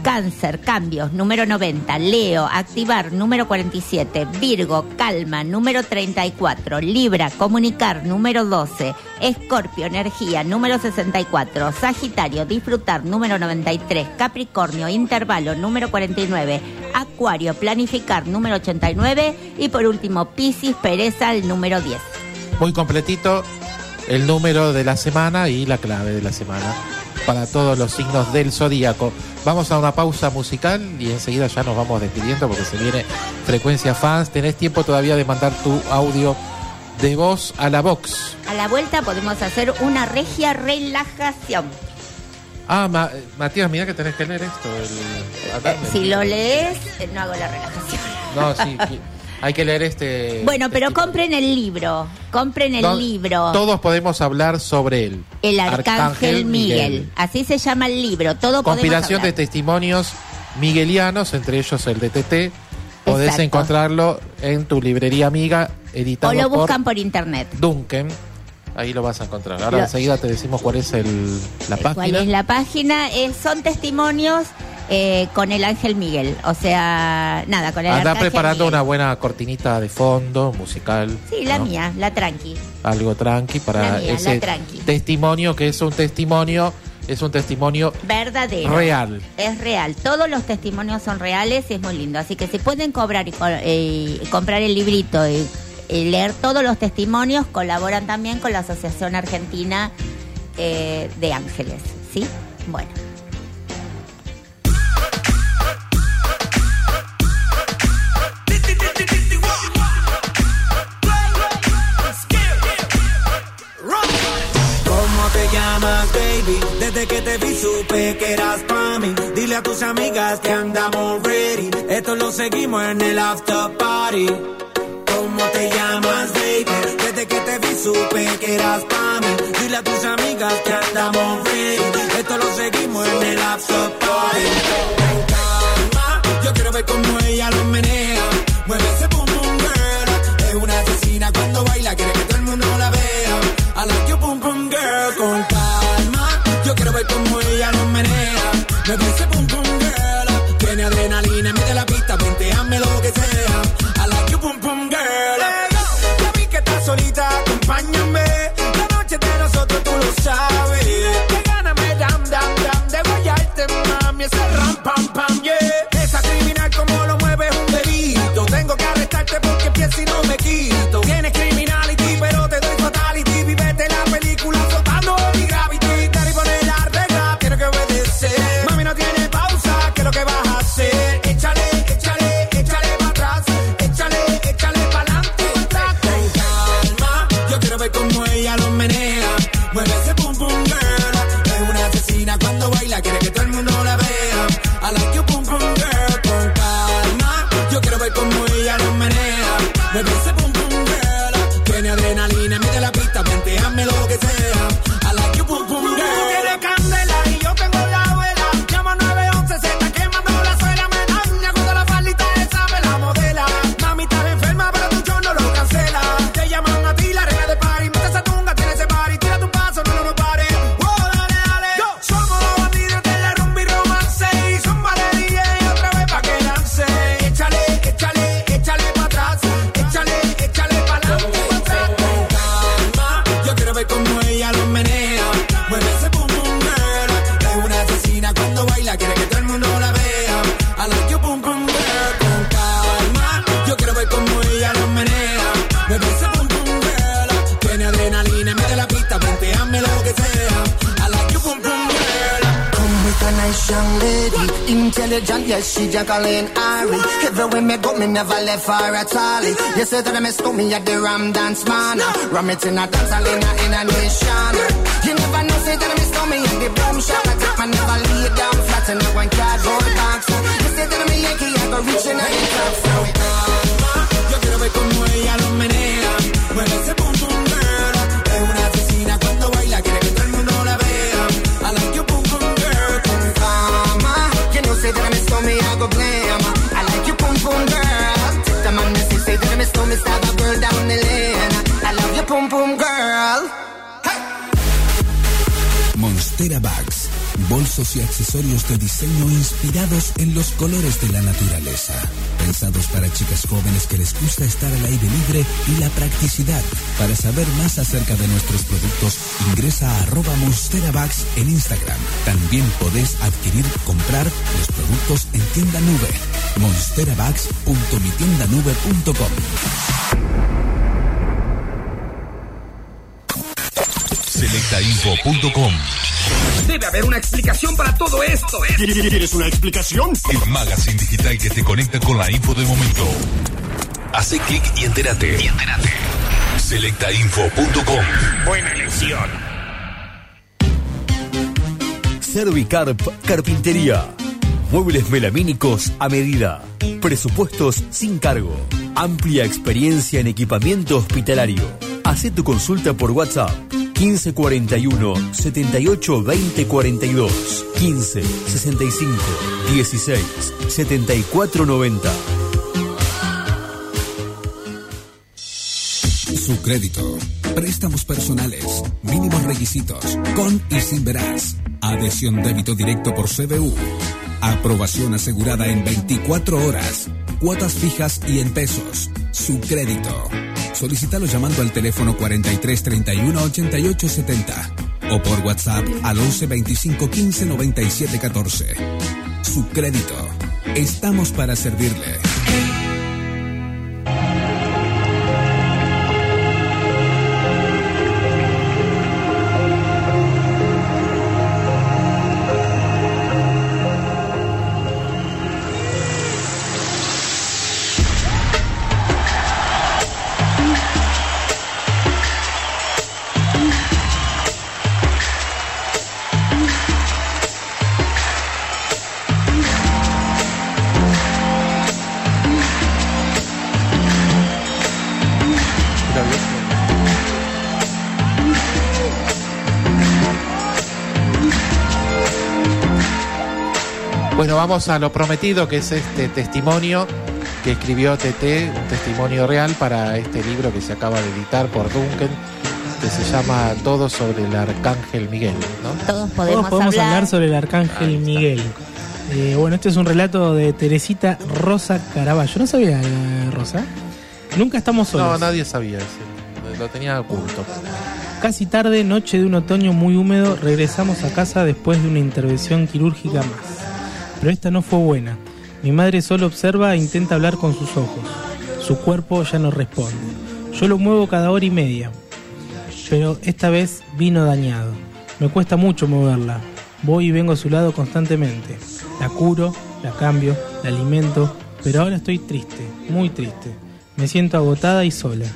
Cáncer, cambios, número noventa. Leo, activar, número cuarenta y siete. Virgo, calma, número treinta y cuatro. Libra, comunicar, número doce. Escorpio, energía, número sesenta y cuatro. Sagitario, disfrutar, número noventa y tres. Capricornio, intervalo, número cuarenta y nueve. Acuario, planificar, número ochenta y nueve. Y por último, Piscis, pereza, el número diez. Muy completito el número de la semana y la clave de la semana para todos los signos del zodíaco. Vamos a una pausa musical y enseguida ya nos vamos despidiendo porque se viene Frecuencia Fans. Tenés tiempo todavía de mandar tu audio de voz a la box. A la vuelta podemos hacer una regia relajación. Ah, Ma- Matías, mira que tenés que leer esto. El... Eh, si lo lees, eh, no hago la relajación. No, sí, hay que leer este... Bueno, pero compren el libro, compren el No, libro. Todos podemos hablar sobre él. El Arcángel, Arcángel Miguel. Miguel. Así se llama el libro. Todo Compilación de testimonios miguelianos, entre ellos el de T T. Podés Exacto. encontrarlo en tu librería amiga, editado por... O lo buscan por, por internet. Duncan. Ahí lo vas a encontrar. Ahora lo... enseguida te decimos cuál es el, la página. ¿Cuál es la página? Eh, son testimonios eh, con el Ángel Miguel. O sea, nada, con el Andá Arcángel preparando Miguel. Una buena cortinita de fondo, musical. Sí, la ¿no? mía, la tranqui. Algo tranqui para la mía, ese la tranqui. testimonio que es un testimonio, es un testimonio verdadero. Real. Es real. Todos los testimonios son reales y es muy lindo. Así que si pueden cobrar y, eh, y comprar el librito y Y leer todos los testimonios, colaboran también con la Asociación Argentina eh, de Ángeles, ¿sí? Bueno. ¿Cómo te llamas, baby? Desde que te vi supe que eras pa' mí. Dile a tus amigas que andamos ready. Esto lo seguimos en el after party. ¿Cómo te llamas, baby? Desde que te vi supe que eras pa' mí. Dile a tus amigas que andamos ready. Esto lo seguimos en el after party. Con calma, yo quiero ver cómo ella lo menea. Mueve ese boom boom girl. Es una asesina cuando baila, quiere que todo el mundo la vea. I like you boom boom girl. Con calma, yo quiero ver cómo ella lo menea. Mueve ese boom boom girl. Tiene adrenalina, mete la pista, ponteame lo que sea. I like you boom boom girl. Ya vi que estás solita, acompáñame. La noche de nosotros tú lo sabes. Que gana me dam dam dam de guayarte, mami. Ese ram pam pam, yeah. Esa criminal como lo mueve es un delito. Tengo que arrestarte porque pienso y no me quito. Tienes criminality, pero te doy fatality. Vivete la película flotando mi gravity. Cari pone la regla, tiene que obedecer. Mami no tiene pausa, ¿qué es lo que vas a hacer? Échale, échale, échale para atrás. Échale, échale pa'lante. Con calma, yo quiero ver cómo ella lo menea. Mueve ese pum pum girl. Es una asesina cuando baila, quiere que todo el mundo la vea. I like you pum pum girl. Con calma, yo quiero ver cómo ella lo menea. Mueve ese pum pum girl. Tiene adrenalina, mete la pista, venteame lo que sea. I like you pum pum girl. Tú tienes candela y yo tengo la vela. Llama nueve once, se está quemando la suela. Me daña cuando la faldita esa me la modela. Mami estás enferma, pero tu show no lo cancela. Te llaman a ti, la reina de party. Mete esa tunga, tiene ese party. Tira tu paso, no, no, no pare. Oh, dale, dale. Yo. Somos los bandidos de la rumba y romance. Y son vale D J otra vez pa' que lance. Échale, échale, échale pa' atrás. Échale, échale pa'lante. Con calma, yo quiero ver cómo ella lo menea. Mueve ese pum pum girl. Es una asesina cuando baila, quiere que todo el mundo la vea. I like you pum pum girl. Con calma, yo quiero ver cómo ella lo menea. Mueve ese pum pum girl. Tiene adrenalina, mete la pista, venteame lo que sea. I like you pum pum girl. Come with a nice young lady, intelligent, yes, she Jacqueline Ari. Everywhere me go, me never left her at all. You say that I miss me at the Ram Dance Man. Ram it in a dance, I in a, in a nation. You never know, say that I miss me at the boom shop. I take my never lay down flat in a one cardboard box. You say that I'm a Yankee, I go reaching out the top. So it yo quiero ver cómo ella lo menea. Mueve ese pum pum girl. Es una asesina cuando baila, quiere que todo el mundo la vea. I like you pum pum girl. Con calma, you know, say that I miss me, I go blame. I like you pum pum girl. Take the man, say, say that I miss me, stab a girl down the lane. I love you pum pum girl. Monstera Bags, Bolsos y accesorios de diseño inspirados en los colores de la naturaleza. Pensados para chicas jóvenes que les gusta estar al aire libre y la practicidad. Para saber más acerca de nuestros productos, ingresa a arroba Monstera Bags en Instagram. También podés adquirir, comprar los productos en Tienda Nube. monstera bags punto mi tienda nube punto com. selecta info punto com. Debe haber una explicación para todo esto. ¿Quieres una explicación? El magazine digital que te conecta con la info del momento. Hace clic y entérate. Y entérate. selecta info punto com. Buena elección. Servicarp Carpintería. Muebles melamínicos a medida. Presupuestos sin cargo. Amplia experiencia en equipamiento hospitalario. Hacé tu consulta por WhatsApp. quince cuarenta y uno, setenta y ocho, veinte cuarenta y dos. quince sesenta y cinco, dieciséis, setenta y cuatro noventa. Su crédito. Préstamos personales. Mínimos requisitos. Con y sin veraz. Adhesión débito directo por C B U. Aprobación asegurada en veinticuatro horas. Cuotas fijas y en pesos. Su crédito. Solicítalo llamando al teléfono cuarenta y tres treinta y uno ochenta y ocho setenta o por WhatsApp al once veinticinco quince noventa y siete catorce. Su crédito. Estamos para servirle. Bueno, vamos a lo prometido, que es este testimonio que escribió T T, un testimonio real para este libro que se acaba de editar por Duncan, que se llama Todo sobre el Arcángel Miguel, ¿no? Todos podemos, Todos podemos hablar. hablar sobre el Arcángel Miguel. Eh, bueno, este es un relato de Teresita Rosa Caraballo. ¿No sabía, eh, Rosa? Nunca estamos solos. No, nadie sabía eso, lo tenía oculto. Casi tarde, noche de un otoño muy húmedo, regresamos a casa después de una intervención quirúrgica más. Pero esta no fue buena. Mi madre solo observa e intenta hablar con sus ojos. Su cuerpo ya no responde. Yo lo muevo cada hora y media. Pero esta vez vino dañado. Me cuesta mucho moverla. Voy y vengo a su lado constantemente. La curo, la cambio, la alimento, pero ahora estoy triste, muy triste. Me siento agotada y sola.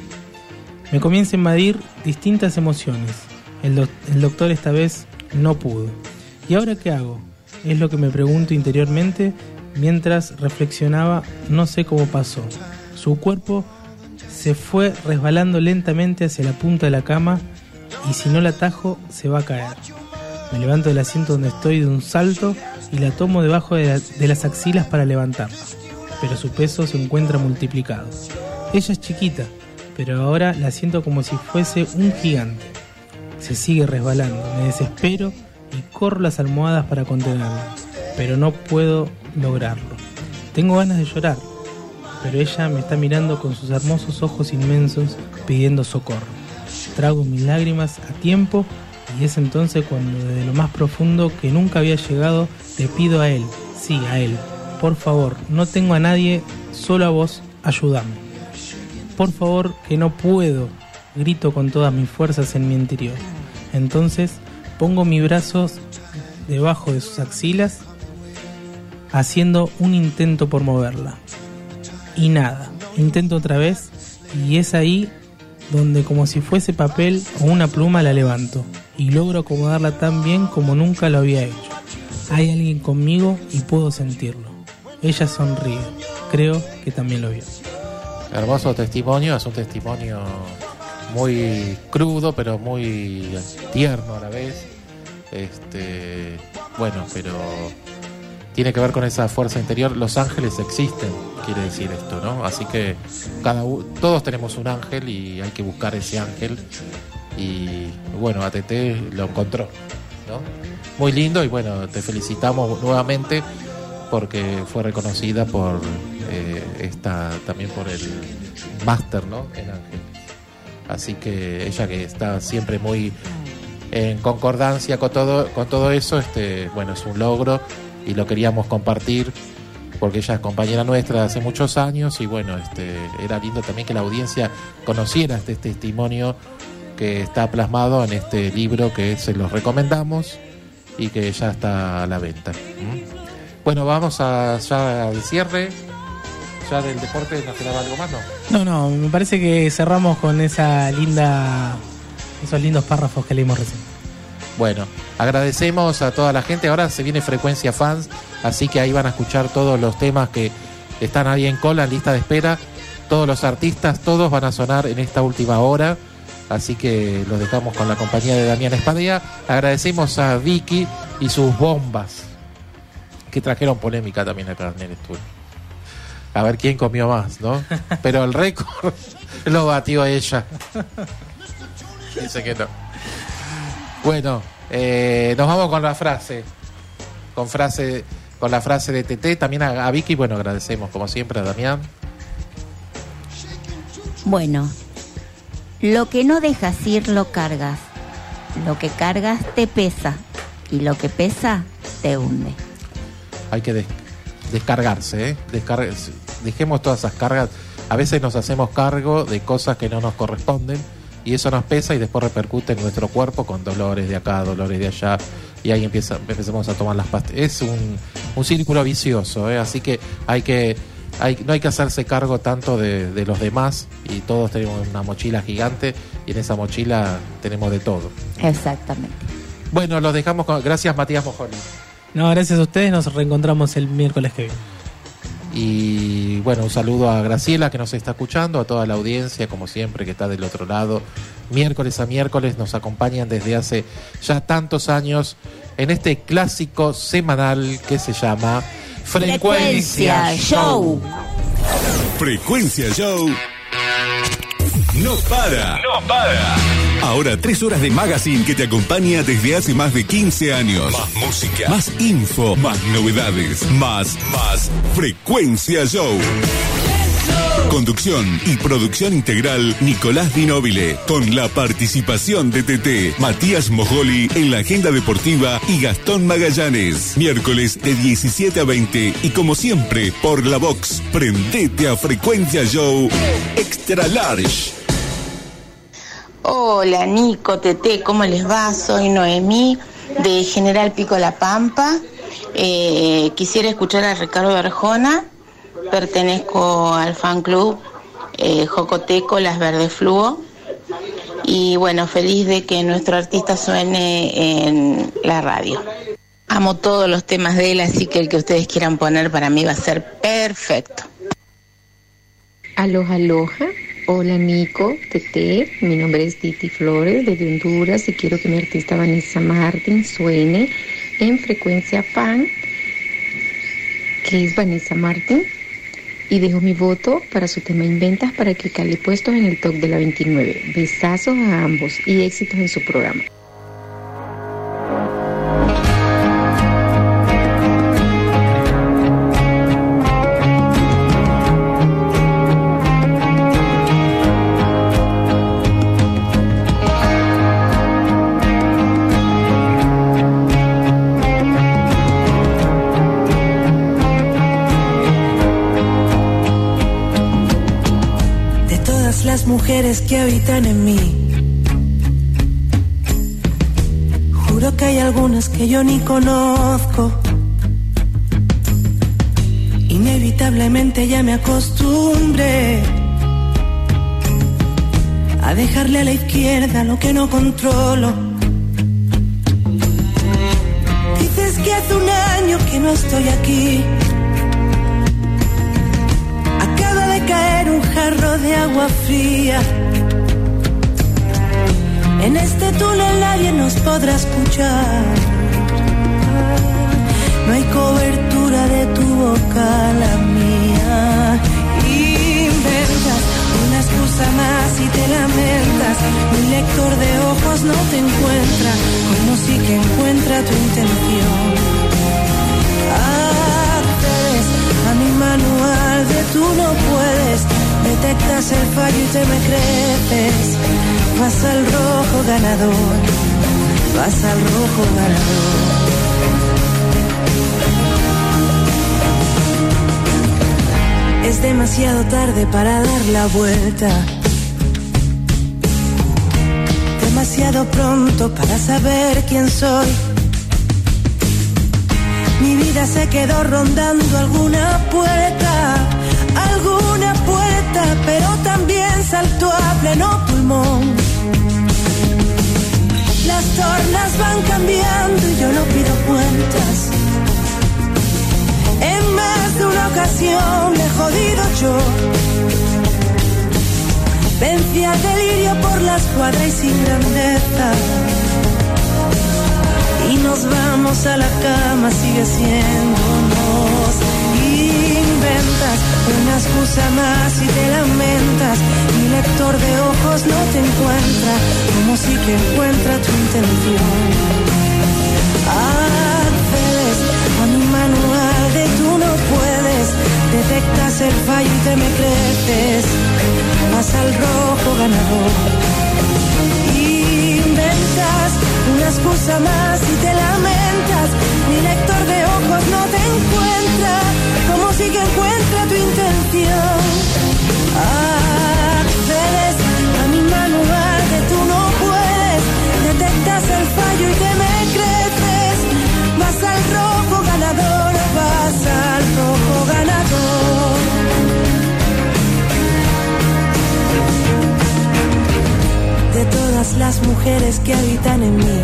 Me comienza a invadir distintas emociones. El, do- el doctor esta vez no pudo. ¿Y ahora qué hago? Es lo que me pregunto interiormente mientras reflexionaba. No sé cómo pasó. Su cuerpo se fue resbalando lentamente hacia la punta de la cama y si no la atajo se va a caer. Me levanto del asiento donde estoy de un salto y la tomo debajo de, la- de las axilas para levantarla. Pero su peso se encuentra multiplicado. Ella es chiquita, pero ahora la siento como si fuese un gigante. Se sigue resbalando. Me desespero y corro las almohadas para contenerla, pero no puedo lograrlo. Tengo ganas de llorar, pero ella me está mirando con sus hermosos ojos inmensos pidiendo socorro. Trago mis lágrimas a tiempo y es entonces cuando desde lo más profundo que nunca había llegado le pido a él, sí, a él, por favor, no tengo a nadie, solo a vos, ayúdame. Por favor, que no puedo, grito con todas mis fuerzas en mi interior. Entonces pongo mis brazos debajo de sus axilas, haciendo un intento por moverla. Y nada, intento otra vez, y es ahí donde como si fuese papel o una pluma la levanto, y logro acomodarla tan bien como nunca lo había hecho. Hay alguien conmigo y puedo sentirlo. Ella sonríe, creo que también lo vio. Hermoso testimonio, es un testimonio muy crudo, pero muy tierno a la vez. Este, bueno, pero tiene que ver con esa fuerza interior. Los ángeles existen, quiere decir esto, ¿no? Así que cada u- todos tenemos un ángel y hay que buscar ese ángel. Y bueno, A T T lo encontró. ¿no? Muy lindo y bueno, te felicitamos nuevamente porque fue reconocida por eh, esta, también por el máster, ¿no? En Ángeles. Así que ella que está siempre muy en concordancia con todo, con todo eso, este, bueno, es un logro y lo queríamos compartir porque ella es compañera nuestra de hace muchos años y bueno, este, era lindo también que la audiencia conociera este testimonio que está plasmado en este libro que se los recomendamos y que ya está a la venta. ¿Mm? Bueno, vamos a, ya al cierre. Ya del deporte, ¿nos quedaba algo más? No. No, no, me parece que cerramos con esa linda, esos lindos párrafos que leímos recién. Bueno, agradecemos a toda la gente. Ahora se viene Frecuencia Fans, así que ahí van a escuchar todos los temas que están ahí en cola, en lista de espera. Todos los artistas, todos van a sonar en esta última hora. Así que los dejamos con la compañía de Damián Espadilla. Agradecemos a Vicky y sus bombas, que trajeron polémica también acá en el estudio. A ver quién comió más, ¿no? Pero el récord lo batió ella. Dice que no. Bueno, eh, nos vamos con la frase. Con frase, con la frase de T T. También a, a Vicky, bueno, agradecemos como siempre a Damián. Bueno, lo que no dejas ir lo cargas. Lo que cargas te pesa. Y lo que pesa te hunde. Hay que des- descargarse, ¿eh? Descarga- dejemos todas esas cargas. A veces nos hacemos cargo de cosas que no nos corresponden y eso nos pesa y después repercute en nuestro cuerpo con dolores de acá, dolores de allá y ahí empieza, empezamos a tomar las pastillas. Es un, un círculo vicioso, ¿eh? Así que hay que hay, no hay que hacerse cargo tanto de, de los demás y todos tenemos una mochila gigante y en esa mochila tenemos de todo. Exactamente. Bueno, los dejamos con... Gracias, Matías Mojoli. No, gracias a ustedes, nos reencontramos el miércoles que viene. Y bueno, un saludo a Graciela que nos está escuchando, a toda la audiencia, como siempre, que está del otro lado. Miércoles a miércoles nos acompañan desde hace ya tantos años en este clásico semanal que se llama Frecuencia, Frecuencia Show. Frecuencia Show no para. No para. Ahora tres horas de magazine que te acompaña desde hace más de quince años. Más música, más info, más novedades, más, más Frecuencia Show. Conducción y producción integral Nicolás Di Nobile, con la participación de T T, Matías Mojoli en la agenda deportiva y Gastón Magallanes. Miércoles de diecisiete a veinte y como siempre por la Vox, prendete a Frecuencia Show Extra Large. Hola Nico, Tete, ¿cómo les va? Soy Noemí de General Pico La Pampa. Eh, quisiera escuchar a Ricardo Arjona. Pertenezco al fan club eh, Jocoteco Las Verdes Fluo. Y bueno, feliz de que nuestro artista suene en la radio. Amo todos los temas de él, así que el que ustedes quieran poner para mí va a ser perfecto. Aloha, aloha. Hola Nico, Tete, mi nombre es Titi Flores desde Honduras y quiero que mi artista Vanessa Martín suene en Frecuencia Fan, que es Vanessa Martín, y dejo mi voto para su tema Inventas para que cale puestos en el top de la veintinueve. Besazos a ambos y éxitos en su programa. Mujeres que habitan en mí, juro que hay algunas que yo ni conozco. Inevitablemente ya me acostumbré a dejarle a la izquierda lo que no controlo. Dices que hace un año que no estoy aquí. Caer un jarro de agua fría. En este túnel nadie nos podrá escuchar. No hay cobertura de tu boca, la mía. Inventas una excusa más y te lamentas. Mi lector de ojos no te encuentra. como sí que encuentra tu intención. Accedes a mi manual de tú no puedes, detectas el fallo y te me creces. Vas al rojo ganador, vas al rojo ganador. Es demasiado tarde para dar la vuelta, demasiado pronto para saber quién soy. Mi vida se quedó rondando alguna puerta, alguna puerta, pero también saltó a pleno pulmón. Las tornas van cambiando y yo no pido cuentas. En más de una ocasión me he jodido yo. Vencí al delirio por la escuadra y sin grandeza. Y nos vamos a la cama, sigue siéndonos. Inventas una excusa más y te lamentas. Mi lector de ojos no te encuentra, como sí que encuentra tu intención. Accedes a mi manual de tú no puedes, detectas el fallo y te me creces. Vas al rojo ganador. Inventas una excusa más y te lamentas. Mi lector de ojos no te encuentra, como si que encuentra tu intención. Accedes a mi manual de tú no puedes, detectas el fallo y te me creces. Vas al rojo ganador, vas al rojo ganador. De todas las mujeres que habitan en mí,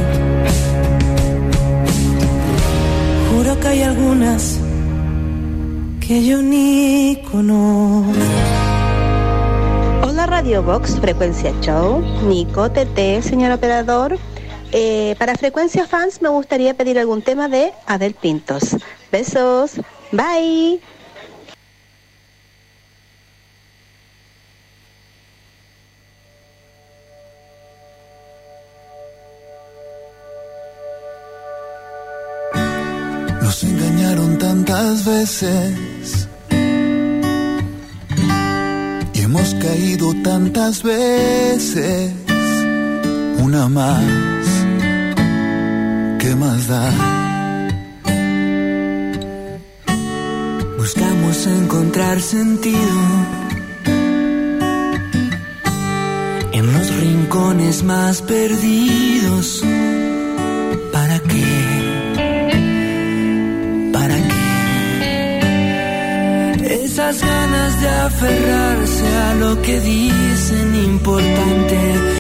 juro que hay algunas que yo ni conozco. Hola Radio Box, Frecuencia Show, Nico, T T, señor operador. Eh, para Frecuencia Fans me gustaría pedir algún tema de Adel Pintos. Besos, bye. Nos engañaron tantas veces y hemos caído tantas veces. Una más, ¿qué más da? Buscamos encontrar sentido en los rincones más perdidos. ¿Para qué? ¿Para qué? Esas ganas de aferrarse a lo que dicen importante.